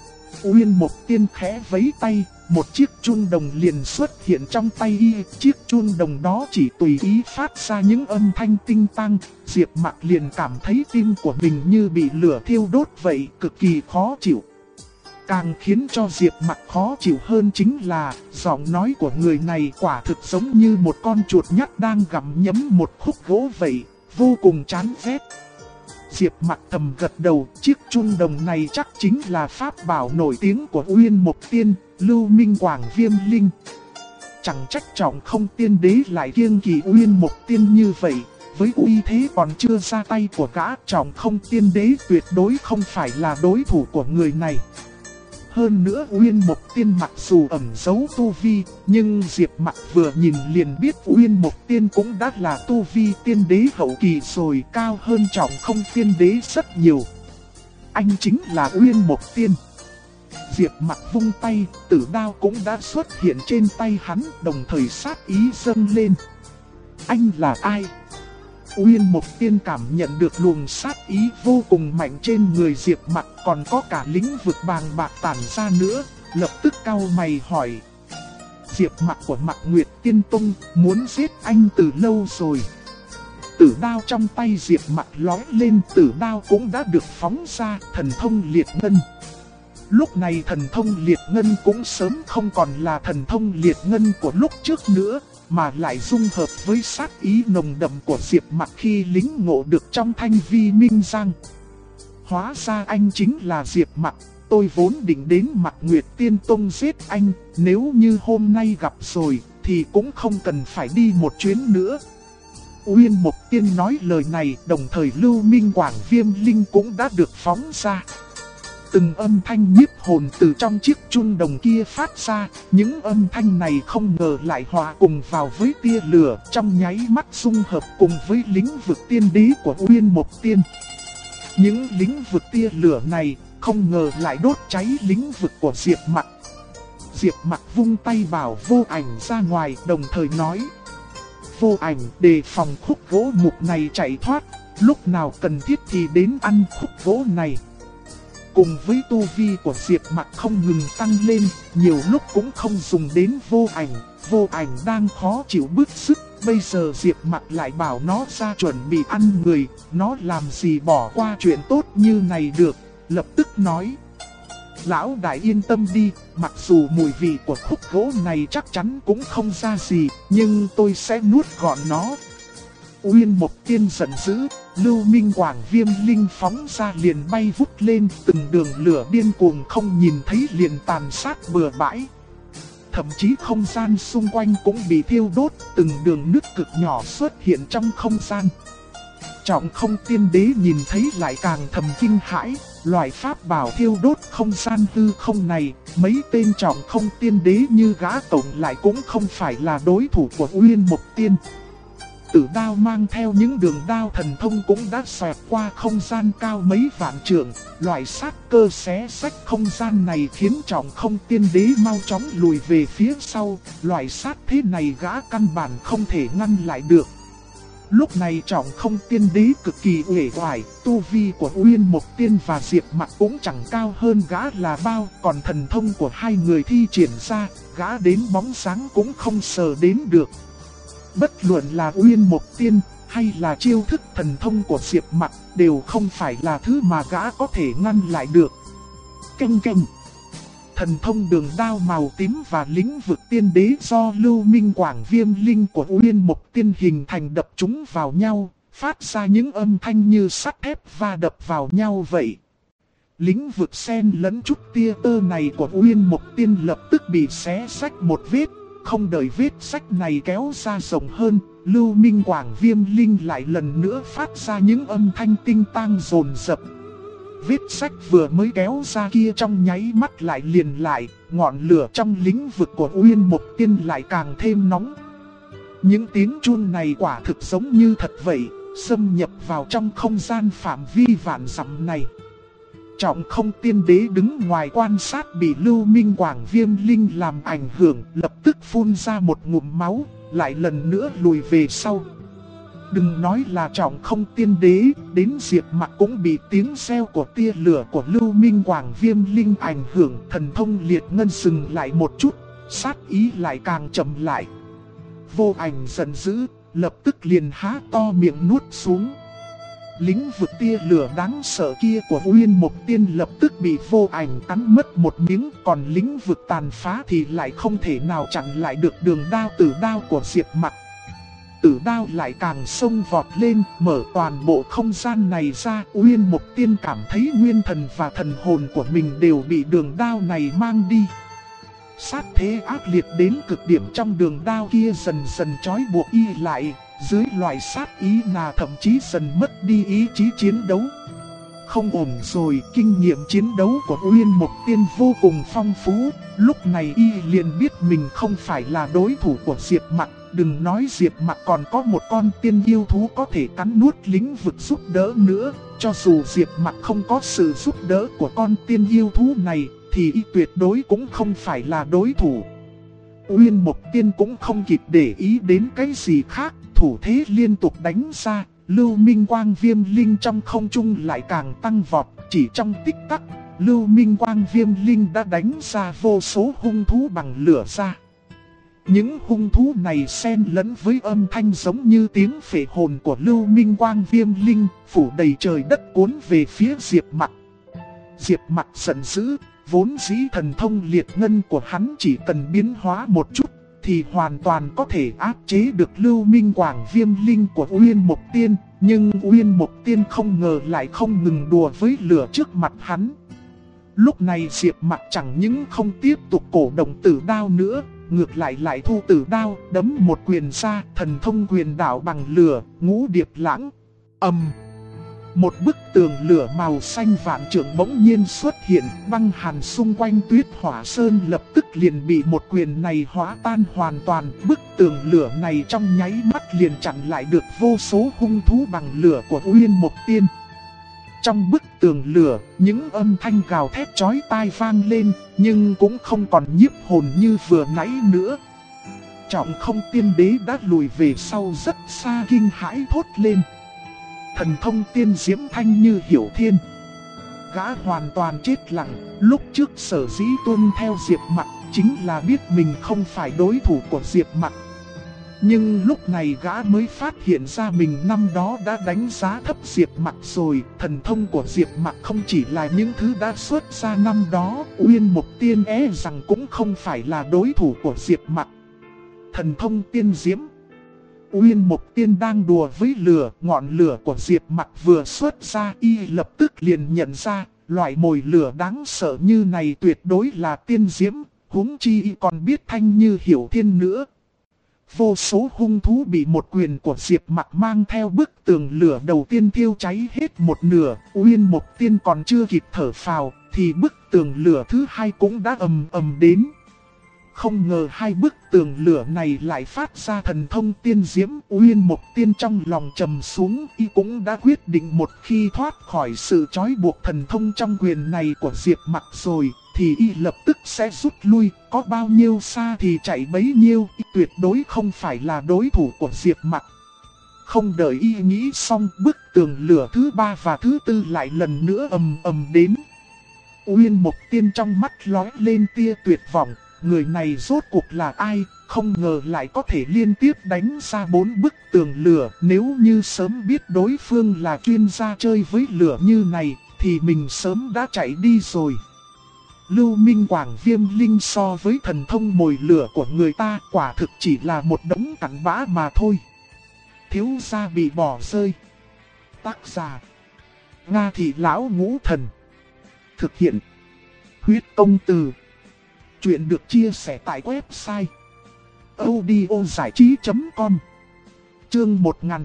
Uyên Mộc Tiên khẽ vẫy tay, một chiếc chuông đồng liền xuất hiện trong tay y. Chiếc chuông đồng đó chỉ tùy ý phát ra những âm thanh tinh tăng. Diệp Mặc liền cảm thấy tim của mình như bị lửa thiêu đốt vậy, cực kỳ khó chịu. Càng khiến cho Diệp Mặc khó chịu hơn chính là giọng nói của người này quả thực giống như một con chuột nhắt đang gặm nhấm một khúc gỗ vậy, vô cùng chán ghét. Diệp Mặc thầm gật đầu, chiếc chuông đồng này chắc chính là pháp bảo nổi tiếng của Uyên Mộc Tiên, Lưu Minh Quảng Viêm Linh. Chẳng trách Trọng Không Tiên Đế lại kiêng kỵ Uyên Mộc Tiên như vậy, với uy thế còn chưa ra tay của gã, Trọng Không Tiên Đế tuyệt đối không phải là đối thủ của người này. Hơn nữa Uyên Mộc Tiên mặc dù ẩn giấu tu vi, nhưng Diệp Mặc vừa nhìn liền biết Uyên Mộc Tiên cũng đã là tu vi tiên đế hậu kỳ rồi, cao hơn Trọng Không Tiên Đế rất nhiều. Anh chính là Uyên Mộc Tiên. Diệp Mặc vung tay, tử đao cũng đã xuất hiện trên tay hắn, đồng thời sát ý dâng lên. Anh là ai? Uyên Mộc Tiên cảm nhận được luồng sát ý vô cùng mạnh trên người Diệp Mặc, còn có cả lĩnh vực bàng bạc tản ra nữa, lập tức cau mày hỏi. Diệp Mặc của Mạc Nguyệt Tiên Tông muốn giết anh từ lâu rồi. Tử đao trong tay Diệp Mặc lóe lên, tử đao cũng đã được phóng ra, thần thông liệt ngân. Lúc này thần thông liệt ngân cũng sớm không còn là thần thông liệt ngân của lúc trước nữa, mà lại dung hợp với sát ý nồng đậm của Diệp Mặc khi lĩnh ngộ được trong Thanh Vi Minh Giang. Hóa ra anh chính là Diệp Mặc, tôi vốn định đến Mạc Nguyệt Tiên Tông giết anh, nếu như hôm nay gặp rồi thì cũng không cần phải đi một chuyến nữa. Uyên Mộc Tiên nói lời này, đồng thời Lưu Minh Quảng Viêm Linh cũng đã được phóng ra. Từng âm thanh nhiếp hồn từ trong chiếc chuông đồng kia phát ra, những âm thanh này không ngờ lại hòa cùng vào với tia lửa, trong nháy mắt dung hợp cùng với lĩnh vực tiên đế của Uyên Mộc Tiên. Những lĩnh vực tia lửa này không ngờ lại đốt cháy lĩnh vực của Diệp Mặc. Diệp Mặc vung tay bảo Vô Ảnh ra ngoài, đồng thời nói: Vô Ảnh, đề phòng khúc gỗ mục này chạy thoát, lúc nào cần thiết thì đến ăn khúc gỗ này. Cùng với tu vi của Diệp Mặc không ngừng tăng lên, nhiều lúc cũng không dùng đến Vô Ảnh. Vô Ảnh đang khó chịu bứt rứt, Bây giờ Diệp Mặc lại bảo nó ra chuẩn bị ăn người, nó làm gì bỏ qua chuyện tốt như này được, lập tức nói. Lão đại yên tâm đi, mặc dù mùi vị của khúc gỗ này chắc chắn cũng không ra gì, nhưng tôi sẽ nuốt gọn nó. Uyên Mộc Tiên giận dữ, Lưu Minh Quảng Viêm Linh phóng ra liền bay vút lên, từng đường lửa điên cuồng không nhìn thấy liền tàn sát bừa bãi. Thậm chí không gian xung quanh cũng bị thiêu đốt, từng đường nứt cực nhỏ xuất hiện trong không gian. Trọng Không Tiên Đế nhìn thấy lại càng thầm kinh hãi, loại pháp bảo thiêu đốt không gian hư không này, mấy tên Trọng Không Tiên Đế như gã tổng lại cũng không phải là đối thủ của Uyên Mộc Tiên. Tử đao mang theo những đường đao thần thông cũng đã xoẹt qua không gian cao mấy vạn trượng, loại sát cơ xé sách không gian này khiến Trọng Không Tiên Đế mau chóng lùi về phía sau, loại sát thế này gã căn bản không thể ngăn lại được. Lúc này Trọng Không Tiên Đế cực kỳ uể oải, tu vi của Uyên Mộc Tiên và Diệp Mặc cũng chẳng cao hơn gã là bao, còn thần thông của hai người thi triển ra, gã đến bóng sáng cũng không sờ đến được. Bất luận là Uyên Mộc Tiên hay là chiêu thức thần thông của Diệp Mặc đều không phải là thứ mà gã có thể ngăn lại được. Canh canh. Thần thông đường đao màu tím và lĩnh vực tiên đế do Lưu Minh Quảng Viêm Linh của Uyên Mộc Tiên hình thành đập chúng vào nhau, phát ra những âm thanh như sắt thép va đập vào nhau vậy. Lĩnh vực xen lẫn chút tia tơ này của Uyên Mộc Tiên lập tức bị xé rách một vết. Không đợi vết rách này kéo ra rộng hơn, Lưu Minh Quảng Viêm Linh lại lần nữa phát ra những âm thanh tinh tang dồn dập. Vết rách vừa mới kéo ra kia trong nháy mắt lại liền lại, ngọn lửa trong lĩnh vực của Uyên Mộc Tiên lại càng thêm nóng. Những tiếng chuông này quả thực giống như thật vậy, xâm nhập vào trong không gian phạm vi vạn dặm này. Trọng Không Tiên Đế đứng ngoài quan sát bị Lưu Minh Quảng Viêm Linh làm ảnh hưởng, lập tức phun ra một ngụm máu, lại lần nữa lùi về sau. Đừng nói là Trọng Không Tiên Đế, đến Diệp Mặc cũng bị tiếng reo của tia lửa của Lưu Minh Quảng Viêm Linh ảnh hưởng, thần thông liệt ngân dừng lại một chút, sát ý lại càng chậm lại. Vô Ảnh giận dữ, lập tức liền há to miệng nuốt xuống. Lĩnh vực tia lửa đáng sợ kia của Uyên Mộc Tiên lập tức bị Vô Ảnh cắn mất một miếng, còn lĩnh vực tàn phá thì lại không thể nào chặn lại được đường đao tử đao của Diệp Mặc. Tử đao lại càng xông vọt lên, mở toàn bộ không gian này ra. Uyên Mộc Tiên cảm thấy nguyên thần và thần hồn của mình đều bị đường đao này mang đi. Sát thế ác liệt đến cực điểm trong đường đao kia dần dần trói buộc y lại. Dưới loại sát ý là thậm chí dần mất đi ý chí chiến đấu. Không ổn rồi, kinh nghiệm chiến đấu của Uyên Mộc Tiên vô cùng phong phú. Lúc này y liền biết mình không phải là đối thủ của Diệp Mặc. Đừng nói Diệp Mặc còn có một con tiên yêu thú có thể cắn nuốt lĩnh vực giúp đỡ nữa. Cho dù Diệp Mặc không có sự giúp đỡ của con tiên yêu thú này, thì y tuyệt đối cũng không phải là đối thủ. Uyên Mộc Tiên cũng không kịp để ý đến cái gì khác, thủ thế liên tục đánh ra, Lưu Minh Quang Viêm Linh trong không trung lại càng tăng vọt, chỉ trong tích tắc, Lưu Minh Quang Viêm Linh đã đánh ra vô số hung thú bằng lửa ra. Những hung thú này xen lẫn với âm thanh giống như tiếng phệ hồn của Lưu Minh Quang Viêm Linh, phủ đầy trời đất cuốn về phía Diệp Mặc. Diệp Mặc giận dữ, vốn dĩ thần thông liệt ngân của hắn chỉ cần biến hóa một chút thì hoàn toàn có thể áp chế được Lưu Minh Quảng Viêm Linh của Uyên Mộc Tiên. Nhưng Uyên Mộc Tiên không ngờ lại không ngừng đùa với lửa trước mặt hắn. Lúc này Diệp Mặc chẳng những không tiếp tục cổ động tử đao nữa, ngược lại thu tử đao, đấm một quyền ra, thần thông quyền đảo bằng lửa, Ngũ Điệp Lãng. Một bức tường lửa màu xanh vạn trượng bỗng nhiên xuất hiện, băng hàn xung quanh Tuyết Hỏa Sơn lập tức liền bị một quyền này hóa tan hoàn toàn. Bức tường lửa này trong nháy mắt liền chặn lại được vô số hung thú bằng lửa của Uyên Mộc Tiên. Trong bức tường lửa, những âm thanh gào thét chói tai vang lên, nhưng cũng không còn nhiếp hồn như vừa nãy nữa. Trọng Không Tiên Đế đã lùi về sau rất xa, kinh hãi thốt lên. Thần thông tiên diễm thanh như hiểu thiên. Gã hoàn toàn chết lặng, lúc trước sở dĩ tuân theo Diệp Mặc chính là biết mình không phải đối thủ của Diệp Mặc. Nhưng lúc này gã mới phát hiện ra mình năm đó đã đánh giá thấp Diệp Mặc rồi. Thần thông của Diệp Mặc không chỉ là những thứ đã xuất ra năm đó, Uyên Mộc Tiên rằng cũng không phải là đối thủ của Diệp Mặc. Thần thông tiên diễm. Uyên Mộc Tiên đang đùa với lửa, ngọn lửa của Diệp Mặc vừa xuất ra, y lập tức liền nhận ra, loại mồi lửa đáng sợ như này tuyệt đối là tiên diễm, huống chi y còn biết Thanh Như Hiểu Thiên nữa. Vô số hung thú bị một quyền của Diệp Mặc mang theo bức tường lửa đầu tiên thiêu cháy hết một nửa, Uyên Mộc Tiên còn chưa kịp thở phào, thì bức tường lửa thứ hai cũng đã ầm ầm đến. Không ngờ hai bức tường lửa này lại phát ra thần thông tiên diễm. Uyên Mộc Tiên trong lòng trầm xuống, y cũng đã quyết định một khi thoát khỏi sự trói buộc thần thông trong quyền này của Diệp Mặc rồi, thì y lập tức sẽ rút lui, có bao nhiêu xa thì chạy bấy nhiêu, y tuyệt đối không phải là đối thủ của Diệp Mặc. Không đợi y nghĩ xong, bức tường lửa thứ ba và thứ tư lại lần nữa ầm ầm đến. Uyên Mộc Tiên trong mắt lóe lên tia tuyệt vọng. Người này rốt cuộc là ai, không ngờ lại có thể liên tiếp đánh ra 4 bức tường lửa. Nếu như sớm biết đối phương là chuyên gia chơi với lửa như này, thì mình sớm đã chạy đi rồi. Lưu Minh Quảng Viêm Linh so với thần thông mồi lửa của người ta quả thực chỉ là một đống cặn bã mà thôi. Thiếu gia bị bỏ rơi. Tác giả: Nga Thị Lão Ngũ Thần. Thực hiện: Huyết Công Từ. Chuyện được chia sẻ tại website audiozảichí.com. Chương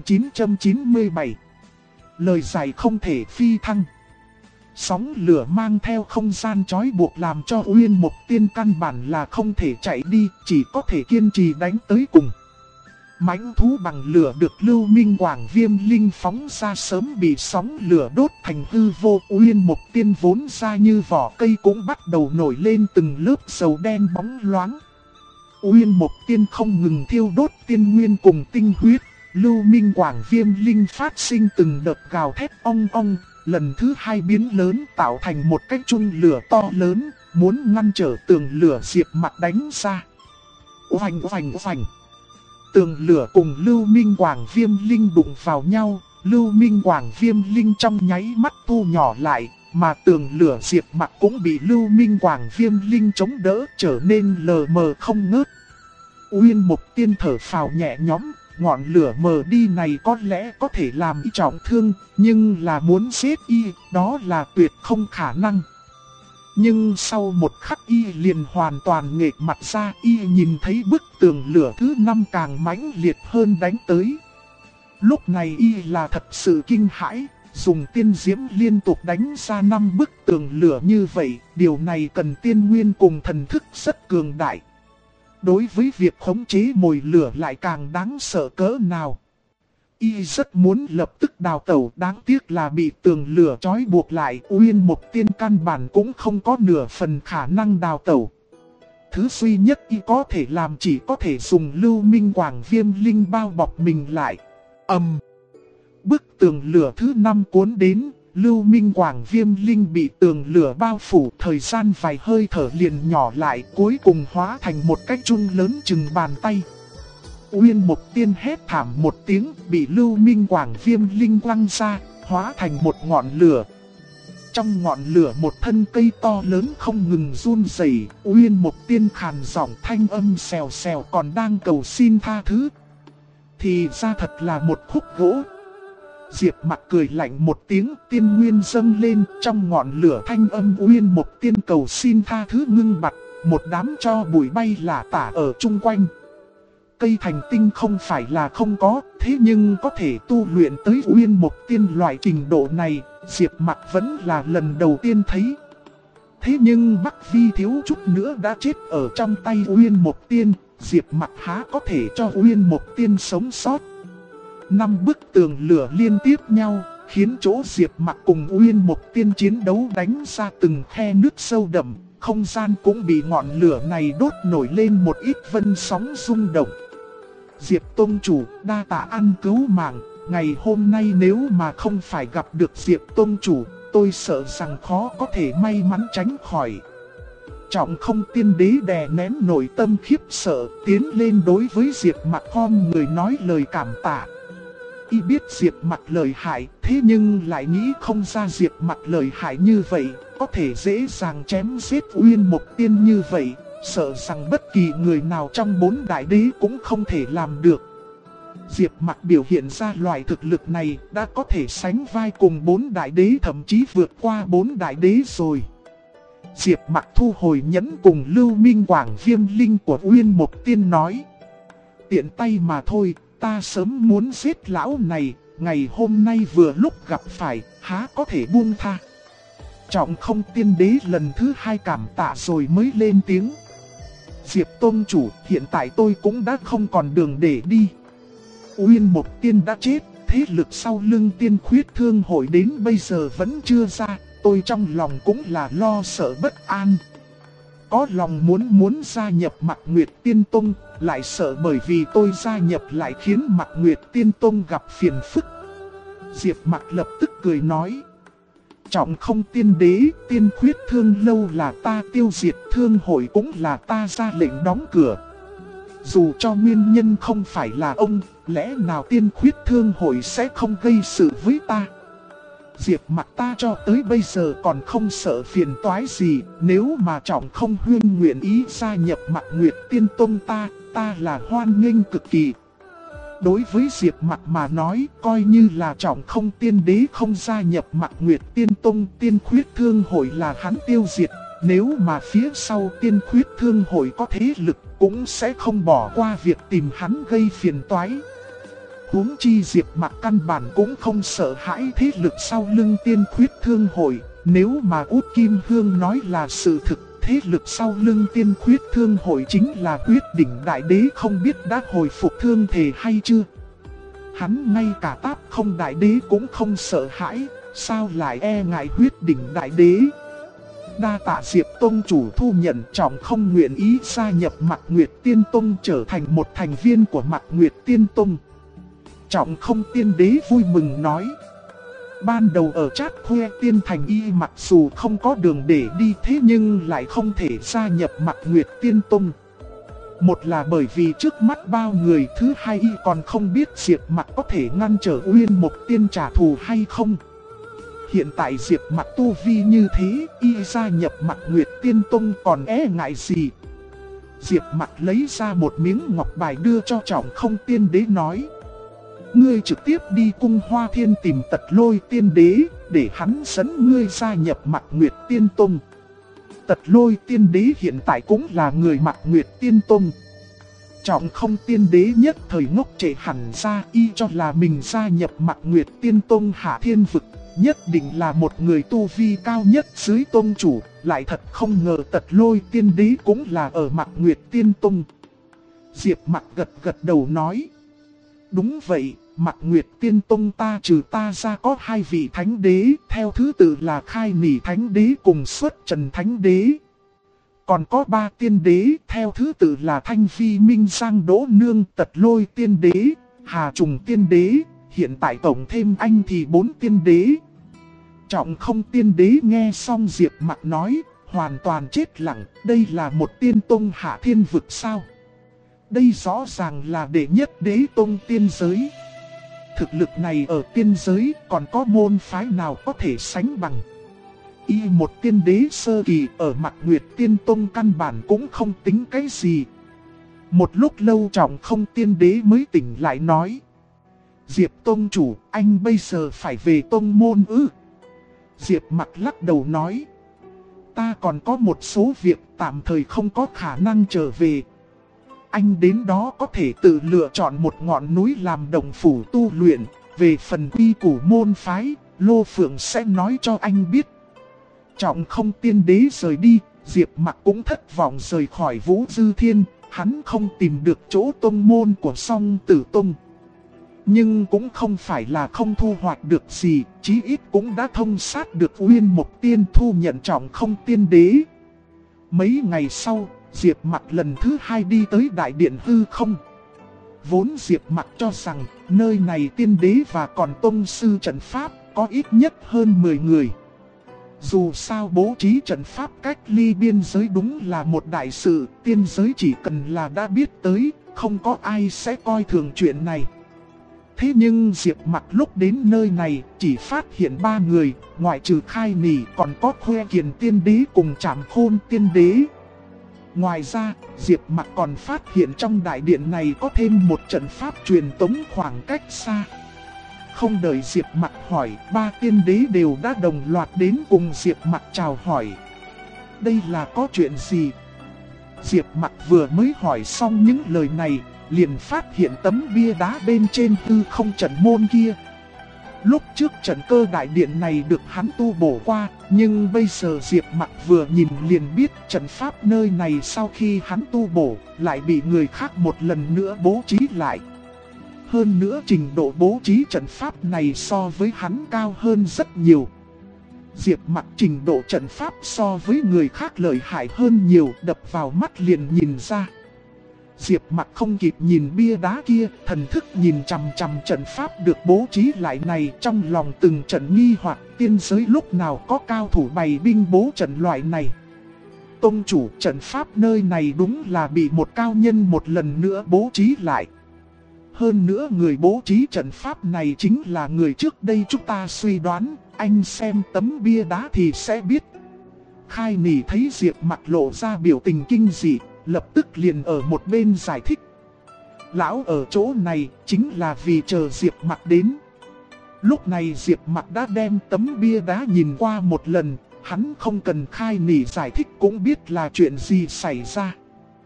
1997. Lời giải không thể phi thăng. Sóng lửa mang theo không gian trói buộc làm cho Uyên Mộc Tiên căn bản là không thể chạy đi, chỉ có thể kiên trì đánh tới cùng. Mãnh thú bằng lửa được Lưu Minh Quảng Viêm Linh phóng ra sớm bị sóng lửa đốt thành hư vô. Uyên Mộc Tiên vốn ra như vỏ cây cũng bắt đầu nổi lên từng lớp dầu đen bóng loáng. Uyên Mộc Tiên không ngừng thiêu đốt tiên nguyên cùng tinh huyết. Lưu Minh Quảng Viêm Linh phát sinh từng đợt gào thét ong ong. Lần thứ hai biến lớn tạo thành một cái chun lửa to lớn, muốn ngăn trở tường lửa Diệp Mặc đánh ra. Oanh oanh oanh. Tường lửa cùng Lưu Minh Quảng Viêm Linh đụng vào nhau, Lưu Minh Quảng Viêm Linh trong nháy mắt thu nhỏ lại, mà tường lửa Diệp Mặc cũng bị Lưu Minh Quảng Viêm Linh chống đỡ trở nên lờ mờ không ngớt. Uyên Mộc Tiên thở phào nhẹ nhõm, ngọn lửa mờ đi này có lẽ có thể làm y trọng thương, nhưng là muốn giết y, đó là tuyệt không khả năng. Nhưng sau một khắc y liền hoàn toàn nghệch mặt ra, y nhìn thấy bức tường lửa thứ 5 càng mãnh liệt hơn đánh tới. Lúc này y là thật sự kinh hãi, dùng tiên diễm liên tục đánh ra 5 bức tường lửa như vậy, điều này cần tiên nguyên cùng thần thức rất cường đại. Đối với việc khống chế mồi lửa lại càng đáng sợ cỡ nào. Y rất muốn lập tức đào tẩu, đáng tiếc là bị tường lửa trói buộc lại. Uyên Mộc Tiên căn bản cũng không có nửa phần khả năng đào tẩu. Thứ duy nhất y có thể làm chỉ có thể dùng Lưu Minh Quảng Viêm Linh bao bọc mình lại. Bức tường lửa thứ 5 cuốn đến, Lưu Minh Quảng Viêm Linh bị tường lửa bao phủ, thời gian vài hơi thở liền nhỏ lại, cuối cùng hóa thành một cái chun lớn chừng bàn tay. Uyên Mộc Tiên hét thảm một tiếng, bị Lưu Minh Quảng Viêm Linh quăng ra, hóa thành một ngọn lửa. Trong ngọn lửa một thân cây to lớn không ngừng run rẩy. Uyên Mộc Tiên khàn giọng thanh âm xèo xèo còn đang cầu xin tha thứ. Thì ra thật là một khúc gỗ. Diệp Mặc cười lạnh một tiếng, tiên nguyên dâng lên, trong ngọn lửa thanh âm Uyên Mộc Tiên cầu xin tha thứ ngưng bặt, một đám tro bụi bay lả tả ở chung quanh. Cây thành tinh không phải là không có, thế nhưng có thể tu luyện tới Uyên Mộc Tiên loại trình độ này, Diệp Mặc vẫn là lần đầu tiên thấy. Thế nhưng Bắc Vi thiếu chút nữa đã chết ở trong tay Uyên Mộc Tiên, Diệp Mặc há có thể cho Uyên Mộc Tiên sống sót. 5 bức tường lửa liên tiếp nhau, khiến chỗ Diệp Mặc cùng Uyên Mộc Tiên chiến đấu đánh ra từng khe nước sâu đậm, không gian cũng bị ngọn lửa này đốt nổi lên một ít vân sóng rung động. Diệp Tông Chủ, đa tạ ăn cứu mạng, ngày hôm nay nếu mà không phải gặp được Diệp Tông Chủ, tôi sợ rằng khó có thể may mắn tránh khỏi. Trọng Không Tiên Đế đè nén nội tâm khiếp sợ, tiến lên đối với Diệp Mặc khom người nói lời cảm tạ. Y biết Diệp Mặc lợi hại, thế nhưng lại nghĩ không ra Diệp Mặc lợi hại như vậy, có thể dễ dàng chém giết Uyên Mộc Tiên như vậy, sợ rằng bất kỳ người nào trong 4 đại đế cũng không thể làm được. Diệp Mặc biểu hiện ra loại thực lực này đã có thể sánh vai cùng 4 đại đế, thậm chí vượt qua 4 đại đế rồi. Diệp Mặc thu hồi nhẫn cùng Lưu Minh Quảng Viêm Linh của Uyên Mộc Tiên nói: tiện tay mà thôi, ta sớm muốn giết lão này, ngày hôm nay vừa lúc gặp phải, há có thể buông tha. Trọng Không Tiên Đế lần thứ 2 cảm tạ rồi mới lên tiếng: Diệp Tôn Chủ, hiện tại tôi cũng đã không còn đường để đi. Uyên Mộc Tiên đã chết, thế lực sau lưng Tiên Khuyết Thương Hội đến bây giờ vẫn chưa ra, tôi trong lòng cũng là lo sợ bất an. Có lòng muốn gia nhập Mạc Nguyệt Tiên Tông, lại sợ bởi vì tôi gia nhập lại khiến Mạc Nguyệt Tiên Tông gặp phiền phức. Diệp Mặc lập tức cười nói: Trọng Không Tiên Đế, Tiên Khuyết Thương Lâu là ta tiêu diệt, thương hội cũng là ta ra lệnh đóng cửa. Dù cho nguyên nhân không phải là ông, lẽ nào Tiên Khuyết Thương hội sẽ không gây sự với ta? Diệp Mặc ta cho tới bây giờ còn không sợ phiền toái gì, nếu mà Trọng Không Huyên nguyện ý gia nhập Mạc Nguyệt Tiên Tông ta là hoan nghênh cực kỳ. Đối với Diệp Mặc mà nói, coi như là Trọng Không Tiên Đế không gia nhập Mạc Nguyệt Tiên Tông, Tiên Khuyết Thương hội là hắn tiêu diệt. Nếu mà phía sau Tiên Khuyết Thương hội có thế lực, cũng sẽ không bỏ qua việc tìm hắn gây phiền toái. Huống chi Diệp Mặc căn bản cũng không sợ hãi thế lực sau lưng Tiên Khuyết Thương hội. Nếu mà Út Kim Hương nói là sự thực, thế lực sau lưng Tiên Khuyết Thương hội chính là Huyết Đỉnh Đại Đế, không biết đã hồi phục thương thể hay chưa. Hắn ngay cả Táp Không Đại Đế cũng không sợ hãi, sao lại e ngại Huyết Đỉnh Đại Đế. Đa tạ Diệp Tông Chủ thu nhận, Trọng Không nguyện ý gia nhập Mạc Nguyệt Tiên Tông, trở thành một thành viên của Mạc Nguyệt Tiên Tông. Trọng Không Tiên Đế vui mừng nói: ban đầu ở Trát Khuê Tiên Thành y mặc dù không có đường để đi, thế nhưng lại không thể gia nhập Mạc Nguyệt Tiên Tông. Một là bởi vì trước mắt bao người, thứ hai y còn không biết Diệp Mặc có thể ngăn trở Uyên Mộc Tiên trả thù hay không. Hiện tại Diệp Mặc tu vi như thế, y gia nhập Mạc Nguyệt Tiên Tông còn e ngại gì. Diệp Mặc lấy ra một miếng ngọc bài đưa cho Trọng Không Tiên Đế nói: ngươi trực tiếp đi cung Hoa Thiên tìm Tật Lôi Tiên Đế, để hắn dẫn ngươi gia nhập Mạc Nguyệt Tiên Tông. Tật Lôi Tiên Đế hiện tại cũng là người Mạc Nguyệt Tiên Tông. Trọng Không Tiên Đế nhất thời ngốc trệ hẳn ra, y cho là mình gia nhập Mạc Nguyệt Tiên Tông Hạ Thiên Vực, nhất định là một người tu vi cao nhất dưới tông chủ, lại thật không ngờ Tật Lôi Tiên Đế cũng là ở Mạc Nguyệt Tiên Tông. Diệp Mặc gật đầu nói: đúng vậy, Mạc Nguyệt Tiên Tông ta trừ ta ra có 2 vị thánh đế, theo thứ tự là Khai Nỉ Thánh Đế cùng Xuất Trần Thánh Đế. Còn có 3 tiên đế, theo thứ tự là Thanh Phi Minh Giang Đỗ Nương, Tật Lôi Tiên Đế, Hà Trùng Tiên Đế, hiện tại tổng thêm anh thì 4 tiên đế. Trọng Không Tiên Đế nghe xong Diệp Mặc nói, hoàn toàn chết lặng, đây là một tiên tông Hạ Thiên Vực sao? Đây rõ ràng là đệ nhất đế tông tiên giới. Thực lực này ở tiên giới còn có môn phái nào có thể sánh bằng. Y một tiên đế sơ kỳ ở Mạc Nguyệt Tiên Tông căn bản cũng không tính cái gì. Một lúc lâu Trọng Không Tiên Đế mới tỉnh lại nói: Diệp Tông Chủ, anh bây giờ phải về tông môn ư? Diệp Mặc lắc đầu nói: ta còn có một số việc tạm thời không có khả năng trở về. Anh đến đó có thể tự lựa chọn một ngọn núi làm động phủ tu luyện. Về phần quy củ môn phái, Lô Phượng sẽ nói cho anh biết. Trọng Không Tiên Đế rời đi, Diệp Mặc cũng thất vọng rời khỏi Vũ Dư Thiên. Hắn không tìm được chỗ tông môn của Song Tử Tông. Nhưng cũng không phải là không thu hoạch được gì, chí ít cũng đã thông sát được Uyên Mộc Tiên, thu nhận Trọng Không Tiên Đế. Mấy ngày sau, Diệp Mặc lần thứ 2 đi tới Đại Điện Hư Không. Vốn Diệp Mặc cho rằng nơi này tiên đế và còn tông sư trận pháp có ít nhất hơn 10 người. Dù sao bố trí trận pháp cách ly biên giới đúng là một đại sự, tiên giới chỉ cần là đã biết tới, không có ai sẽ coi thường chuyện này. Thế nhưng Diệp Mặc lúc đến nơi này chỉ phát hiện 3 người, ngoại trừ Khai Nỉ còn có Khoe Kiền Tiên Đế cùng Trảm Khôn Tiên Đế. Ngoài ra, Diệp Mặc còn phát hiện trong đại điện này có thêm một trận pháp truyền tống khoảng cách xa. Không đợi Diệp Mặc hỏi, 3 tiên đế đều đã đồng loạt đến cùng Diệp Mặc chào hỏi. Đây là có chuyện gì? Diệp Mặc vừa mới hỏi xong những lời này, liền phát hiện tấm bia đá bên trên hư không trận môn kia. Lúc trước trận cơ đại điện này được hắn tu bổ qua, nhưng bây giờ Diệp Mặc vừa nhìn liền biết trận pháp nơi này sau khi hắn tu bổ lại bị người khác một lần nữa bố trí lại. Hơn nữa trình độ bố trí trận pháp này so với hắn cao hơn rất nhiều. Diệp Mặc trình độ trận pháp so với người khác lợi hại hơn nhiều, đập vào mắt liền nhìn ra. Diệp Mặc không kịp nhìn bia đá kia, thần thức nhìn chằm chằm trận pháp được bố trí lại này, trong lòng từng trận nghi hoặc tiên giới lúc nào có cao thủ bày binh bố trận loại này. Tông chủ, trận pháp nơi này đúng là bị một cao nhân một lần nữa bố trí lại. Hơn nữa người bố trí trận pháp này chính là người trước đây chúng ta suy đoán, anh xem tấm bia đá thì sẽ biết. Khai Nỉ thấy Diệp Mặc lộ ra biểu tình kinh dị, lập tức liền ở một bên giải thích. Lão ở chỗ này chính là vì chờ Diệp Mặc đến. Lúc này Diệp Mặc đã đem tấm bia đá nhìn qua một lần, hắn không cần Khai Nỉ giải thích cũng biết là chuyện gì xảy ra.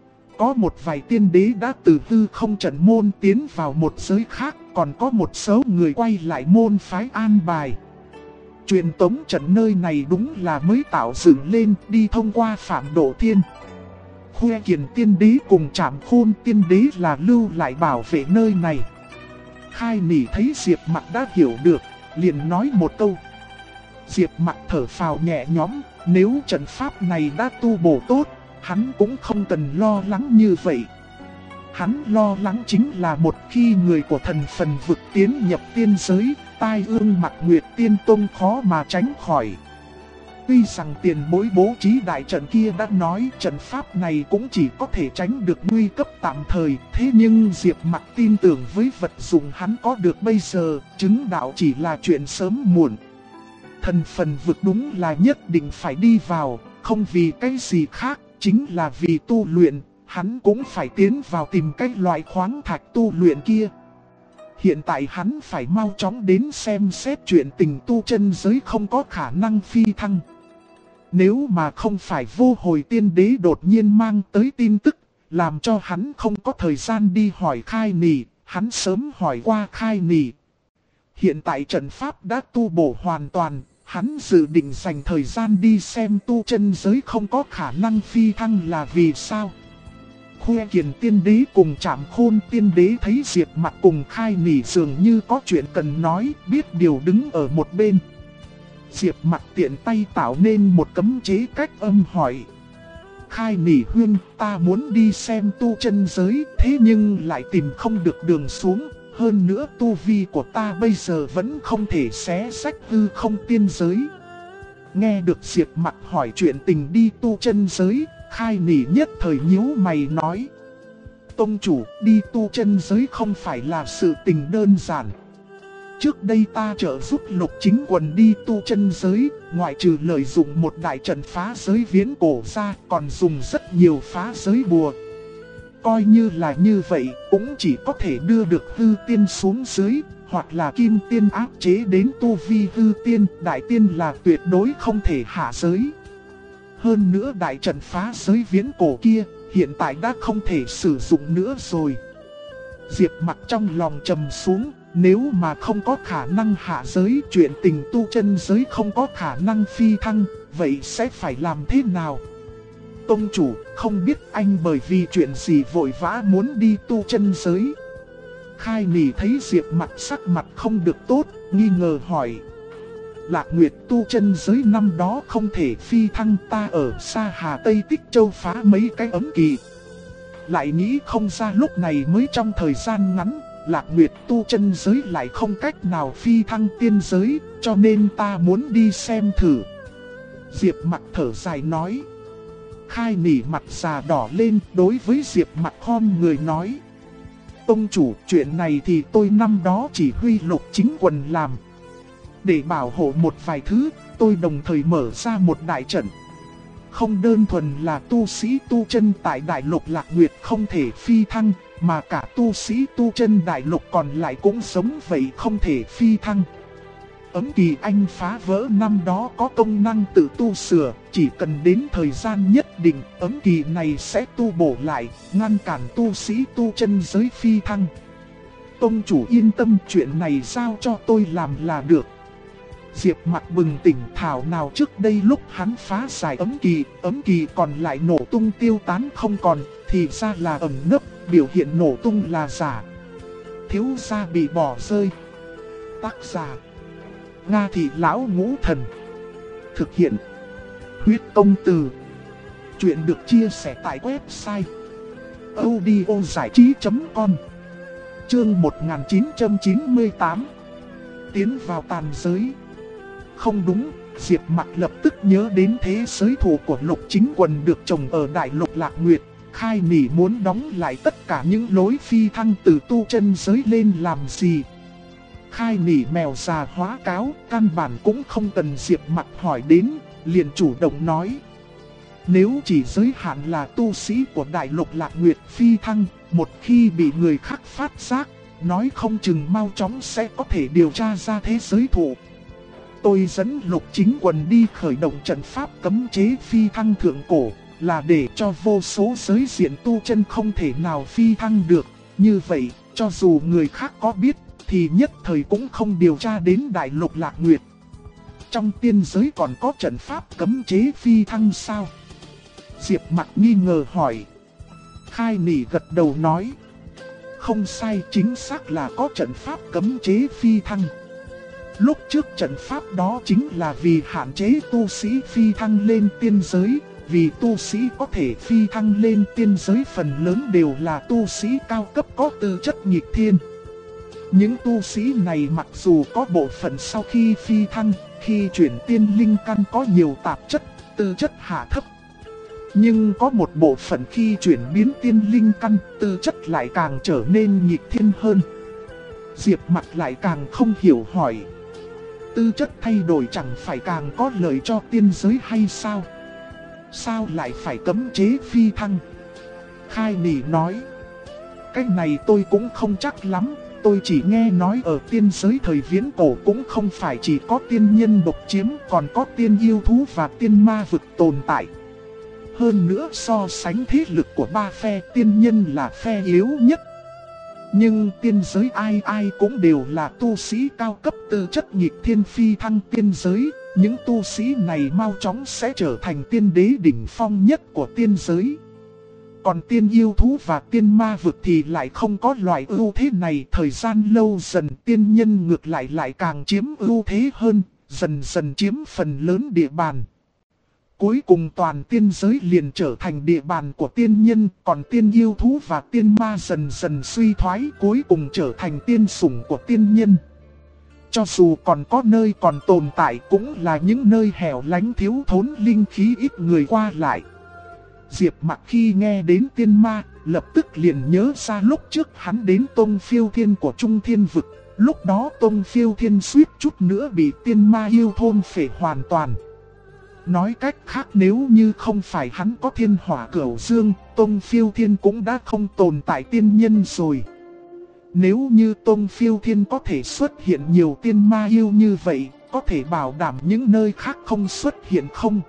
Có một vài tiên đế đã từ hư không trận môn tiến vào một giới khác, còn có một số người quay lại môn phái an bài. Truyền tống trận nơi này đúng là mới tạo dựng lên, đi thông qua Phạm Độ Thiên. Khoe Kiền Tiên Đế cùng Trảm Khôn Tiên Đế là lưu lại bảo vệ nơi này. Khai Nỉ thấy Diệp Mặc đã hiểu được, liền nói một câu. Diệp Mặc thở phào nhẹ nhõm, nếu trận pháp này đã tu bổ tốt, hắn cũng không cần lo lắng như vậy. Hắn lo lắng chính là một khi người của thần phần vực tiến nhập tiên giới, tai ương Mạc Nguyệt Tiên Tông khó mà tránh khỏi. Tuy rằng tiền bối bố trí đại trận kia đã nói trận pháp này cũng chỉ có thể tránh được nguy cấp tạm thời, thế nhưng Diệp Mặc tin tưởng với vật dụng hắn có được bây giờ, chứng đạo chỉ là chuyện sớm muộn. Thần phần vực đúng là nhất định phải đi vào, không vì cái gì khác, chính là vì tu luyện, hắn cũng phải tiến vào tìm cái loại khoáng thạch tu luyện kia. Hiện tại hắn phải mau chóng đến xem xét chuyện tình tu chân giới không có khả năng phi thăng. Nếu mà không phải vô hồi tiên đế đột nhiên mang tới tin tức, làm cho hắn không có thời gian đi hỏi Khai Nỉ, hắn sớm hỏi qua Khai Nỉ. Hiện tại trận pháp đã tu bổ hoàn toàn, hắn dự định dành thời gian đi xem tu chân giới không có khả năng phi thăng là vì sao. Khoe Kiền Tiên Đế cùng Trảm Khôn Tiên Đế thấy Diệp Mặc cùng Khai Nỉ dường như có chuyện cần nói, biết điều đứng ở một bên. Diệp Mặc tiện tay tạo nên một cấm chế cách âm hỏi. Khai Nỉ huynh, ta muốn đi xem tu chân giới, thế nhưng lại tìm không được đường xuống. Hơn nữa tu vi của ta bây giờ vẫn không thể xé rách hư không tiên giới. Nghe được Diệp Mặc hỏi chuyện tình đi tu chân giới, Khai Nỉ nhất thời nhíu mày nói. Tông chủ, đi tu chân giới không phải là sự tình đơn giản. Trước đây ta trợ giúp Lục Chính Quần đi tu chân giới, ngoại trừ lợi dụng một đại trận phá giới viễn cổ ra, còn dùng rất nhiều phá giới bùa. Coi như là như vậy, cũng chỉ có thể đưa được hư tiên xuống dưới, hoặc là kim tiên áp chế đến tu vi hư tiên, đại tiên là tuyệt đối không thể hạ giới. Hơn nữa đại trận phá giới viễn cổ kia, hiện tại đã không thể sử dụng nữa rồi. Diệp Mặc trong lòng trầm xuống, nếu mà không có khả năng hạ giới, chuyện tình tu chân giới không có khả năng phi thăng, vậy sẽ phải làm thế nào? Tông chủ, không biết anh bởi vì chuyện gì vội vã muốn đi tu chân giới. Khai Nỉ thấy Diệp Mặc sắc mặt không được tốt, nghi ngờ hỏi. Lạc Nguyệt tu chân giới năm đó không thể phi thăng, ta ở xa Hà Tây Tích Châu phá mấy cái ấm kỳ. Lại nghĩ không ra lúc này mới trong thời gian ngắn, Lạc Nguyệt tu chân giới lại không cách nào phi thăng tiên giới, cho nên ta muốn đi xem thử. Diệp Mặc thở dài nói. Khai Nỉ mặt già đỏ lên, đối với Diệp Mặc khom người nói. Tông chủ, chuyện này thì tôi năm đó chỉ huy Lục Chính Quần làm. Để bảo hộ một vài thứ, tôi đồng thời mở ra một đại trận. Không đơn thuần là tu sĩ tu chân tại Đại Lục Lạc Nguyệt không thể phi thăng, mà cả tu sĩ tu chân Đại Lục còn lại cũng giống vậy không thể phi thăng. Ấm kỳ anh phá vỡ năm đó có công năng tự tu sửa, chỉ cần đến thời gian nhất định, ấm kỳ này sẽ tu bổ lại, ngăn cản tu sĩ tu chân giới phi thăng. Tông chủ yên tâm, chuyện này giao cho tôi làm là được. Diệp Mặc bừng tỉnh, thảo nào trước đây lúc hắn phá giải ấm kỳ còn lại nổ tung tiêu tán không còn, thì ra là ẩn nấp, biểu hiện nổ tung là giả. Thiếu gia bị bỏ rơi. Tác giả Nga Thị Lão Ngũ Thần. Thực hiện Huyết Công Từ. Chuyện được chia sẻ tại website audiozảichí.com. Chương 1998. Tiến vào tàn giới. Không đúng, Diệp Mặc lập tức nhớ đến thế giới thù của Lục Chính Quần được trồng ở Đại Lục Lạc Nguyệt. Khai Nỉ muốn đóng lại tất cả những lối phi thăng từ tu chân giới lên làm gì? Khai Nỉ mèo già hóa cáo, căn bản cũng không cần Diệp Mặc hỏi đến, liền chủ động nói. Nếu chỉ giới hạn là tu sĩ của Đại Lục Lạc Nguyệt phi thăng, một khi bị người khác phát giác, nói không chừng mau chóng sẽ có thể điều tra ra thế giới thù. Tôi dẫn Lục Chính Quần đi khởi động trận pháp cấm chế phi thăng thượng cổ, là để cho vô số giới diện tu chân không thể nào phi thăng được. Như vậy, cho dù người khác có biết, thì nhất thời cũng không điều tra đến Đại Lục Lạc Nguyệt. Trong tiên giới còn có trận pháp cấm chế phi thăng sao? Diệp Mặc nghi ngờ hỏi. Khai Nỉ gật đầu nói. Không sai, chính xác là có trận pháp cấm chế phi thăng. Lúc trước trận pháp đó chính là vì hạn chế tu sĩ phi thăng lên tiên giới. Vì tu sĩ có thể phi thăng lên tiên giới phần lớn đều là tu sĩ cao cấp có tư chất nghịch thiên. Những tu sĩ này mặc dù có bộ phận sau khi phi thăng, khi chuyển tiên linh căn có nhiều tạp chất, tư chất hạ thấp. Nhưng có một bộ phận khi chuyển biến tiên linh căn, tư chất lại càng trở nên nghịch thiên hơn. Diệp Mặc lại càng không hiểu hỏi. Tư chất thay đổi chẳng phải càng có lợi cho tiên giới hay sao? Sao lại phải cấm chế phi thăng? Khai Nỉ nói. Cái này tôi cũng không chắc lắm. Tôi chỉ nghe nói ở tiên giới thời viễn cổ cũng không phải chỉ có tiên nhân độc chiếm, còn có tiên yêu thú và tiên ma vực tồn tại. Hơn nữa so sánh thế lực của ba phe, tiên nhân là phe yếu nhất. Nhưng tiên giới ai ai cũng đều là tu sĩ cao cấp tư chất nghịch thiên phi thăng tiên giới. Những tu sĩ này mau chóng sẽ trở thành tiên đế đỉnh phong nhất của tiên giới. Còn tiên yêu thú và tiên ma vực thì lại không có loại ưu thế này. Thời gian lâu dần tiên nhân ngược lại càng chiếm ưu thế hơn, dần dần chiếm phần lớn địa bàn. Cuối cùng toàn tiên giới liền trở thành địa bàn của tiên nhân, còn tiên yêu thú và tiên ma dần dần suy thoái, cuối cùng trở thành tiên sủng của tiên nhân. Cho dù còn có nơi còn tồn tại cũng là những nơi hẻo lánh thiếu thốn linh khí ít người qua lại. Diệp Mặc khi nghe đến tiên ma, lập tức liền nhớ ra lúc trước hắn đến Tông Phiêu Thiên của Trung Thiên Vực. Lúc đó Tông Phiêu Thiên suýt chút nữa bị tiên ma yêu thôn phệ hoàn toàn. Nói cách khác, nếu như không phải hắn có thiên hỏa cửu dương, Tông Phiêu Thiên cũng đã không tồn tại tiên nhân rồi. Nếu như Tông Phiêu Thiên có thể xuất hiện nhiều tiên ma yêu như vậy, có thể bảo đảm những nơi khác không xuất hiện không?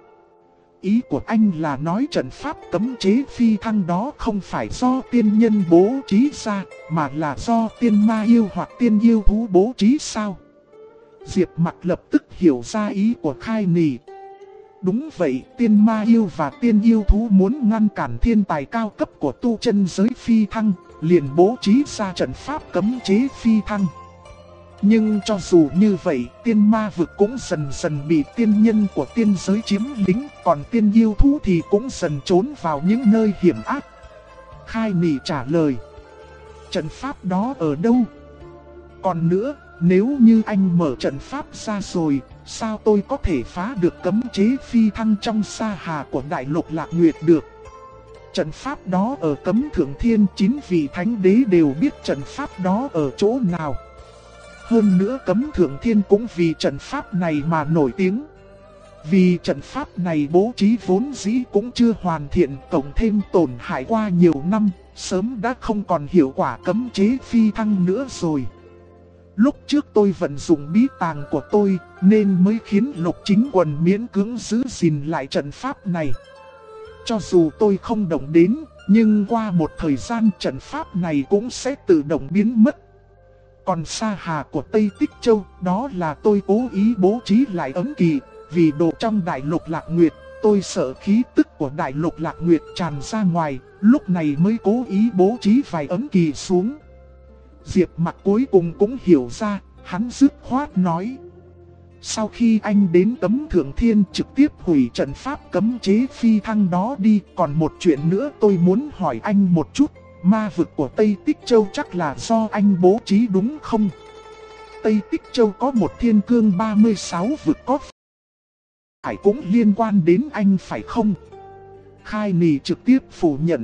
Ý của anh là nói trận pháp cấm chế phi thăng đó không phải do tiên nhân bố trí ra, mà là do tiên ma yêu hoặc tiên yêu thú bố trí sao? Diệp Mặc lập tức hiểu ra ý của Khai Nỉ. Đúng vậy, tiên ma yêu và tiên yêu thú muốn ngăn cản thiên tài cao cấp của tu chân giới phi thăng, liền bố trí ra trận pháp cấm chế phi thăng. Nhưng cho dù như vậy, tiên ma vực cũng dần dần bị tiên nhân của tiên giới chiếm lĩnh, còn tiên yêu thú thì cũng dần trốn vào những nơi hiểm ác. Khai Nỉ trả lời. Trận pháp đó ở đâu? Còn nữa, nếu như anh mở trận pháp ra rồi, sao tôi có thể phá được cấm chế phi thăng trong sa hà của Đại Lục Lạc Nguyệt được? Trận pháp đó ở Cấm Thượng Thiên, 9 vị thánh đế đều biết trận pháp đó ở chỗ nào. Hơn nữa Cấm Thượng Thiên cũng vì trận pháp này mà nổi tiếng. Vì trận pháp này bố trí vốn dĩ cũng chưa hoàn thiện, cộng thêm tổn hại qua nhiều năm, sớm đã không còn hiệu quả cấm chế phi thăng nữa rồi. Lúc trước tôi vận dụng bí tàng của tôi, nên mới khiến Lục Chính Quần miễn cưỡng giữ gìn lại trận pháp này. Cho dù tôi không động đến, nhưng qua một thời gian trận pháp này cũng sẽ tự động biến mất. Còn sa hà của Tây Tích Châu, đó là tôi cố ý bố trí lại ấm kỳ. Vì độ trong Đại Lục Lạc Nguyệt, tôi sợ khí tức của Đại Lục Lạc Nguyệt tràn ra ngoài, lúc này mới cố ý bố trí vài ấm kỳ xuống. Diệp Mặc cuối cùng cũng hiểu ra, hắn dứt khoát nói. Sau khi anh đến Cấm Thượng Thiên trực tiếp hủy trận pháp cấm chế phi thăng đó đi, còn một chuyện nữa tôi muốn hỏi anh một chút, ma vực của Tây Tích Châu chắc là do anh bố trí đúng không? Tây Tích Châu có một thiên cương 36 vực có phải cũng liên quan đến anh phải không? Khai Nì trực tiếp phủ nhận.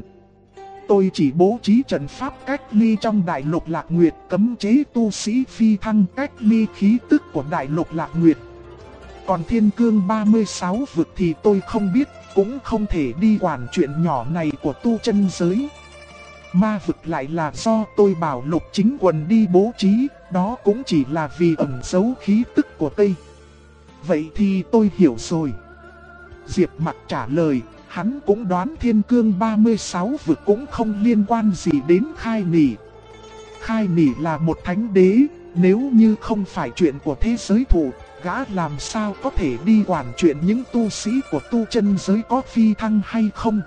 Tôi chỉ bố trí trận pháp cách ly trong Đại Lục Lạc Nguyệt, cấm chế tu sĩ phi thăng cách ly khí tức của Đại Lục Lạc Nguyệt. Còn thiên cương 36 vực thì tôi không biết, cũng không thể đi quản chuyện nhỏ này của tu chân giới. Ma vực lại là do tôi bảo Lục Chính Quần đi bố trí, đó cũng chỉ là vì ẩn giấu khí tức của Tây. Vậy thì tôi hiểu rồi. Diệp Mặc trả lời, hắn cũng đoán thiên cương 36 vực cũng không liên quan gì đến Khai Nì. Khai Nì là một thánh đế, nếu như không phải chuyện của thế giới thụ, gã làm sao có thể đi quản chuyện những tu sĩ của tu chân giới có phi thăng hay không.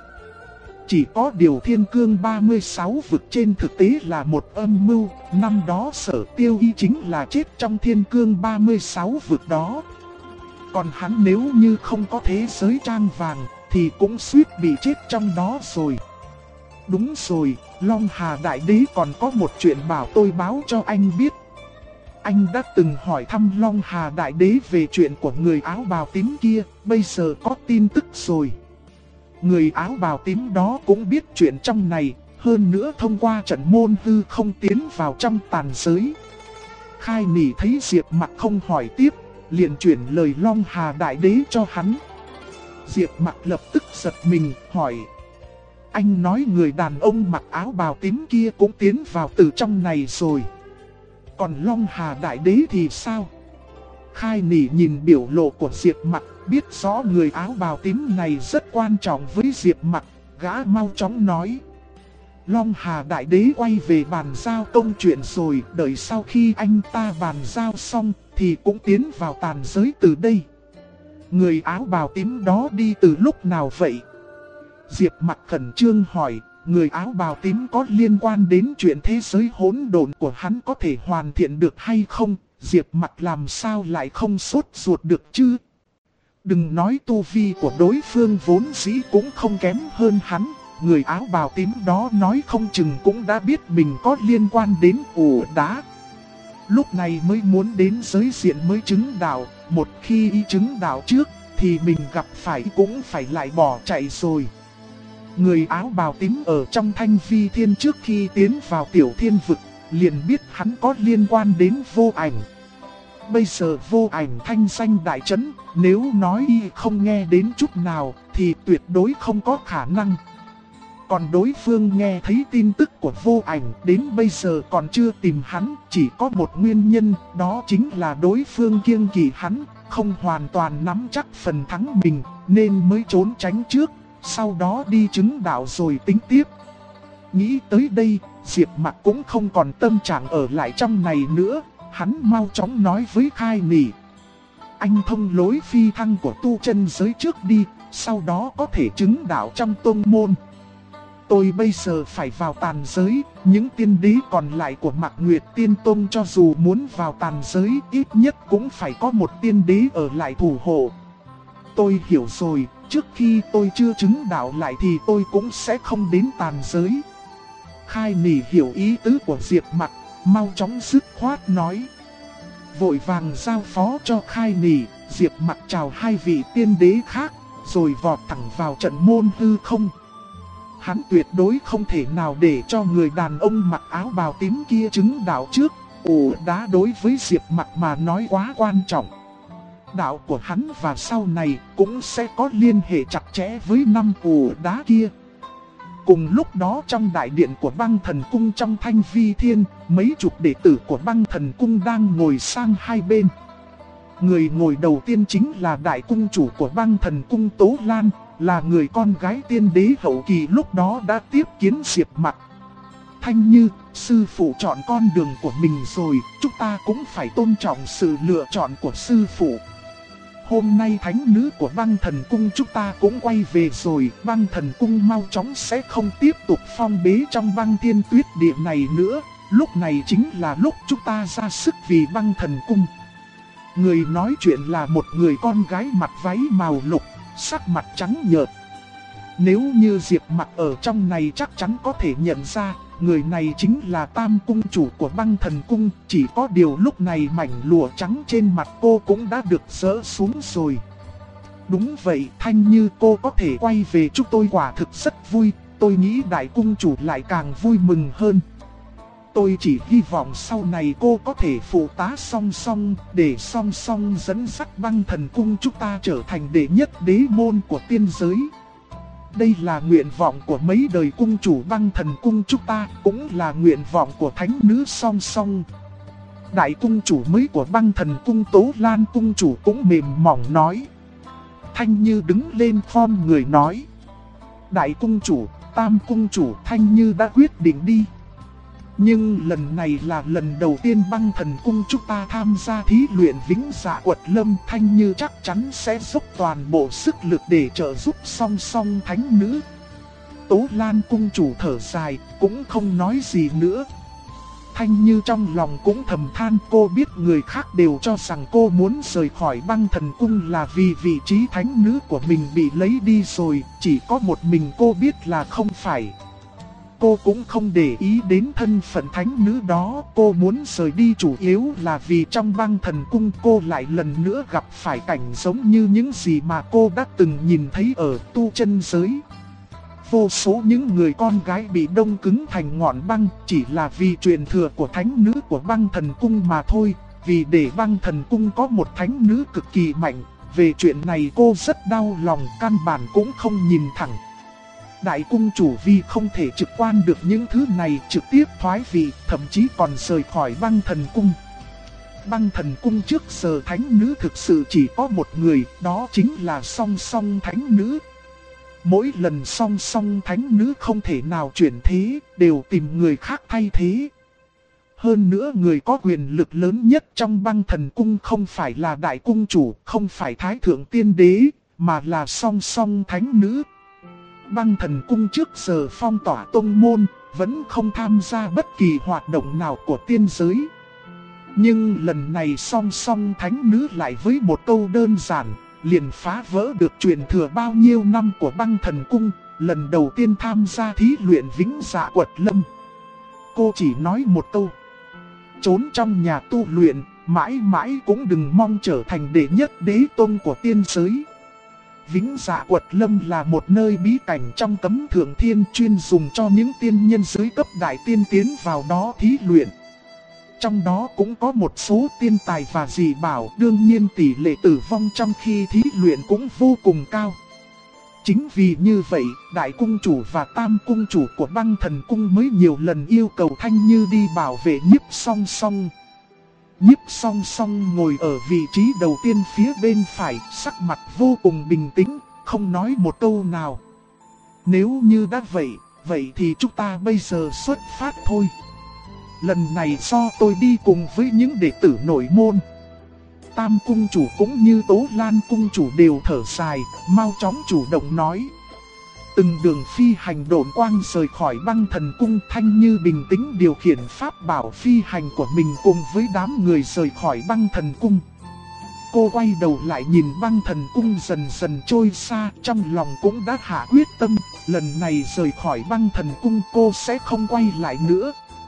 Chỉ có điều thiên cương 36 vực trên thực tế là một âm mưu, năm đó Sở Tiêu Y chính là chết trong thiên cương 36 vực đó. Còn hắn nếu như không có thế giới trang vàng, thì cũng suýt bị chết trong đó rồi. Đúng rồi, Long Hà Đại Đế còn có một chuyện bảo tôi báo cho anh biết. Anh đã từng hỏi thăm Long Hà Đại Đế về chuyện của người áo bào tím kia, bây giờ có tin tức rồi. Người áo bào tím đó cũng biết chuyện trong này, hơn nữa thông qua trận môn hư không tiến vào trong tàn giới. Khai Nì thấy Diệp Mặc không hỏi tiếp, liền chuyển lời Long Hà Đại Đế cho hắn. Diệp Mặc lập tức giật mình, hỏi. Anh nói người đàn ông mặc áo bào tím kia cũng tiến vào từ trong này rồi. Còn Long Hà Đại Đế thì sao? Khai Nì nhìn biểu lộ của Diệp Mặc, biết rõ người áo bào tím này rất quan trọng với Diệp Mặc, gã mau chóng nói. Long Hà Đại Đế quay về bàn giao công chuyện rồi, đợi sau khi anh ta bàn giao xong thì cũng tiến vào tàn giới từ đây. Người áo bào tím đó đi từ lúc nào vậy? Diệp Mặc khẩn trương hỏi, người áo bào tím có liên quan đến chuyện thế giới hỗn độn của hắn có thể hoàn thiện được hay không? Diệp Mặc làm sao lại không sốt ruột được chứ? Đừng nói tu vi của đối phương vốn dĩ cũng không kém hơn hắn. Người áo bào tím đó nói không chừng cũng đã biết mình có liên quan đến ổ đá. Lúc này mới muốn đến giới diện mới chứng đạo. Một khi y chứng đạo trước thì mình gặp phải cũng phải lại bỏ chạy rồi. Người áo bào tím ở trong Thanh Vi Thiên trước khi tiến vào Tiểu Thiên Vực liền biết hắn có liên quan đến Vô Ảnh. Bây giờ Vô Ảnh thanh danh đại chấn, nếu nói y không nghe đến chút nào thì tuyệt đối không có khả năng. Còn đối phương nghe thấy tin tức của Vô Ảnh đến bây giờ còn chưa tìm hắn, chỉ có một nguyên nhân, đó chính là đối phương kiêng kỵ hắn, không hoàn toàn nắm chắc phần thắng mình, nên mới trốn tránh trước, sau đó đi chứng đạo rồi tính tiếp. Nghĩ tới đây, Diệp Mặc cũng không còn tâm trạng ở lại trong này nữa, hắn mau chóng nói với Khai Nì. Anh thông lối phi thăng của tu chân giới trước đi, sau đó có thể chứng đạo trong tông môn. Tôi bây giờ phải vào tàn giới, những tiên đế còn lại của Mạc Nguyệt Tiên Tông cho dù muốn vào tàn giới ít nhất cũng phải có một tiên đế ở lại thủ hộ. Tôi hiểu rồi, trước khi tôi chưa chứng đạo lại thì tôi cũng sẽ không đến tàn giới. Khai Nì hiểu ý tứ của Diệp Mặc, mau chóng dứt khoát nói. Vội vàng giao phó cho Khai Nì, Diệp Mặc chào hai vị tiên đế khác, rồi vọt thẳng vào trận môn hư không. Hắn tuyệt đối không thể nào để cho người đàn ông mặc áo bào tím kia chứng đạo trước. Ổ đá đối với Diệp Mặc mà nói quá quan trọng. Đạo của hắn và sau này cũng sẽ có liên hệ chặt chẽ với 5 ổ đá kia. Cùng lúc đó trong đại điện của Băng Thần Cung trong Thanh Vi Thiên, mấy chục đệ tử của Băng Thần Cung đang ngồi sang hai bên. Người ngồi đầu tiên chính là đại cung chủ của Băng Thần Cung Tố Lan, là người con gái tiên đế hậu kỳ lúc đó đã tiếp kiến Diệp Mặc. Thanh Như, sư phụ chọn con đường của mình rồi, chúng ta cũng phải tôn trọng sự lựa chọn của sư phụ. Hôm nay thánh nữ của Băng Thần Cung chúng ta cũng quay về rồi, Băng Thần Cung mau chóng sẽ không tiếp tục phong bế trong Băng Thiên Tuyết Địa này nữa. Lúc này chính là lúc chúng ta ra sức vì Băng Thần Cung. Người nói chuyện là một người con gái mặc váy màu lục, sắc mặt trắng nhợt. Nếu như Diệp Mặc ở trong này chắc chắn có thể nhận ra, người này chính là Tam Cung chủ của Băng Thần Cung. Chỉ có điều lúc này mảnh lụa trắng trên mặt cô cũng đã được rỡ xuống rồi. Đúng vậy, Thanh Như, cô có thể quay về chúng tôi quả thực rất vui. Tôi nghĩ đại cung chủ lại càng vui mừng hơn. Tôi chỉ hy vọng sau này cô có thể phụ tá Song Song, để Song Song dẫn dắt Băng Thần Cung chúng ta trở thành đệ nhất đế môn của tiên giới. Đây là nguyện vọng của mấy đời cung chủ Băng Thần Cung chúng ta, cũng là nguyện vọng của thánh nữ Song Song. Đại cung chủ mới của Băng Thần Cung Tố Lan cung chủ cũng mềm mỏng nói. Thanh Như đứng lên khom người nói. Đại cung chủ, Tam cung chủ, Thanh Như đã quyết định đi. Nhưng lần này là lần đầu tiên Băng Thần Cung chúng ta tham gia thí luyện Vĩnh Dạ Quật Lâm. Thanh Như chắc chắn sẽ dốc toàn bộ sức lực để trợ giúp Song Song thánh nữ. Tố Lan cung chủ thở dài, cũng không nói gì nữa. Thanh Như trong lòng cũng thầm than, cô biết người khác đều cho rằng cô muốn rời khỏi Băng Thần Cung là vì vị trí thánh nữ của mình bị lấy đi rồi. Chỉ có một mình cô biết là không phải. Cô cũng không để ý đến thân phận thánh nữ đó, cô muốn rời đi chủ yếu là vì trong Băng Thần Cung cô lại lần nữa gặp phải cảnh giống như những gì mà cô đã từng nhìn thấy ở tu chân giới. Vô số những người con gái bị đông cứng thành ngọn băng chỉ là vì truyền thừa của thánh nữ của Băng Thần Cung mà thôi, vì để Băng Thần Cung có một thánh nữ cực kỳ mạnh. Về chuyện này cô rất đau lòng, căn bản cũng không nhìn thẳng. Đại cung chủ vì không thể trực quan được những thứ này trực tiếp thoái vị, thậm chí còn rời khỏi Băng Thần Cung. Băng Thần Cung trước giờ thánh nữ thực sự chỉ có một người, đó chính là Song Song thánh nữ. Mỗi lần Song Song thánh nữ không thể nào chuyển thế, đều tìm người khác thay thế. Hơn nữa người có quyền lực lớn nhất trong Băng Thần Cung không phải là đại cung chủ, không phải thái thượng tiên đế, mà là Song Song thánh nữ. Băng Thần Cung trước giờ phong tỏa tông môn, vẫn không tham gia bất kỳ hoạt động nào của tiên giới. Nhưng lần này Song Song thánh nữ lại với một câu đơn giản, liền phá vỡ được truyền thừa bao nhiêu năm của Băng Thần Cung, lần đầu tiên tham gia thí luyện Vĩnh Dạ Quật Lâm. Cô chỉ nói một câu: trốn trong nhà tu luyện, mãi mãi cũng đừng mong trở thành đệ nhất đế tôn của tiên giới. Vĩnh Dạ Quật Lâm là một nơi bí cảnh trong cấm thượng thiên, chuyên dùng cho những tiên nhân dưới cấp đại tiên tiến vào đó thí luyện. Trong đó cũng có một số tiên tài và dị bảo, đương nhiên tỷ lệ tử vong trong khi thí luyện cũng vô cùng cao. Chính vì như vậy, đại cung chủ và tam cung chủ của Băng Thần Cung mới nhiều lần yêu cầu Thanh Như đi bảo vệ Nhiếp Song Song. Nhiếp Song Song ngồi ở vị trí đầu tiên phía bên phải, sắc mặt vô cùng bình tĩnh, không nói một câu nào. Nếu như đã vậy thì chúng ta bây giờ xuất phát thôi. Lần này do tôi đi cùng với những đệ tử nội môn. Tam cung chủ cũng như Tố Lan cung chủ đều thở dài, mau chóng chủ động nói. Từng đường phi hành độn quang rời khỏi Băng Thần Cung. Thanh Như bình tĩnh điều khiển pháp bảo phi hành của mình cùng với đám người rời khỏi Băng Thần Cung. Cô quay đầu lại nhìn Băng Thần Cung dần dần trôi xa, trong lòng cũng đã hạ quyết tâm, lần này rời khỏi Băng Thần Cung cô sẽ không quay lại nữa.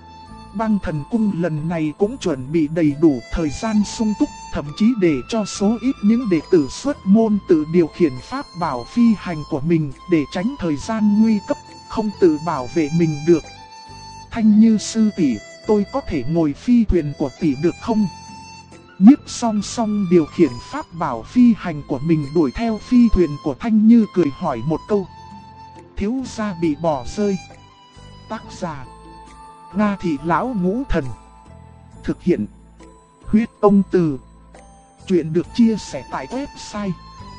Băng Thần Cung lần này cũng chuẩn bị đầy đủ thời gian sung túc, thậm chí để cho số ít những đệ tử xuất môn tự điều khiển pháp bảo phi hành của mình để tránh thời gian nguy cấp, không tự bảo vệ mình được. Thanh Như sư tỷ, tôi có thể ngồi phi thuyền của tỷ được không? Nhiếp Song Song điều khiển pháp bảo phi hành của mình đuổi theo phi thuyền của Thanh Như cười hỏi một câu. Thiếu gia bị bỏ rơi. Tác giả Nga Thị Lão Ngũ Thần. Thực hiện Huyết Ông Từ. Chuyện được chia sẻ tại website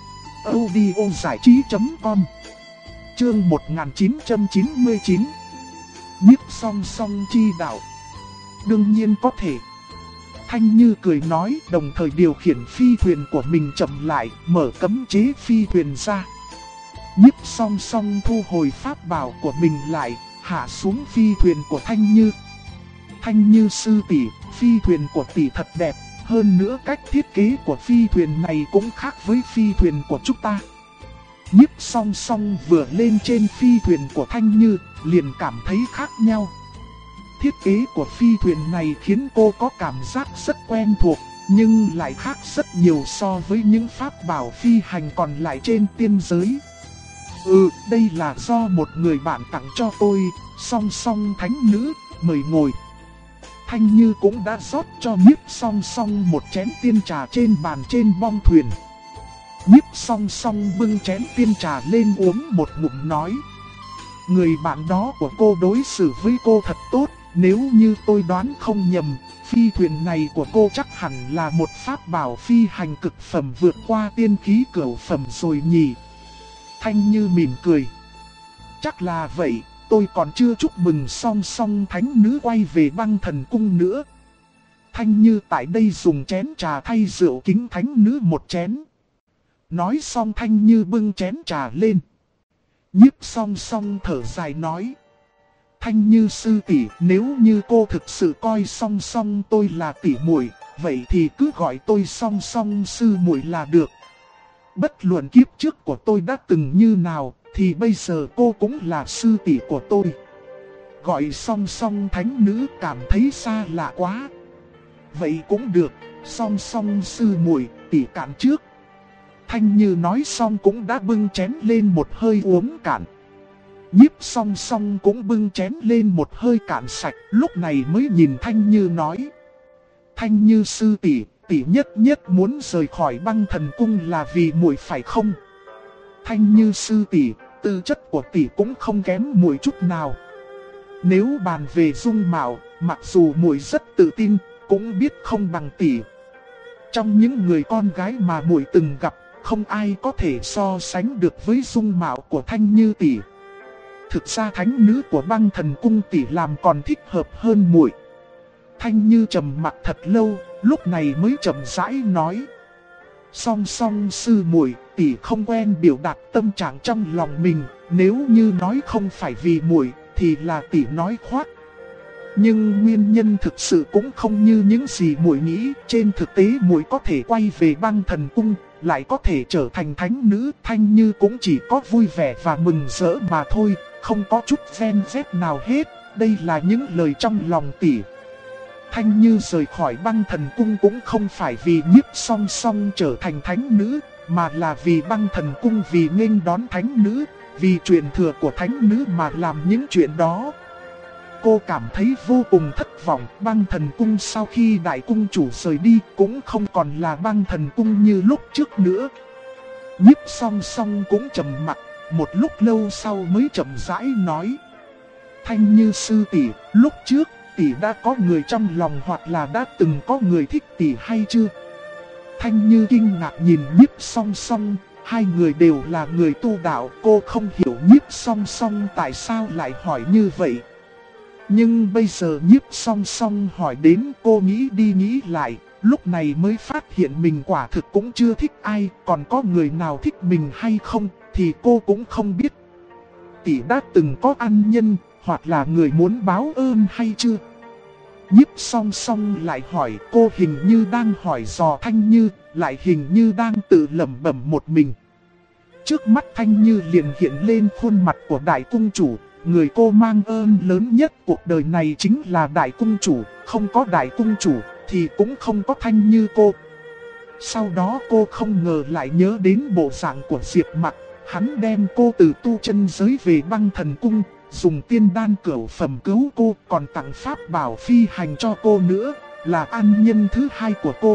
audiozảichí.com. Chương 1999. Nhiếp Song Song chi đạo. Đương nhiên có thể. Thanh Như cười nói, đồng thời điều khiển phi thuyền của mình chậm lại, mở cấm chế phi thuyền ra. Nhiếp Song Song thu hồi pháp bảo của mình lại, hạ xuống phi thuyền của Thanh Như. Thanh Như sư tỷ, phi thuyền của tỷ thật đẹp, hơn nữa cách thiết kế của phi thuyền này cũng khác với phi thuyền của chúng ta. Nhiếp Song Song vừa lên trên phi thuyền của Thanh Như, liền cảm thấy khác nhau. Thiết kế của phi thuyền này khiến cô có cảm giác rất quen thuộc, nhưng lại khác rất nhiều so với những pháp bảo phi hành còn lại trên tiên giới. Đây là do một người bạn tặng cho tôi, Song Song thánh nữ, mời ngồi. Thanh Như cũng đã rót cho Nhiếp Song Song một chén tiên trà trên bàn trên bong thuyền. Nhiếp Song Song bưng chén tiên trà lên uống một ngụm nói. Người bạn đó của cô đối xử với cô thật tốt, nếu như tôi đoán không nhầm, phi thuyền này của cô chắc hẳn là một pháp bảo phi hành cực phẩm vượt qua tiên khí cửu phẩm rồi nhỉ. Thanh Như mỉm cười. Chắc là vậy, tôi còn chưa chúc mừng Song Song thánh nữ quay về Băng Thần Cung nữa. Thanh Như tại đây dùng chén trà thay rượu kính thánh nữ một chén. Nói xong Thanh Như bưng chén trà lên. Nhiếp Song Song thở dài nói. Thanh Như sư tỷ, nếu như cô thực sự coi Song Song tôi là tỷ muội, vậy thì cứ gọi tôi Song Song sư muội là được. Bất luận kiếp trước của tôi đã từng như nào, thì bây giờ cô cũng là sư tỷ của tôi. Gọi Song Song thánh nữ cảm thấy xa lạ quá. Vậy cũng được, Song Song sư muội, tỷ cạn trước. Thanh Như nói xong cũng đã bưng chén lên một hơi uống cạn. Nhiếp Song Song cũng bưng chén lên một hơi cạn sạch, lúc này mới nhìn Thanh Như nói. Thanh Như sư tỷ, tỷ nhất nhất muốn rời khỏi Băng Thần Cung là vì muội phải không? Thanh Như sư tỷ, tư chất của tỷ cũng không kém muội chút nào. Nếu bàn về dung mạo, mặc dù muội rất tự tin, cũng biết không bằng tỷ. Trong những người con gái mà muội từng gặp, không ai có thể so sánh được với dung mạo của Thanh Như tỷ. Thực ra thánh nữ của Băng Thần Cung tỷ làm còn thích hợp hơn muội. Thanh Như trầm mặc thật lâu, lúc này mới chậm rãi nói. Song Song sư muội, tỷ không quen biểu đạt tâm trạng trong lòng mình, nếu như nói không phải vì muội thì là tỷ nói khoác. Nhưng nguyên nhân thực sự cũng không như những gì muội nghĩ, trên thực tế muội có thể quay về Băng Thần Cung, lại có thể trở thành thánh nữ, Thanh Như cũng chỉ có vui vẻ và mừng rỡ mà thôi, không có chút ven vét nào hết, đây là những lời trong lòng tỷ. Thanh Như rời khỏi Băng Thần Cung cũng không phải vì Nhiếp Song Song trở thành thánh nữ, mà là vì Băng Thần Cung vì nghênh đón thánh nữ, vì truyền thừa của thánh nữ mà làm những chuyện đó. Cô cảm thấy vô cùng thất vọng, Băng Thần Cung sau khi đại cung chủ rời đi cũng không còn là Băng Thần Cung như lúc trước nữa. Nhiếp Song Song cũng trầm mặc, một lúc lâu sau mới chậm rãi nói. Thanh Như sư tỷ, lúc trước tỷ đã có người trong lòng hoặc là đã từng có người thích tỷ hay chưa? Thanh Như kinh ngạc nhìn Nhiếp Song Song, hai người đều là người tu đạo, cô không hiểu Nhiếp Song Song tại sao lại hỏi như vậy. Nhưng bây giờ Nhiếp Song Song hỏi đến, cô nghĩ đi nghĩ lại, lúc này mới phát hiện mình quả thực cũng chưa thích ai, còn có người nào thích mình hay không thì cô cũng không biết. Tỷ đã từng có ân nhân, hoặc là người muốn báo ơn hay chưa? Nhiếp Song Song lại hỏi, cô hình như đang hỏi dò Thanh Như, lại hình như đang tự lẩm bẩm một mình. Trước mắt Thanh Như liền hiện lên khuôn mặt của đại cung chủ, người cô mang ơn lớn nhất cuộc đời này chính là đại cung chủ, không có đại cung chủ thì cũng không có Thanh Như cô. Sau đó cô không ngờ lại nhớ đến bộ dạng của Diệp Mặc, hắn đem cô từ tu chân giới về Băng Thần Cung, dùng tiên đan cửu phẩm cứu cô, còn tặng pháp bảo phi hành cho cô nữa, là ân nhân thứ hai của cô.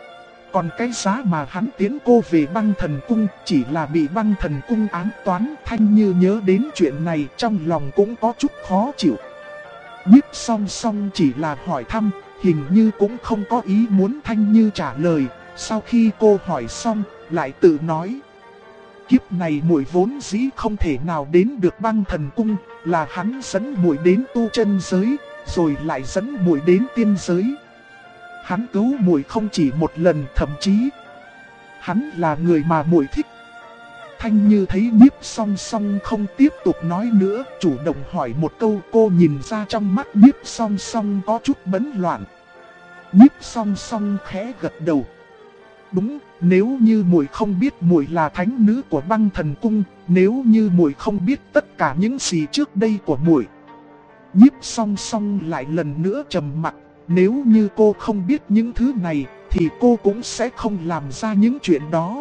Còn cái giá mà hắn tiến cô về Băng Thần Cung chỉ là bị Băng Thần Cung ám toán. Thanh Như nhớ đến chuyện này trong lòng cũng có chút khó chịu. Nhiếp Song Song chỉ là hỏi thăm, hình như cũng không có ý muốn Thanh Như trả lời. Sau khi cô hỏi xong, lại tự nói: kiếp này muội vốn dĩ không thể nào đến được Băng Thần Cung, là hắn dẫn muội đến tu chân giới, rồi lại dẫn muội đến tiên giới. Hắn cứu muội không chỉ một lần, thậm chí hắn là người mà muội thích. Thanh Như thấy Nhiếp Song Song không tiếp tục nói nữa, chủ động hỏi một câu. Cô nhìn ra trong mắt Nhiếp Song Song có chút bấn loạn. Nhiếp Song Song khẽ gật đầu. Đúng, nếu như muội không biết muội là thánh nữ của Băng Thần Cung, nếu như muội không biết tất cả những gì trước đây của muội. Nhiếp Song Song lại lần nữa trầm mặc. Nếu như cô không biết những thứ này, thì cô cũng sẽ không làm ra những chuyện đó.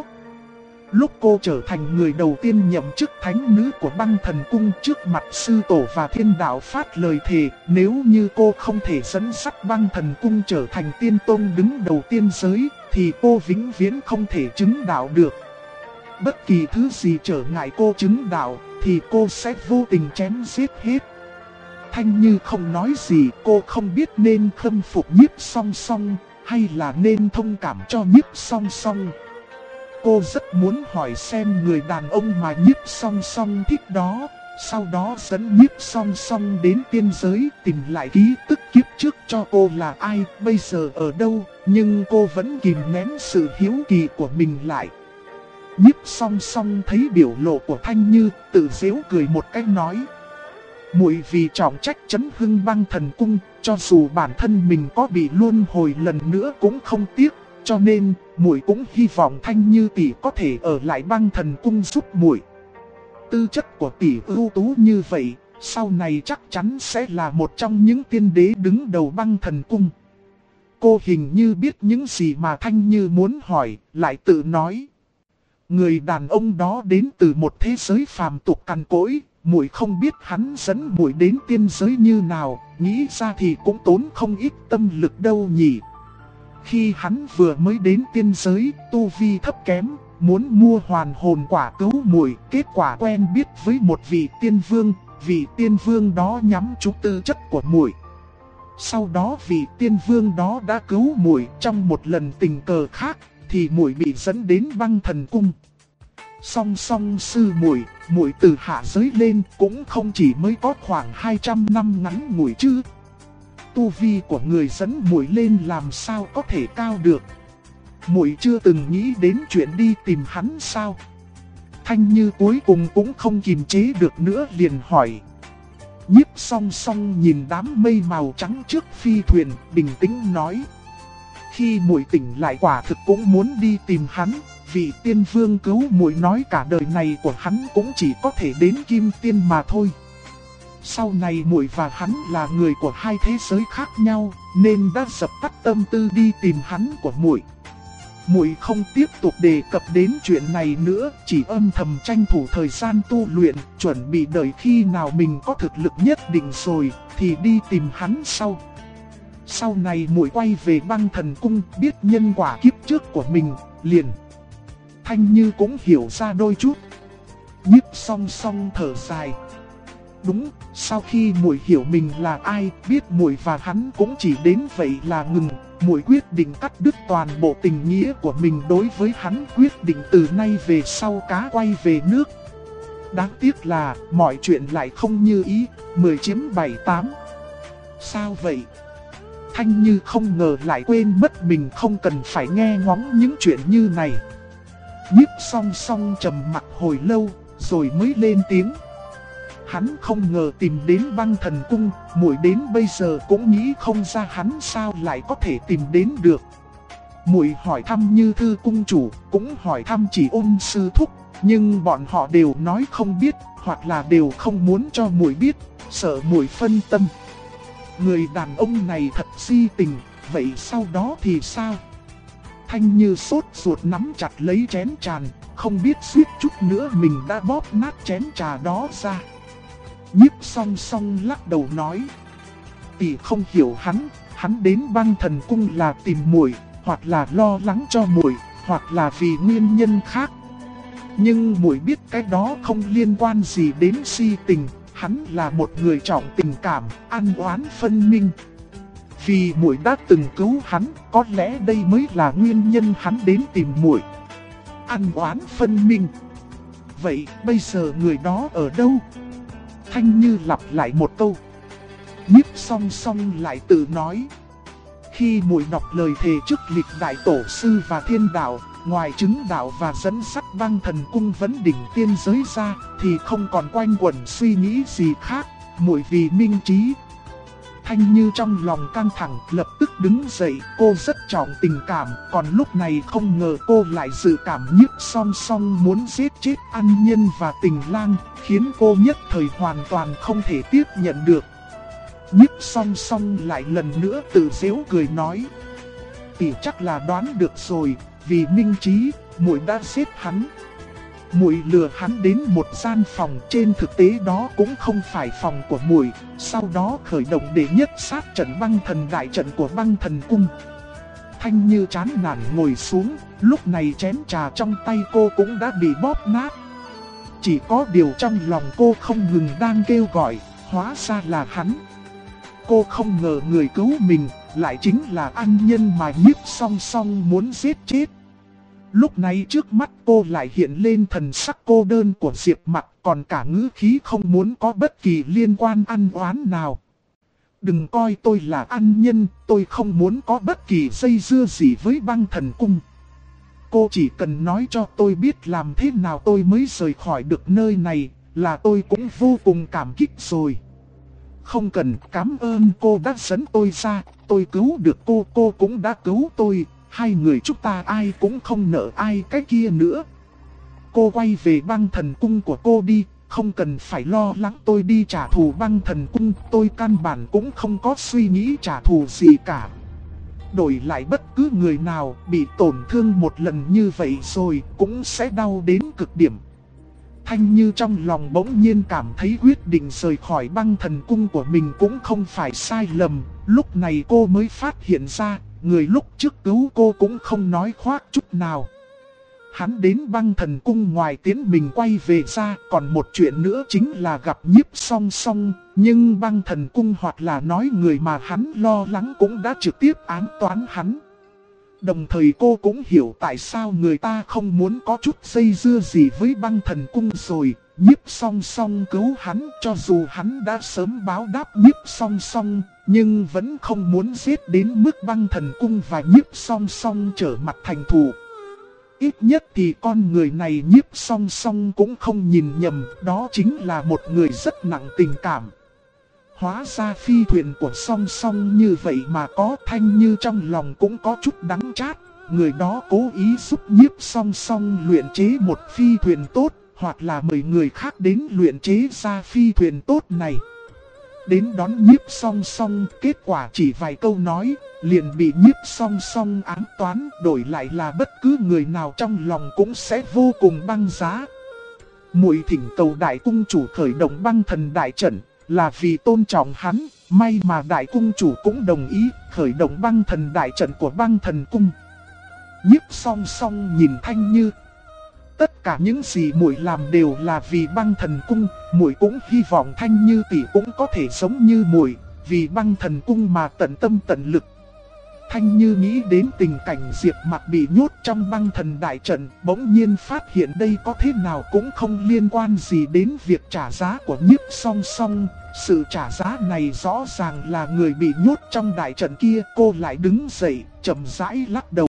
Lúc cô trở thành người đầu tiên nhậm chức thánh nữ của Băng Thần Cung, trước mặt sư tổ và thiên đạo phát lời thề, nếu như cô không thể dẫn dắt Băng Thần Cung trở thành tiên tôn đứng đầu tiên giới, thì cô vĩnh viễn không thể chứng đạo được. Bất kỳ thứ gì trở ngại cô chứng đạo, thì cô sẽ vô tình chém giết hết. Thanh Như không nói gì, cô không biết nên khâm phục Nhiếp Song Song, hay là nên thông cảm cho Nhiếp Song Song. Cô rất muốn hỏi xem người đàn ông mà Nhiếp Song Song thích đó, sau đó dẫn Nhiếp Song Song đến tiên giới tìm lại ký tức kiếp trước cho cô là ai, bây giờ ở đâu, nhưng cô vẫn kìm nén sự hiếu kỳ của mình lại. Nhiếp Song Song thấy biểu lộ của Thanh Như, tự giễu cười một cách nói: muội vì trọng trách trấn hưng Băng Thần Cung, cho dù bản thân mình có bị luân hồi lần nữa cũng không tiếc, cho nên muội cũng hy vọng Thanh Như tỷ có thể ở lại Băng Thần Cung giúp muội. Tư chất của tỷ ưu tú như vậy, sau này chắc chắn sẽ là một trong những tiên đế đứng đầu Băng Thần Cung. Cô hình như biết những gì mà Thanh Như muốn hỏi, lại tự nói: người đàn ông đó đến từ một thế giới phàm tục cằn cỗi, muội không biết hắn dẫn muội đến tiên giới như nào, nghĩ ra thì cũng tốn không ít tâm lực đâu nhỉ. Khi hắn vừa mới đến tiên giới, tu vi thấp kém, muốn mua hoàn hồn quả cứu muội, kết quả quen biết với một vị tiên vương đó nhắm trúng tư chất của muội. Sau đó vị tiên vương đó đã cứu muội, trong một lần tình cờ khác thì muội bị dẫn đến Băng Thần Cung. Song Song sư muội từ hạ giới lên cũng không chỉ mới có khoảng 200 năm ngắn ngủi chứ. Tu vi của người dẫn muội lên làm sao có thể cao được. Muội chưa từng nghĩ đến chuyện đi tìm hắn sao? Thanh Như cuối cùng cũng không kiềm chế được nữa liền hỏi. Nhiếp Song Song nhìn đám mây màu trắng trước phi thuyền, bình tĩnh nói: khi muội tỉnh lại quả thực cũng muốn đi tìm hắn. Vị tiên vương cứu muội nói cả đời này của hắn cũng chỉ có thể đến Kim Tiên mà thôi. Sau này muội và hắn là người của hai thế giới khác nhau, nên đã dập tắt tâm tư đi tìm hắn của muội. Muội không tiếp tục đề cập đến chuyện này nữa, chỉ âm thầm tranh thủ thời gian tu luyện, chuẩn bị đợi khi nào mình có thực lực nhất định rồi thì đi tìm hắn sau. Sau này muội quay về Băng Thần Cung, biết nhân quả kiếp trước của mình, liền. Thanh Như cũng hiểu ra đôi chút. Nhiếp Song Song thở dài. Đúng, sau khi muội hiểu mình là ai, biết muội và hắn cũng chỉ đến vậy là ngừng, muội quyết định cắt đứt toàn bộ tình nghĩa của mình đối với hắn, quyết định từ nay về sau cá quay về nước. Đáng tiếc là mọi chuyện lại không như ý, 10/7/8. Sao vậy? Thanh Như không ngờ lại quên mất mình không cần phải nghe ngóng những chuyện như này. Nhiếp Song Song trầm mặc hồi lâu, rồi mới lên tiếng. Hắn không ngờ tìm đến Băng Thần Cung, muội đến bây giờ cũng nghĩ không ra hắn sao lại có thể tìm đến được. Muội hỏi thăm Như Thư cung chủ, cũng hỏi thăm Chỉ Ôn sư thúc, nhưng bọn họ đều nói không biết, hoặc là đều không muốn cho muội biết, sợ muội phân tâm. Người đàn ông này thật si tình, vậy sau đó thì sao? Thanh Như sốt ruột nắm chặt lấy chén trà, không biết suýt chút nữa mình đã bóp nát chén trà đó ra. Nhiếp Song Song lắc đầu nói, tỷ không hiểu hắn đến Băng Thần Cung là tìm muội, hoặc là lo lắng cho muội, hoặc là vì nguyên nhân khác. Nhưng muội biết cái đó không liên quan gì đến si tình, hắn là một người trọng tình cảm, ăn oán phân minh. Vì muội đã từng cứu hắn, có lẽ đây mới là nguyên nhân hắn đến tìm muội. Ăn oán phân minh. Vậy bây giờ người đó ở đâu? Thanh Như lặp lại một câu. Nhiếp Song Song lại tự nói. Khi muội đọc lời thề trước lịch đại tổ sư và thiên đạo, ngoài chứng đạo và dẫn dắt Băng Thần Cung vấn đỉnh tiên giới ra, thì không còn quanh quẩn suy nghĩ gì khác, muội vì minh trí. Thanh Như trong lòng căng thẳng, lập tức đứng dậy, cô rất trọng tình cảm, còn lúc này không ngờ cô lại dự cảm Nhiếp Song Song muốn giết chết An Nhân và Tình Lang, khiến cô nhất thời hoàn toàn không thể tiếp nhận được. Nhiếp Song Song lại lần nữa tự giễu cười nói, tỷ chắc là đoán được rồi, vì minh trí, muội đã giết hắn. Muội lừa hắn đến một gian phòng, trên thực tế đó cũng không phải phòng của muội, sau đó khởi động để nhất sát trận Băng Thần đại trận của Băng Thần Cung. Thanh Như chán nản ngồi xuống, lúc này chén trà trong tay cô cũng đã bị bóp nát. Chỉ có điều trong lòng cô không ngừng đang kêu gọi, hóa ra là hắn. Cô không ngờ người cứu mình lại chính là An Nhân mà Nhiếp Song Song muốn giết chết. Lúc này trước mắt cô lại hiện lên thần sắc cô đơn của Diệp Mặc, còn cả ngữ khí không muốn có bất kỳ liên quan ăn oán nào. Đừng coi tôi là An Nhân, tôi không muốn có bất kỳ dây dưa gì với Băng Thần Cung. Cô chỉ cần nói cho tôi biết làm thế nào tôi mới rời khỏi được nơi này, là tôi cũng vô cùng cảm kích rồi. Không cần cảm ơn cô đã dẫn tôi ra, tôi cứu được cô cũng đã cứu tôi. Hai người chúng ta ai cũng không nợ ai cái kia nữa. Cô quay về Băng Thần Cung của cô đi, không cần phải lo lắng tôi đi trả thù Băng Thần Cung, tôi căn bản cũng không có suy nghĩ trả thù gì cả. Đổi lại bất cứ người nào bị tổn thương một lần như vậy rồi cũng sẽ đau đến cực điểm. Thanh Như trong lòng bỗng nhiên cảm thấy quyết định rời khỏi Băng Thần Cung của mình cũng không phải sai lầm. Lúc này cô mới phát hiện ra, người lúc trước cứu cô cũng không nói khoác chút nào. Hắn đến Băng Thần Cung ngoài tiến mình quay về ra, còn một chuyện nữa chính là gặp Nhiếp Song Song. Nhưng Băng Thần Cung hoặc là nói người mà hắn lo lắng cũng đã trực tiếp ám toán hắn. Đồng thời cô cũng hiểu tại sao người ta không muốn có chút dây dưa gì với Băng Thần Cung rồi. Nhiếp Song Song cứu hắn, cho dù hắn đã sớm báo đáp Nhiếp Song Song, nhưng vẫn không muốn giết đến mức Băng Thần Cung và Nhiếp Song Song trở mặt thành thù. Ít nhất thì con người này Nhiếp Song Song cũng không nhìn nhầm, đó chính là một người rất nặng tình cảm. Hóa ra phi thuyền của Song Song như vậy mà có. Thanh Như trong lòng cũng có chút đắng chát. Người đó cố ý giúp Nhiếp Song Song luyện chế một phi thuyền tốt, hoặc là mời người khác đến luyện chế ra phi thuyền tốt này. Đến đón Nhiếp Song Song, kết quả chỉ vài câu nói, liền bị Nhiếp Song Song ám toán. Đổi lại là bất cứ người nào trong lòng cũng sẽ vô cùng băng giá. Muội thỉnh cầu Đại Cung chủ khởi động Băng Thần đại trận, là vì tôn trọng hắn. May mà Đại Cung chủ cũng đồng ý khởi động Băng Thần đại trận của Băng Thần Cung. Nhiếp Song Song nhìn Thanh Như. Tất cả những gì muội làm đều là vì Băng Thần Cung, muội cũng hy vọng Thanh Như tỷ cũng có thể giống như muội, vì Băng Thần Cung mà tận tâm tận lực. Thanh Như nghĩ đến tình cảnh Diệp Mặc bị nhốt trong Băng Thần đại trận, bỗng nhiên phát hiện đây có thế nào cũng không liên quan gì đến việc trả giá của Nhiếp Song Song. Sự trả giá này rõ ràng là người bị nhốt trong đại trận kia. Cô lại đứng dậy, chậm rãi lắc đầu.